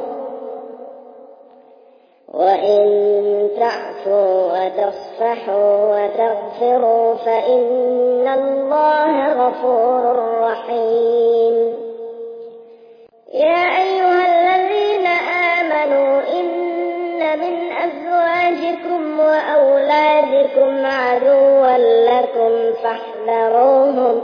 وإن تعفوا وتصفحوا وتغفروا فإن الله غفور رحيم. يا أيها الذين آمنوا إن من أزواجكم وأولادكم عدوا لكم فاحذروهم،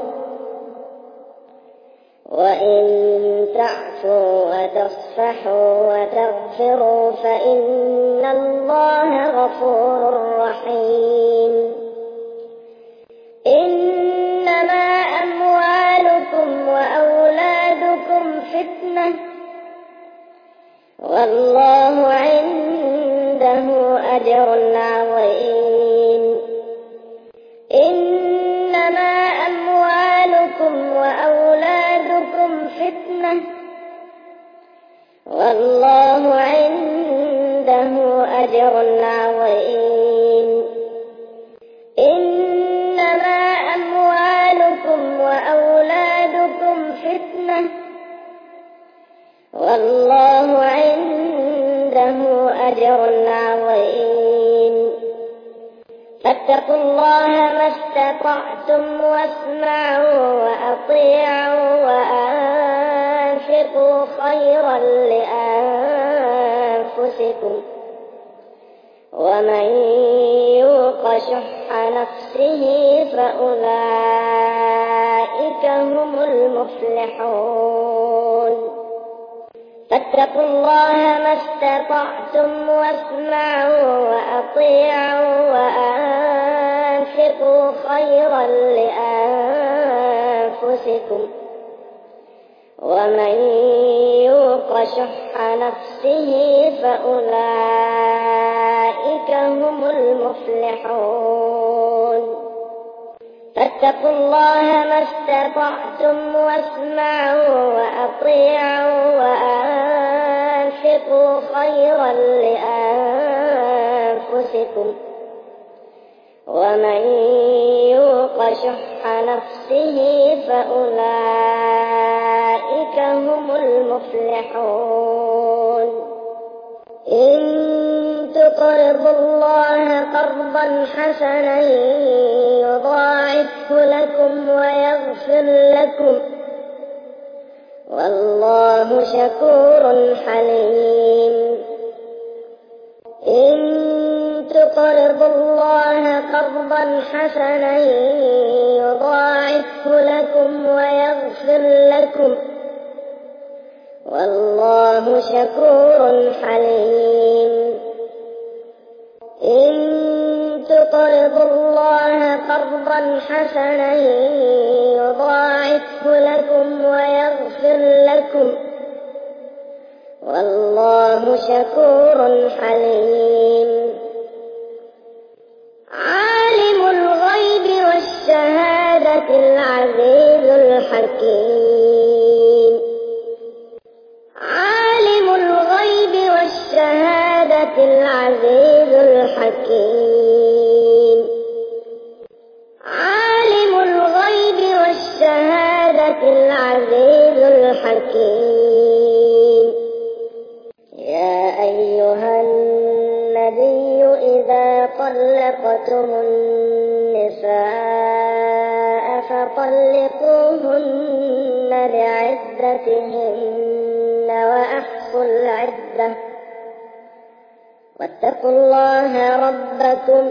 وإن تعفوا وتصفحوا وتغفروا فإن الله غفور رحيم. إنما أموالكم وأولادكم فتنة، والله عنده أجر عظيم. إنما أموالكم وأولادكم فتنة، والله عنده أجر عظيم. إنما أموالكم وأولادكم فتنة، والله عنده أجر عظيم. فاتقوا الله ما استطعتم واسمعوا وأطيعوا وأنفقوا خيرا أنفسكم ومن يوق شح نفسه فأولئك هم المفلحون فاتقوا الله ما استطعتم واسمعوا وأطيعوا وأنفقوا خيرا لأنفسكم ومن يوق شح نفسه فأولئك هم المفلحون فاتقوا الله ما استطعتم واسمعوا وأطيعوا وأنفقوا خيرا لأنفسكم ومن يوق شح نفسه فأولئك هم المفلحون إن تقرضوا الله قرضا حسنا يضاعفه لكم ويغفر لكم والله شكور حليم إن تقرضوا الله قرضا حسنا يضاعفه لكم ويغفر لكم والله شكور حليم إن تقرضوا الله قرضا حسنا يضاعفه لكم ويغفر لكم والله شكور حليم عالم الغيب والشهادة العزيز الحكيم عالم الغيب والشهادة العزيز الحكيم عالم الغيب والشهادة العزيز الحكيم يا أيها النبي إذا طلقتم النساء فطلقوهن لعدتهن وأحصوا العدة واتقوا الله ربكم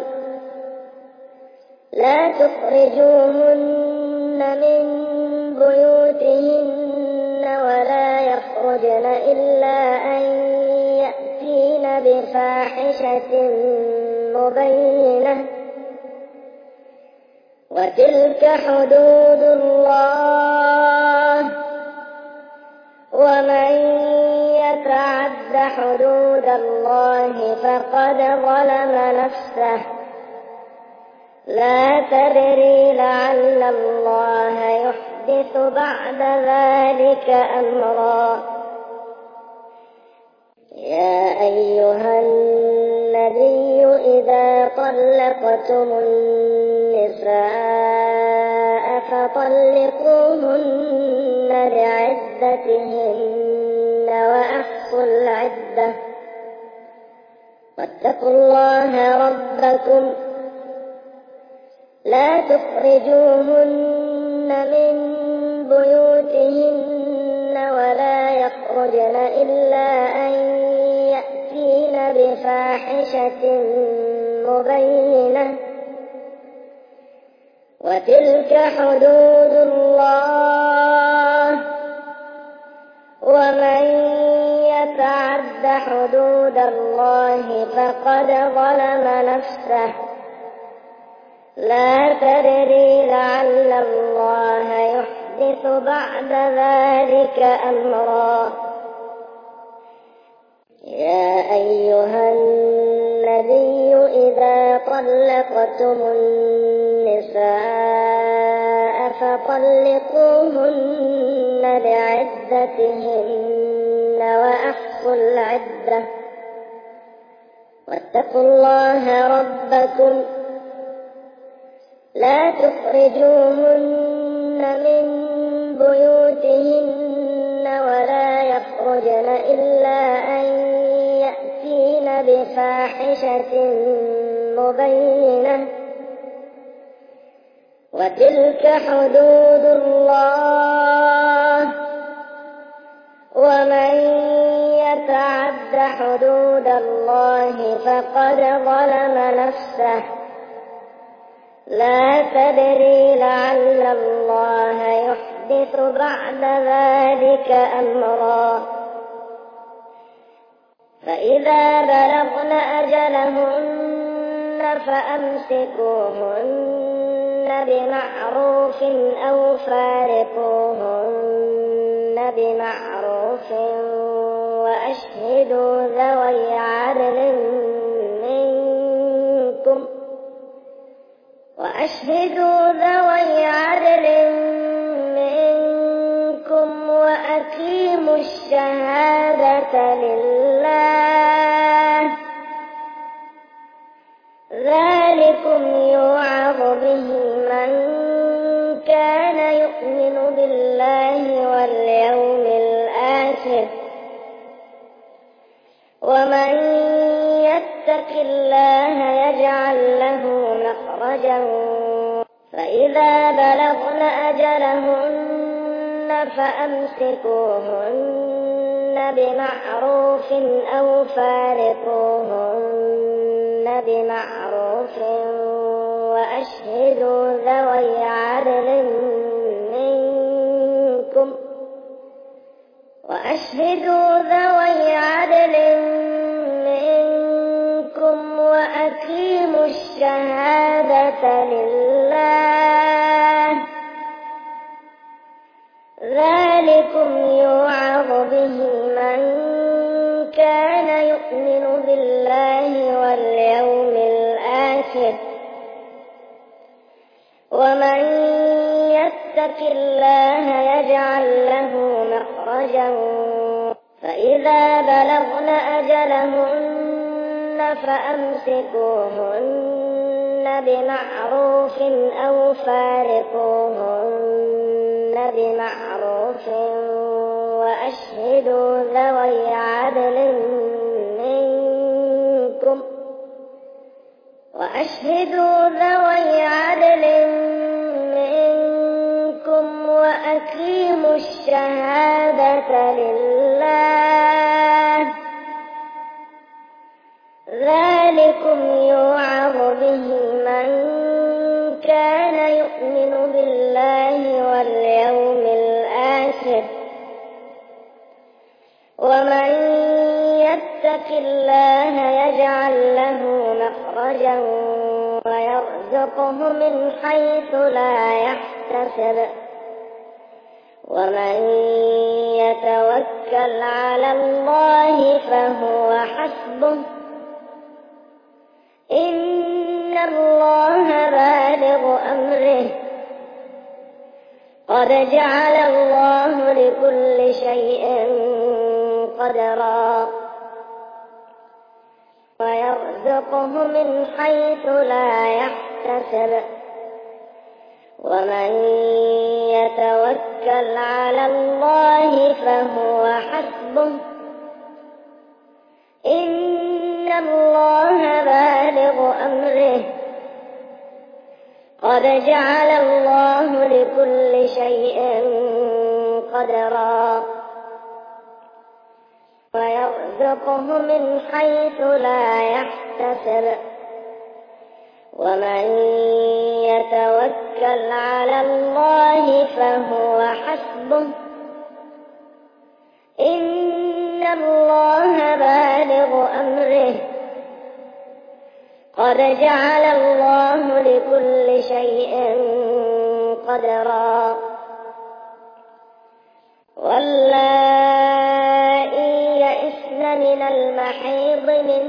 لا تخرجوهن من بيوتهن ولا يخرجن إلا أن يأتين بفاحشة مبينة وتلك حدود الله ومن يتعد حدود الله فقد ظلم نفسه لا تدري لعل الله يحدث بعد ذلك أمرا يا أيها النبي إذا طلقتم النساء فطلقوهن لعدتهن وأحصوا العدة واتقوا الله ربكم لا تخرجوهن من بيوتهن ولا يخرجن إلا أن يأتين بفاحشة مبينة وتلك حدود الله ومن يتعد حدود الله فقد ظلم نفسه لا تدري لعل الله يحدث بعد ذلك أمرا يا أيها النبي إذا طلقتم النساء فطلقوهن لعدتهن وأحصوا العدة واتقوا الله ربكم لا تخرجوهن من بيوتهن ولا يخرجن إلا أن يأتين بفاحشة مبينة وتلك حدود الله ومن يتعد حدود الله فقد ظلم نفسه لا تدري لعل الله يحدث بعد ذلك أمرا فإذا بلغن أجلهن فأمسكوهن بمعروف أو فارقوهن بمعروف وأشهدوا ذوي عدل منكم وأقيموا الشهادة لله ذلكم يوعظ به من كان يؤمن بالله واليوم الآخر ومن يتق الله يجعل له مخرجا فإذا بلغن أجلهن فأمسكوهن بمعروف أو فارقوهن بمعروف وأشهدوا ذوي عدل منكم وأقيموا الشهادة لله ذلكم يوعظ به من كان يؤمن بالله واليوم الآخر ومن يتق الله يجعل له مخرجا فإذا بلغن أجلهن فأمسكوهن بمعروف أو فارقوهن بمعروف وأشهدوا ذوي عدل منكم وأقيموا الشهادة لله ذلكم يوعظ به من كان يؤمن بالله واليوم الآخر ومن يتق الله يجعل له مخرجا ويرزقه من حيث لا يحتسب ومن يتوكل على الله فهو حسبه إن الله بالغ أمره قد جعل الله لكل شيء قدرا ويرزقه من حيث لا يحتسب ومن يتوكل على الله فهو حسبه إن الله بالغ أمره قد جعل الله لكل شيء قدرا ويرزقه من حيث لا يحتسب ومن يتوكل على الله فهو حسبه إن الله بالغ أمره قد جعل الله لكل شيء قدرا واللائي يئسن من المحيض من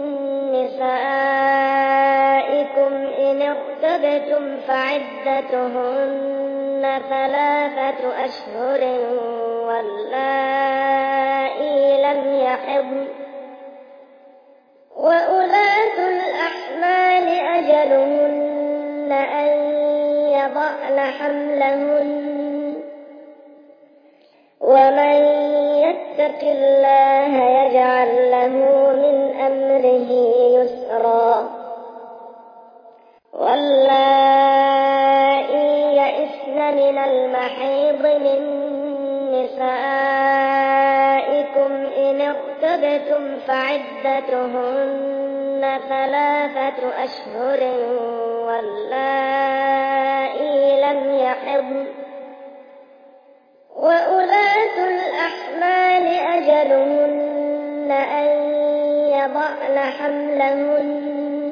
نسائكم إن ارتبتم فعدتهن 3 أشهر واللائي لم يحضن وأولاة الأحمال أجلهن أن يضعن حملهن ومن يتق الله يجعل له من أمره يسرا واللائي يئسن من المحيض من نسائكم إن ارتبتم ارتبتم فعدتهن 3 أشهر واللائي لم يحضن وأولاة الأحمال أجلهن أن يضعن حملهن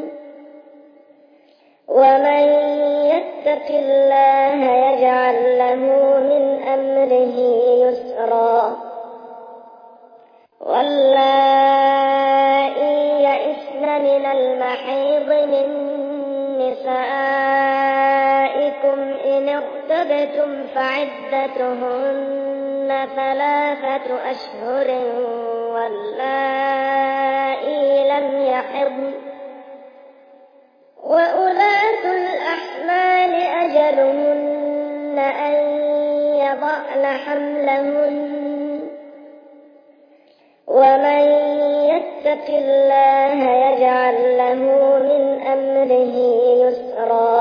ومن يتق الله يجعل له من أمره يسرا واللائي يئسن من المحيض من نسائكم إن ارتبتم فعدتهن 3 أشهر واللائي لم يحضن وأولاة الأحمال أجلهن أن يضعن حملهن ومن يتق الله يجعل له من أمره يسرا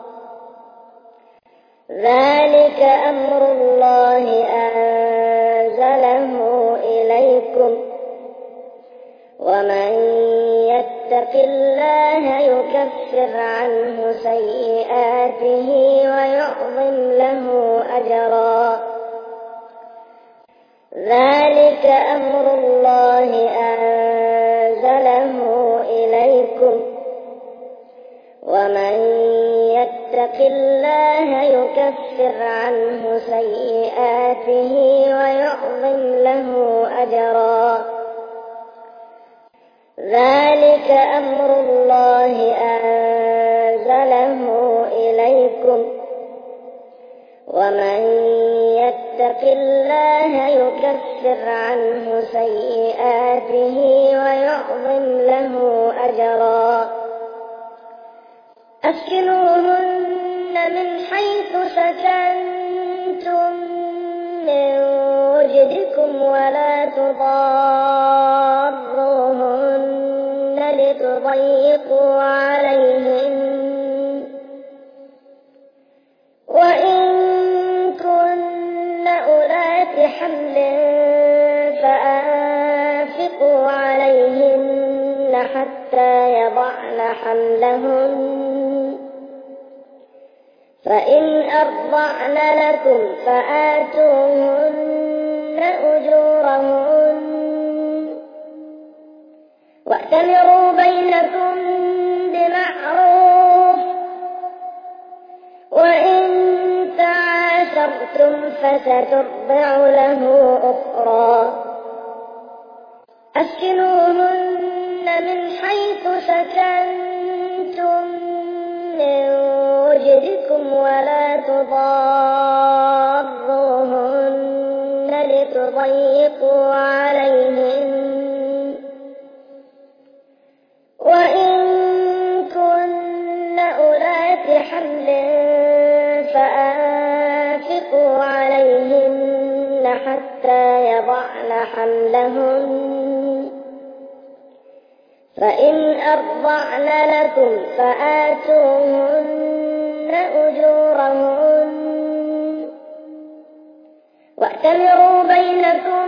ذلك أمر الله أنزله إليكم ومن يتق الله يكفر عنه سيئاته ويعظم له أجرا ذلك أمر الله أنزله إليكم ومن يتق الله يكفر عنه سيئاته ويعظم له أجرا ذلك أمر الله أنزله إليكم ومن يتق الله يكفر عنه سيئاته ويعظم له أجرا أسكنوهن من حيث سكنتم من وجدكم ولا تضاروهن لتضيقوا عليهن وإن كن أولات حمل فأنفقوا عليهن حتى يضعن حملهن فإن أرضعن لكم فآتوهن أجورهن وأتمروا بينكم بمعروف وإن تعاسرتم فسترضع له أخرى أسكنوهن من حيث سكنتم من وجدكم ولا تضاروهن لتضيقوا عليهن وإن كن أولات حمل فأنفقوا عليهن حتى يضعن حملهن فإن أرضعن لكم فآتوهن أجورهن وأتمروا بينكم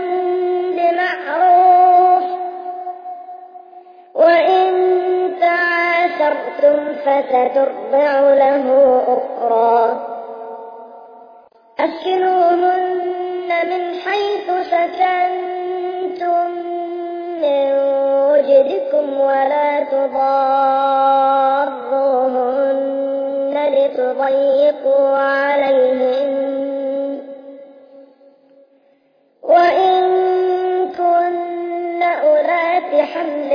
بمعروف وإن تعاسرتم فسترضع له أخرى أسكنوهن من حيث سكنتم من وجدكم ولا تضاروهن لتضيقوا عليهن وإن كن أولات حمل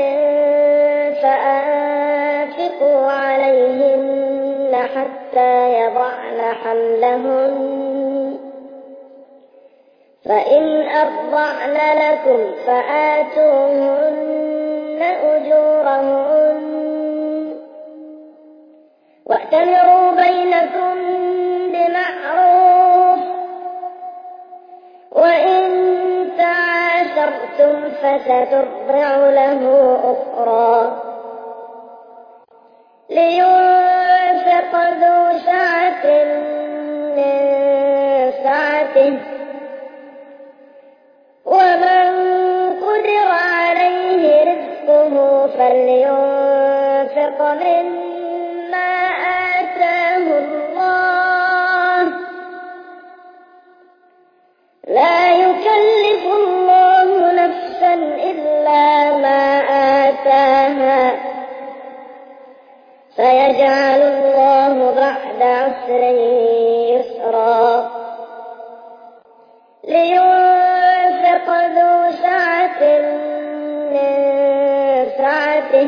فأنفقوا عليهن حتى يضعن حملهن فإن أرضعن لكم فآتوهن أجورهن وأتمروا بينكم بمعروف وإن تعاسرتم فسترضع له أخرى لينفق ذو سعة من سعته ومن قدر عليه مما آتاه الله لا يكلف الله نفسا إلا ما آتاها سيجعل الله بعد عسر يسرا لينفق ذو سعة من سعته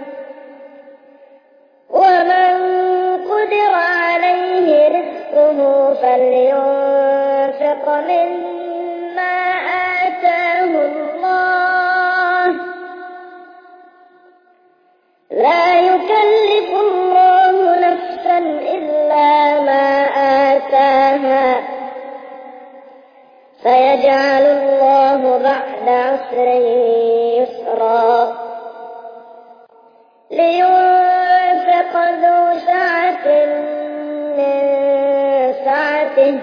ومن قدر عليه رزقه فلينفق مما آتاه الله لا يكلف الله نفسا إلا ما آتاها سيجعل الله بعد عسر يسرا لينفق ذو سعة من سعته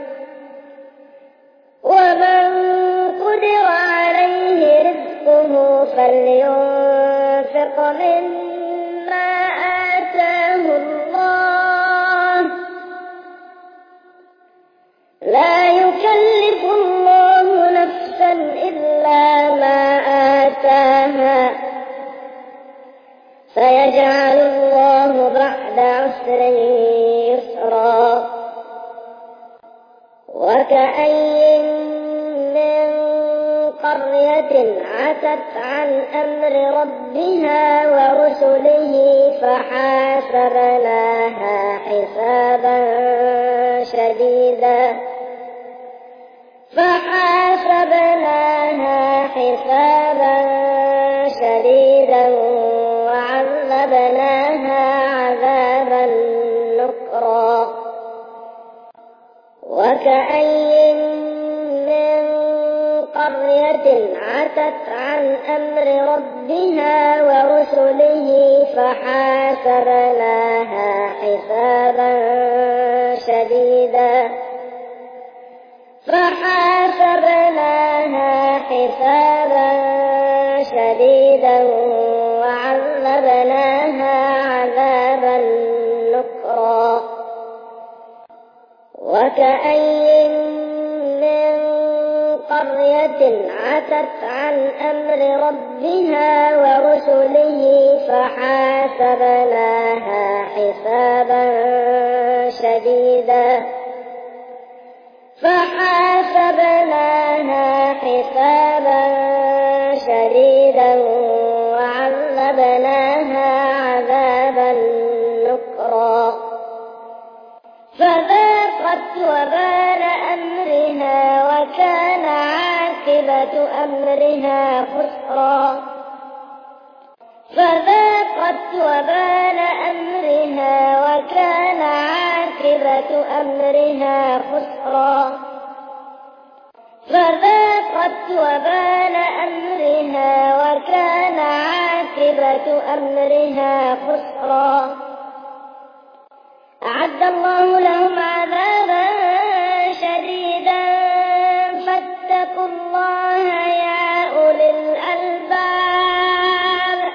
ومن قدر عليه رزقه فلينفق مما آتاه الله لا يكلف الله نفسا إلا ما آتاها سيجعل الله بعد عسر يسرا وكأين من قرية عتت عن أمر ربها ورسله فحاسبناها حسابا شديدا وعذبناها عذابا نكرا وكأين من قرية عتت عن أمر ربها ورسله فحاسبناها حسابا شديدا وعذبناها عذابا نكرا وكأين من قرية عتت عن أمر ربها ورسله فحاسبناها حسابا شديدا وعذبناها عذابا نكرا فذاقت وبال أمرها وكان عاقبة أمرها خسرا فذاقت وبال أمرها وكان عاقبة أمرها خسرا فذاقت وبال أمرها وكان عاقبة أمرها خسرا أعد الله لهم عذابا شديدا فاتقوا الله يا أولي الألباب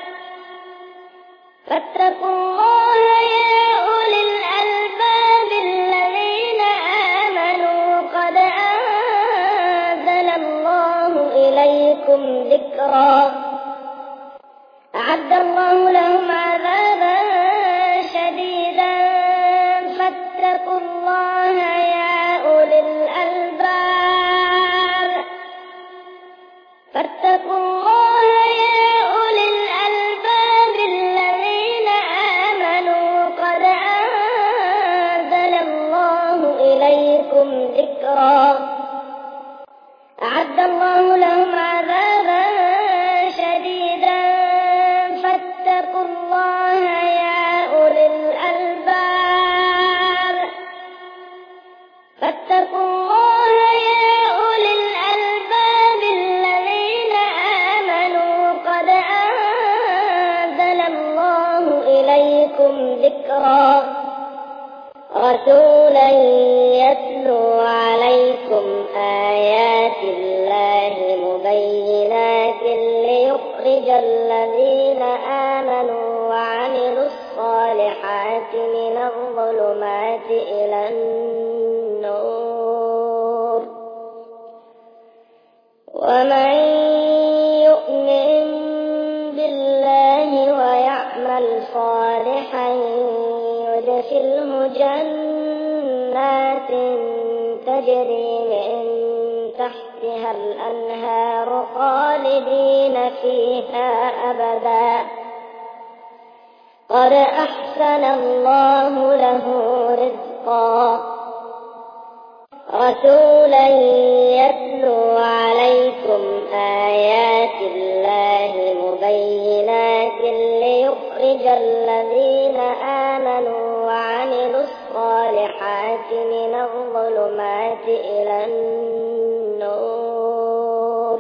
فاتقوا الله يا أولي الألباب الذين آمنوا قد أنزل الله إليكم ذكرا أعد الله لهم عذابا شديدا فاتقوا الله يا أولي الألباب فاتقوا الله يا أولي الألباب الذين آمنوا قد أنزل الله إليكم ذكرا أعد الله لهم عذابا شديدا فاتقوا الله يا أولي الألباب فاتقوا الله يا أولي الألباب الذين آمنوا قد أنزل الله إليكم ذكرا رسولا يتلو عليكم آيات الله مبينات ليخرج الذين آمنوا وعملوا الصالحات من الظلمات إلى النور. ومن يؤمن بالله ويعمل صالحا يدخله جنات تجري من تحتها الأنهار خالدين فيها أبدا قد أحسن الله له رزقا رسولا يتلو عليكم آيات الله مبينات ليخرج الذين آمنوا وعملوا الصالحات من الظلمات إلى النور.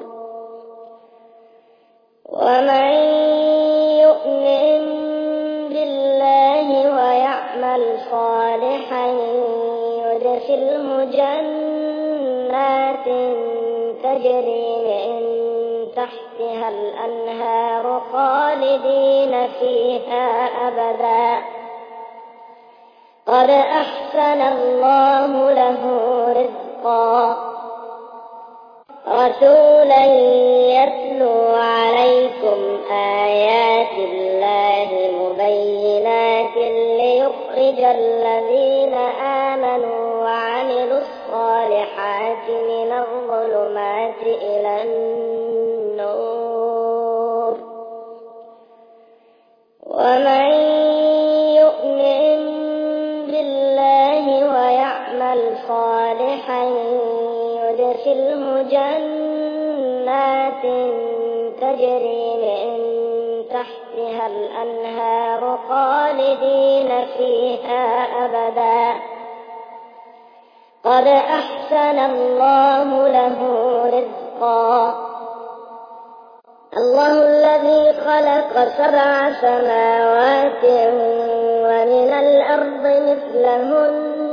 ومن يؤمن بالله ويعمل صالحا يدخله جنات تجري من تحتها الأنهار خالدين فيها أبدا قد أحسن الله له رزقا رسولا يتلو عليكم آيات الله مبينات ليخرج الذين آمنوا وعملوا الصالحات من الظلمات إلى النور. ومن يؤمن بالله ويعمل صالحا يدخله جنات تجري من تحتها الأنهار خالدين فيها أبدا قد أحسن الله له رزقا. الله الذي خلق 7 سماوات ومن الأرض مثلهن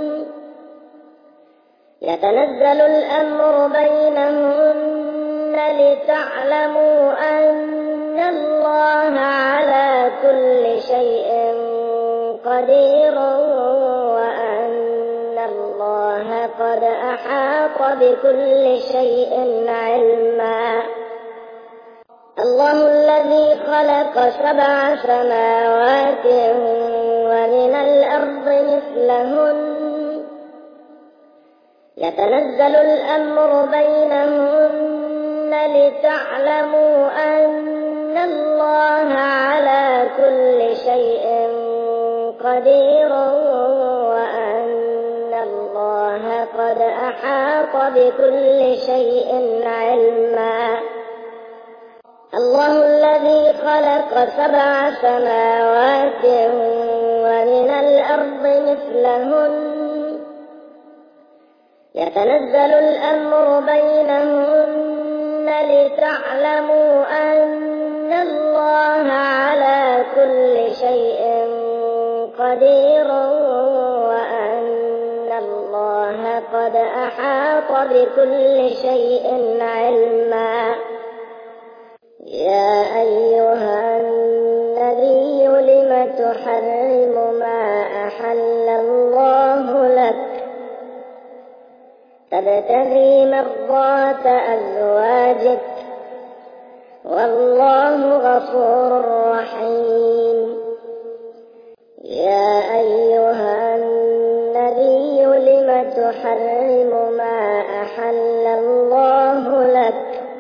يتنزل الأمر بينهن لتعلموا أن الله على كل شيء قدير وأن الله قد أحاط بكل شيء علما. الله الذي خلق 7 سماوات ومن الأرض مثلهن يتنزل الأمر بينهن لتعلموا أن الله على كل شيء قدير وأن الله قد أحاط بكل شيء علما. الله الذي خلق 7 سماوات ومن الأرض مثلهن يتنزل الأمر بينهن لتعلموا أن الله على كل شيء قدير وأن الله قد أحاط بكل شيء علما. يا أيها النبي لم تحرم ما أحل الله لك تبتغي مرضات أزواجك والله غفور رحيم. يا أيها النبي لم تحرم ما أحل الله لك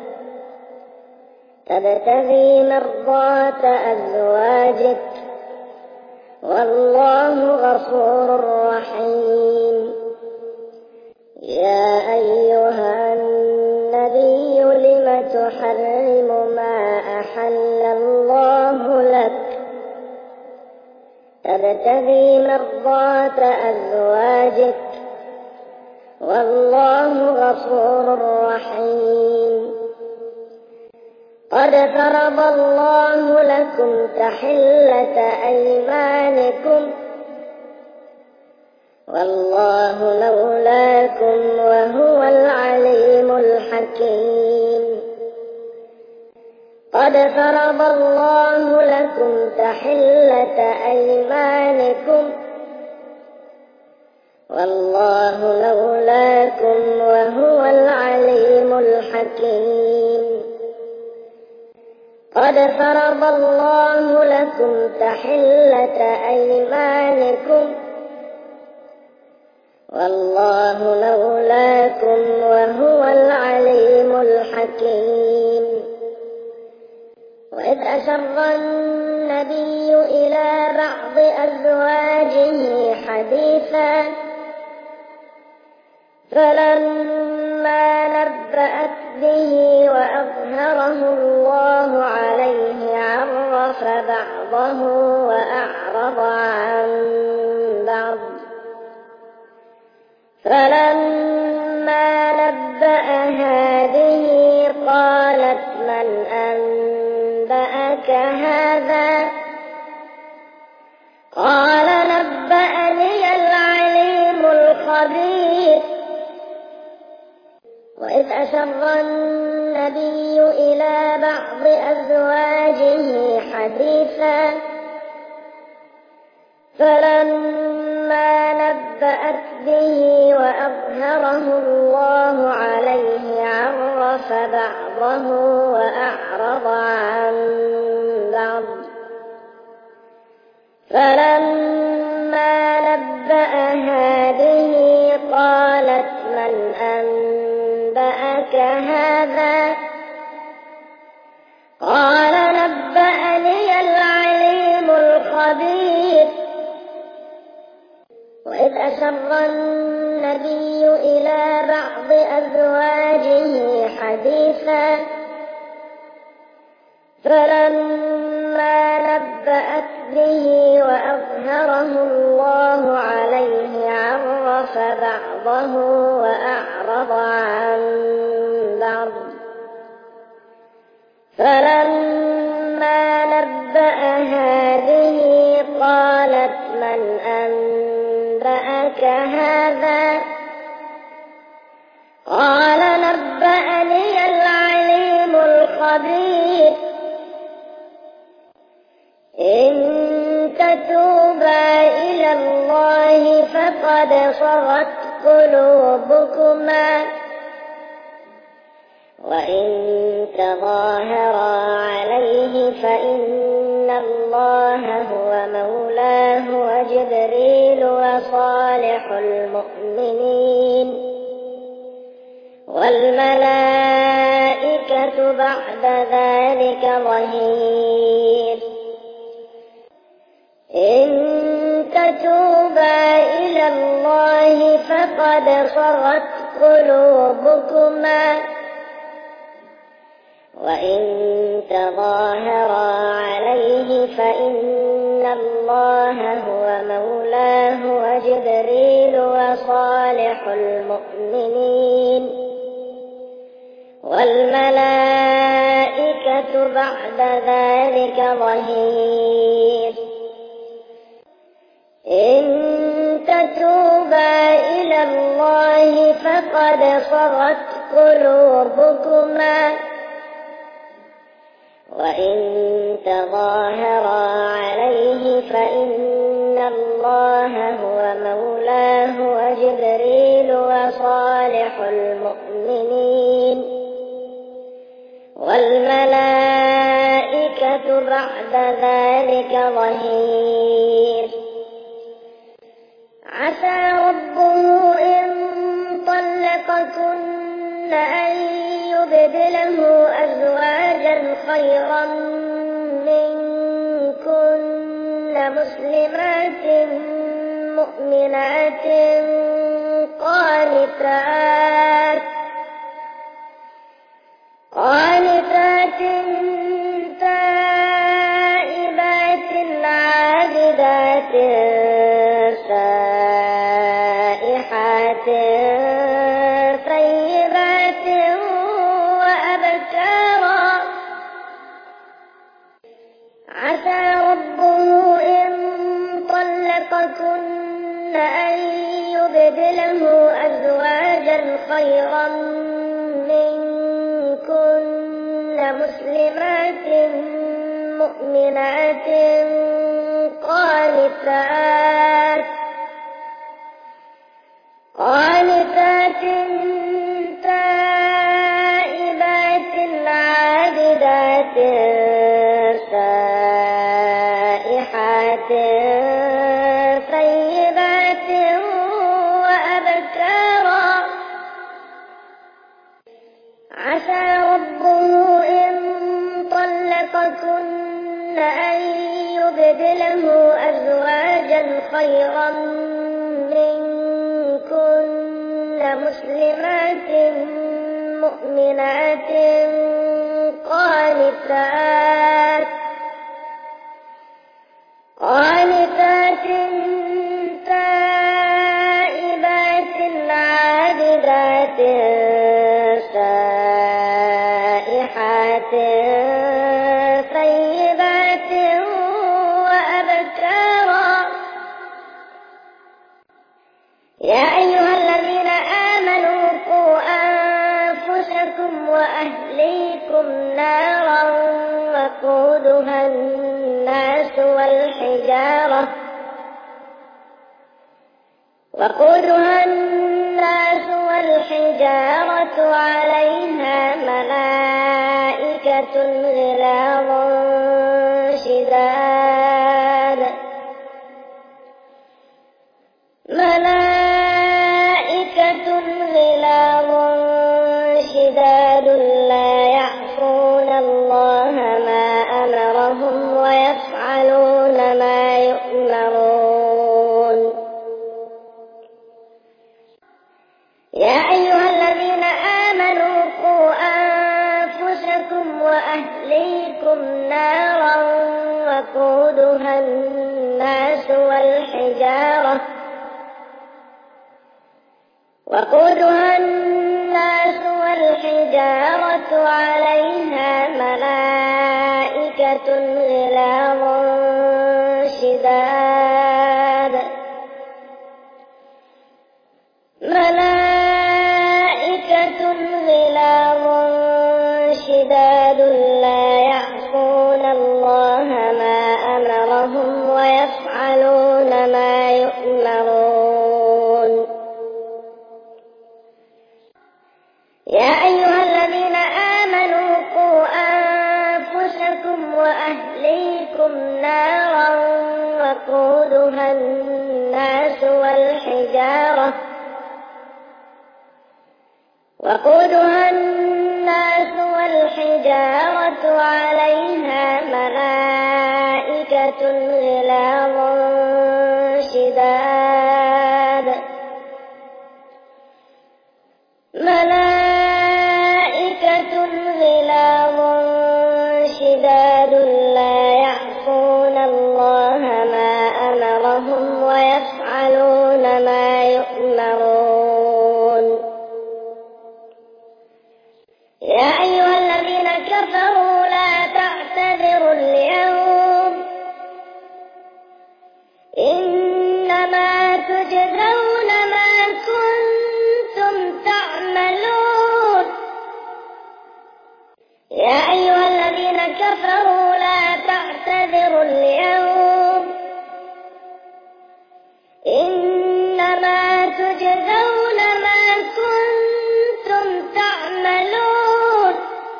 تبتغي مرضات أزواجك والله غفور رحيم. يا أيها النبي لم تحرم ما أحل الله لك تبتغي مرضات أزواجك والله غفور رحيم. قد فرض الله لكم تحلة أيمانكم والله مولاكم وهو العليم الحكيم. قد فرض الله لكم تحلة أيمانكم والله مولاكم وهو العليم الحكيم قد فرض الله لكم تحلة أيمانكم والله مولاكم وهو العليم الحكيم وإذ أسر النبي إلى بعض أزواجه حديثا فلما نبأت به وأظهره الله عليه عرف بعضه وأعرض عن بعض فلما نبأها به قالت من أنبأك هذا قال نبأني العليم الخبير وإذ أسر النبي إلى بعض أزواجه حديثا فلما نبأت به وأظهره الله عليه عرف بعضه وأعرض عن بعض فلما نبأها به قالت من أنبأك هذا قال نبأني العليم الخبير وإذ أسر النبي إلى بعض أزواجه حديثا فلما نبأت به وأظهره الله عليه عرف بعضه وأعرض عن بعض فلما نبأها به قالت من أنبأك هذا قال نبأني العليم الخبير إن تتوبا إلى الله فقد صغت قلوبكما وإن تظاهرا عليه فإن الله هو مولاه وجبريل وصالح المؤمنين والملائكة بعد ذلك ظهير إن تتوبا إلى الله فقد صغت قلوبكما وإن تظاهرا عليه فإن الله هو مولاه وجبريل وصالح المؤمنين والملائكة بعد ذلك ظهير إن تتوبا إلى الله فقد صغت قلوبكما وإن تظاهرا عليه فإن الله هو مولاه وجبريل وصالح المؤمنين والملائكة بعد ذلك ظهير عسى ربه إن طلقكن أن يبدله أزواجا خيرا منكن مسلمات مؤمنات قانتات تائبات عابدات سائحات طيبات وأبكارا عسى ربه إن طلقكن أن يبدله أزواجا خيرا منكن مسلمات مؤمنات قانتات تائبات عابدات سائحات ثيبات وأبكارا عسى ربه إن طلقكن أن يبدله أزواجا خيرا منكن مسلمات مؤمنات قانتات تائبات عابدات سائحات ثيبات وأبكارا يا أيها الذين آمنوا قوا أنفسكم وأهليكم نارا وقودها الناس والحجارة عليها ملائكة غلاظ شداد لا يعصون الله ما أمرهم ويفعلون ما يؤمرون يا أيها الذين آمنوا قوا أنفسكم وأهليكم نارا وقودها الناس والحجارة عليها ملائكة غلاظ شداد لا يعصون الله ما أمرهم ويفعلون ما يؤمرون يا أيها الذين آمنوا قوا أنفسكم وأهليكم نارا وقودها الناس والحجارة عليها ملائكة غلاظ شداد لا يعصون الله ما أمرهم ويفعلون ما يؤمرون يا أيها الذين كفروا لا تعتذروا اليوم إنما تجزون ما كنتم تعملون يا أيها الذين كفروا لا تعتذروا اليوم إنما تجزون ما كنتم تعملون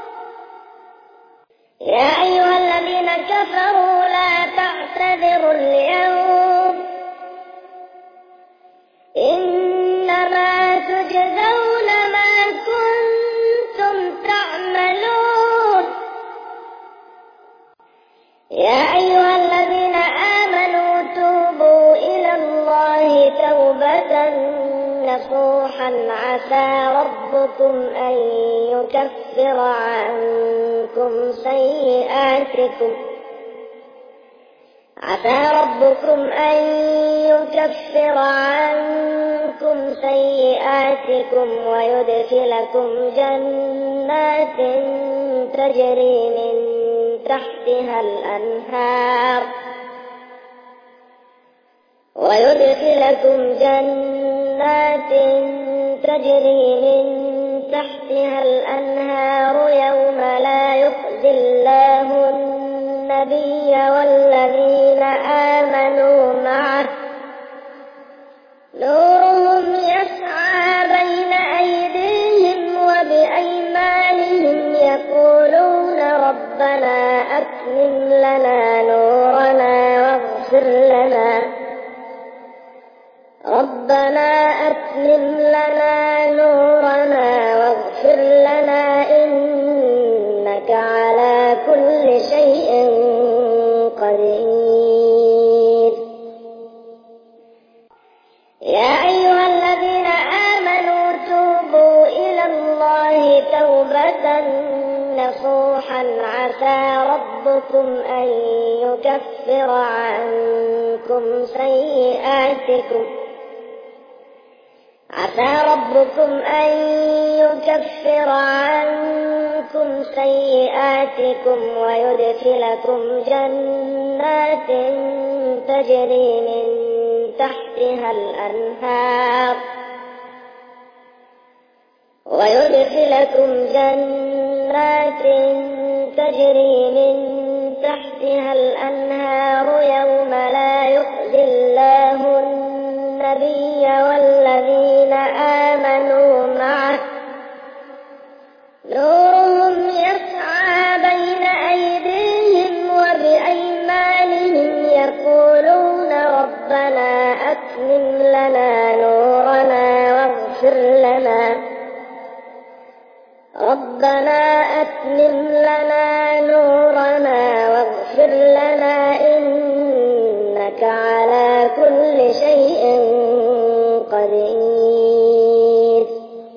يا أيها الذين كفروا لا تعتذروا اليوم إنما تجزون ما كنتم تعملون يا أيها الذين آمنوا توبوا إلى الله توبة نصوحا عسى ربكم أن يكفر عنكم سيئاتكم ويدخلكم جنات تجري من تحتها الأنهار يوم لا يخزي الله النبي والذين آمنوا معه نورهم يسعى بين أيديهم وبأيمانهم يقولون ربنا أتمم لنا نورنا واغفر لنا إنك على كل شيء قدير. يا أيها الذين آمنوا توبوا إلى الله توبة نصوحا عسى ربكم أن يكفر عنكم سيئاتكم ويدخلكم جنات تجري من تحتها الأنهار يوم لا يخزي الله النبي والذين آمنوا معه نورهم يسعى بين أيديهم وبأيمانهم يقولون ربنا أتمم لنا نورنا واغفر لنا إنك على كل شيء قدير.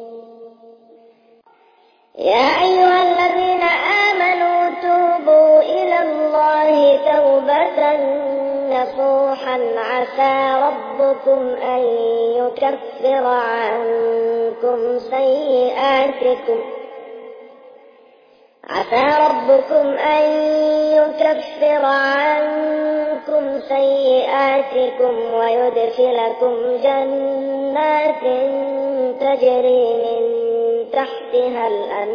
يا أيها الذين آمنوا توبوا إلى الله توبة نصوحا عسى ربكم أن يكفر عنكم سيئاتكم ويدخلكم جنات تجري من تحتها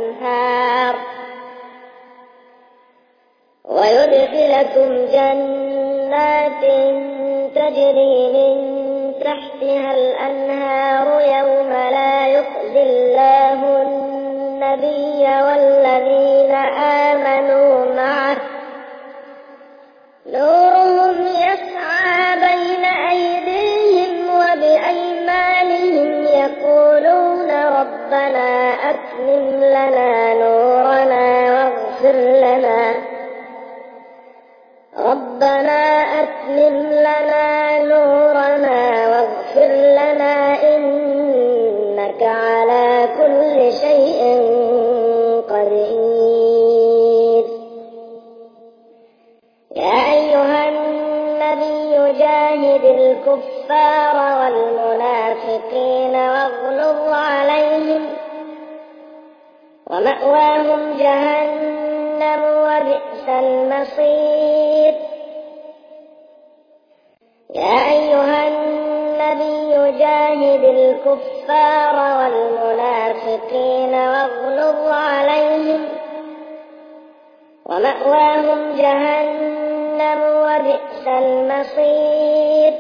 الأنهار يوم لا يخزي الله النبي والذين آمنوا معه نورهم يسعى بين أيديهم وبأيمانهم يقولون ربنا أتمم لنا نورنا واغفر لنا إنك على كل شيء قدير. يا أيها النبي جاهد الكفار والمنافقين واغلظ عليهم ومأواهم جهنم وبئس المصير. يا أيها النبي جاهد الكفار والمنافقين واغلظ عليهم ومأواهم جهنم وبئس المصير.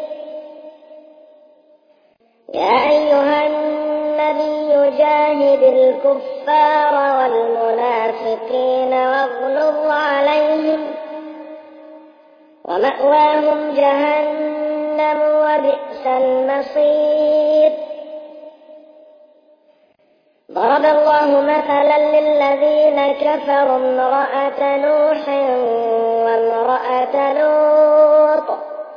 يا أيها النبي جاهد الكفار والمنافقين واغلظ عليهم ومأواهم جهنم وبئس المصير. ضرب الله مثلا للذين كفروا امرأة نوح وامرأة لوط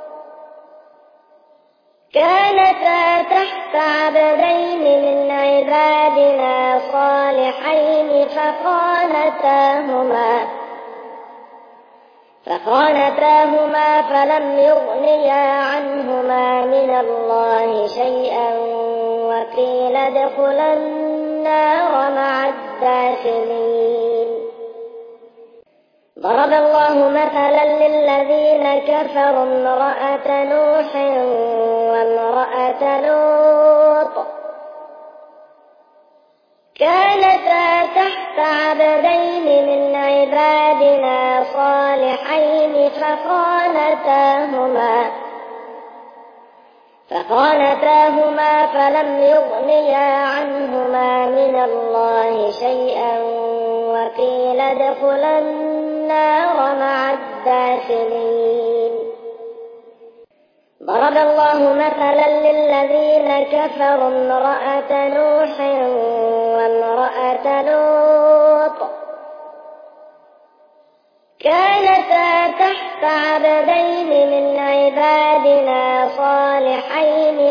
كانتا تحت عبدين من عبادنا صالحين فخانتاهما فلم يغنيا عنهما من الله شيئا وقيل ادخلا النار مع الداخلين. ضرب الله مثلا للذين كفروا امرأة نوح وامرأة لوط كانتا تحت عبدين من عبادنا صالحين فخانتاهما فلم يغنيا عنهما من الله شيئا وقيل ادخلا النار مع الداخلين. ضرب الله مثلا للذين كفروا امرأة نوح وامرأة لوط كانتا تحت عبدين من عبادنا صالحين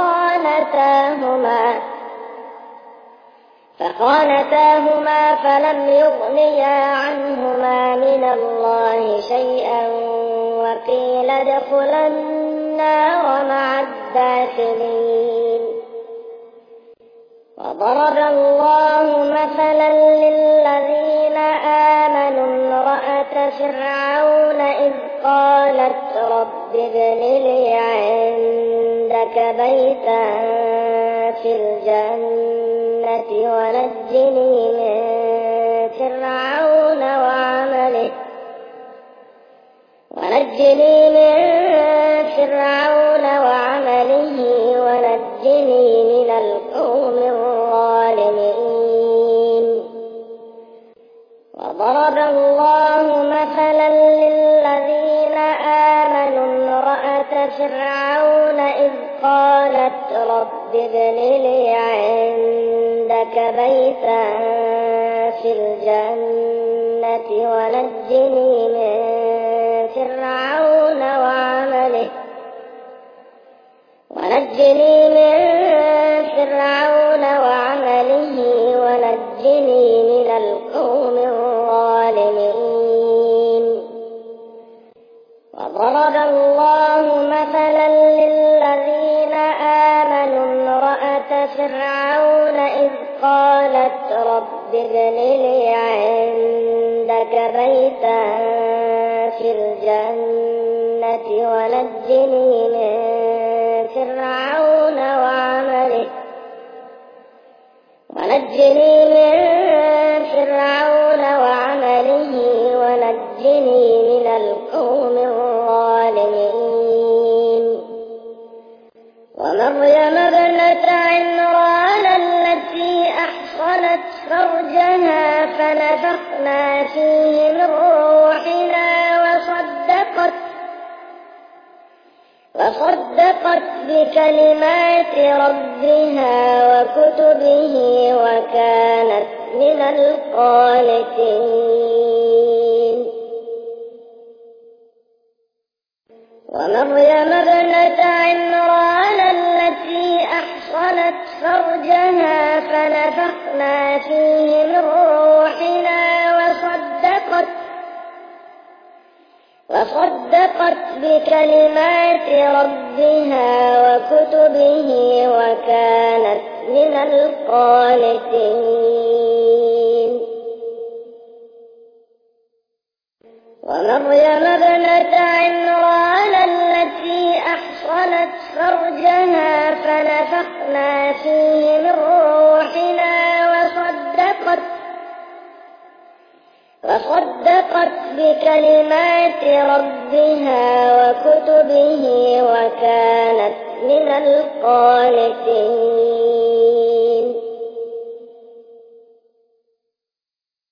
فخانتاهما فلم يغنيا عنهما من الله شيئا وقيل ادخلا النار مع الداخلين. وضرب الله مثلا للذين آمنوا امرأة فرعون إذ قالت رب ابن لي عندك بيتا في الجنة ونجني من فرعون وعمله ونجني من القوم الظالمين. وضرب الله مثلا للذين آمنوا امرأة فرعون إذ قالت رب ابن لي عندك بيتا في الجنة ونجني من فرعون وعمله ونجني من القوم الظالمين. وضرب الله مثلا للذين آمنوا امرأة فرعون إذ قالت رب ابن لي عندك بيتا في الجنة ونجني من فرعون وعمله ونجني من القوم الظالمين. ومريم ابنة عمران التي أحصنت فرجها فنفخنا فيه من روحنا وصدقت بكلمات ربها وكتبه وكانت من القانتين. ومريم ابنة عمران التي أحصنت فرجها فنفخنا فيه من روحنا وصدقت بكلمات ربها وكتبه وكانت من القانتين. ومريم ابنة عمران التي أحصنت فرجها فنفخنا فيه من روحنا وصدقت بكلمات ربها وكتبه وكانت من القانتين.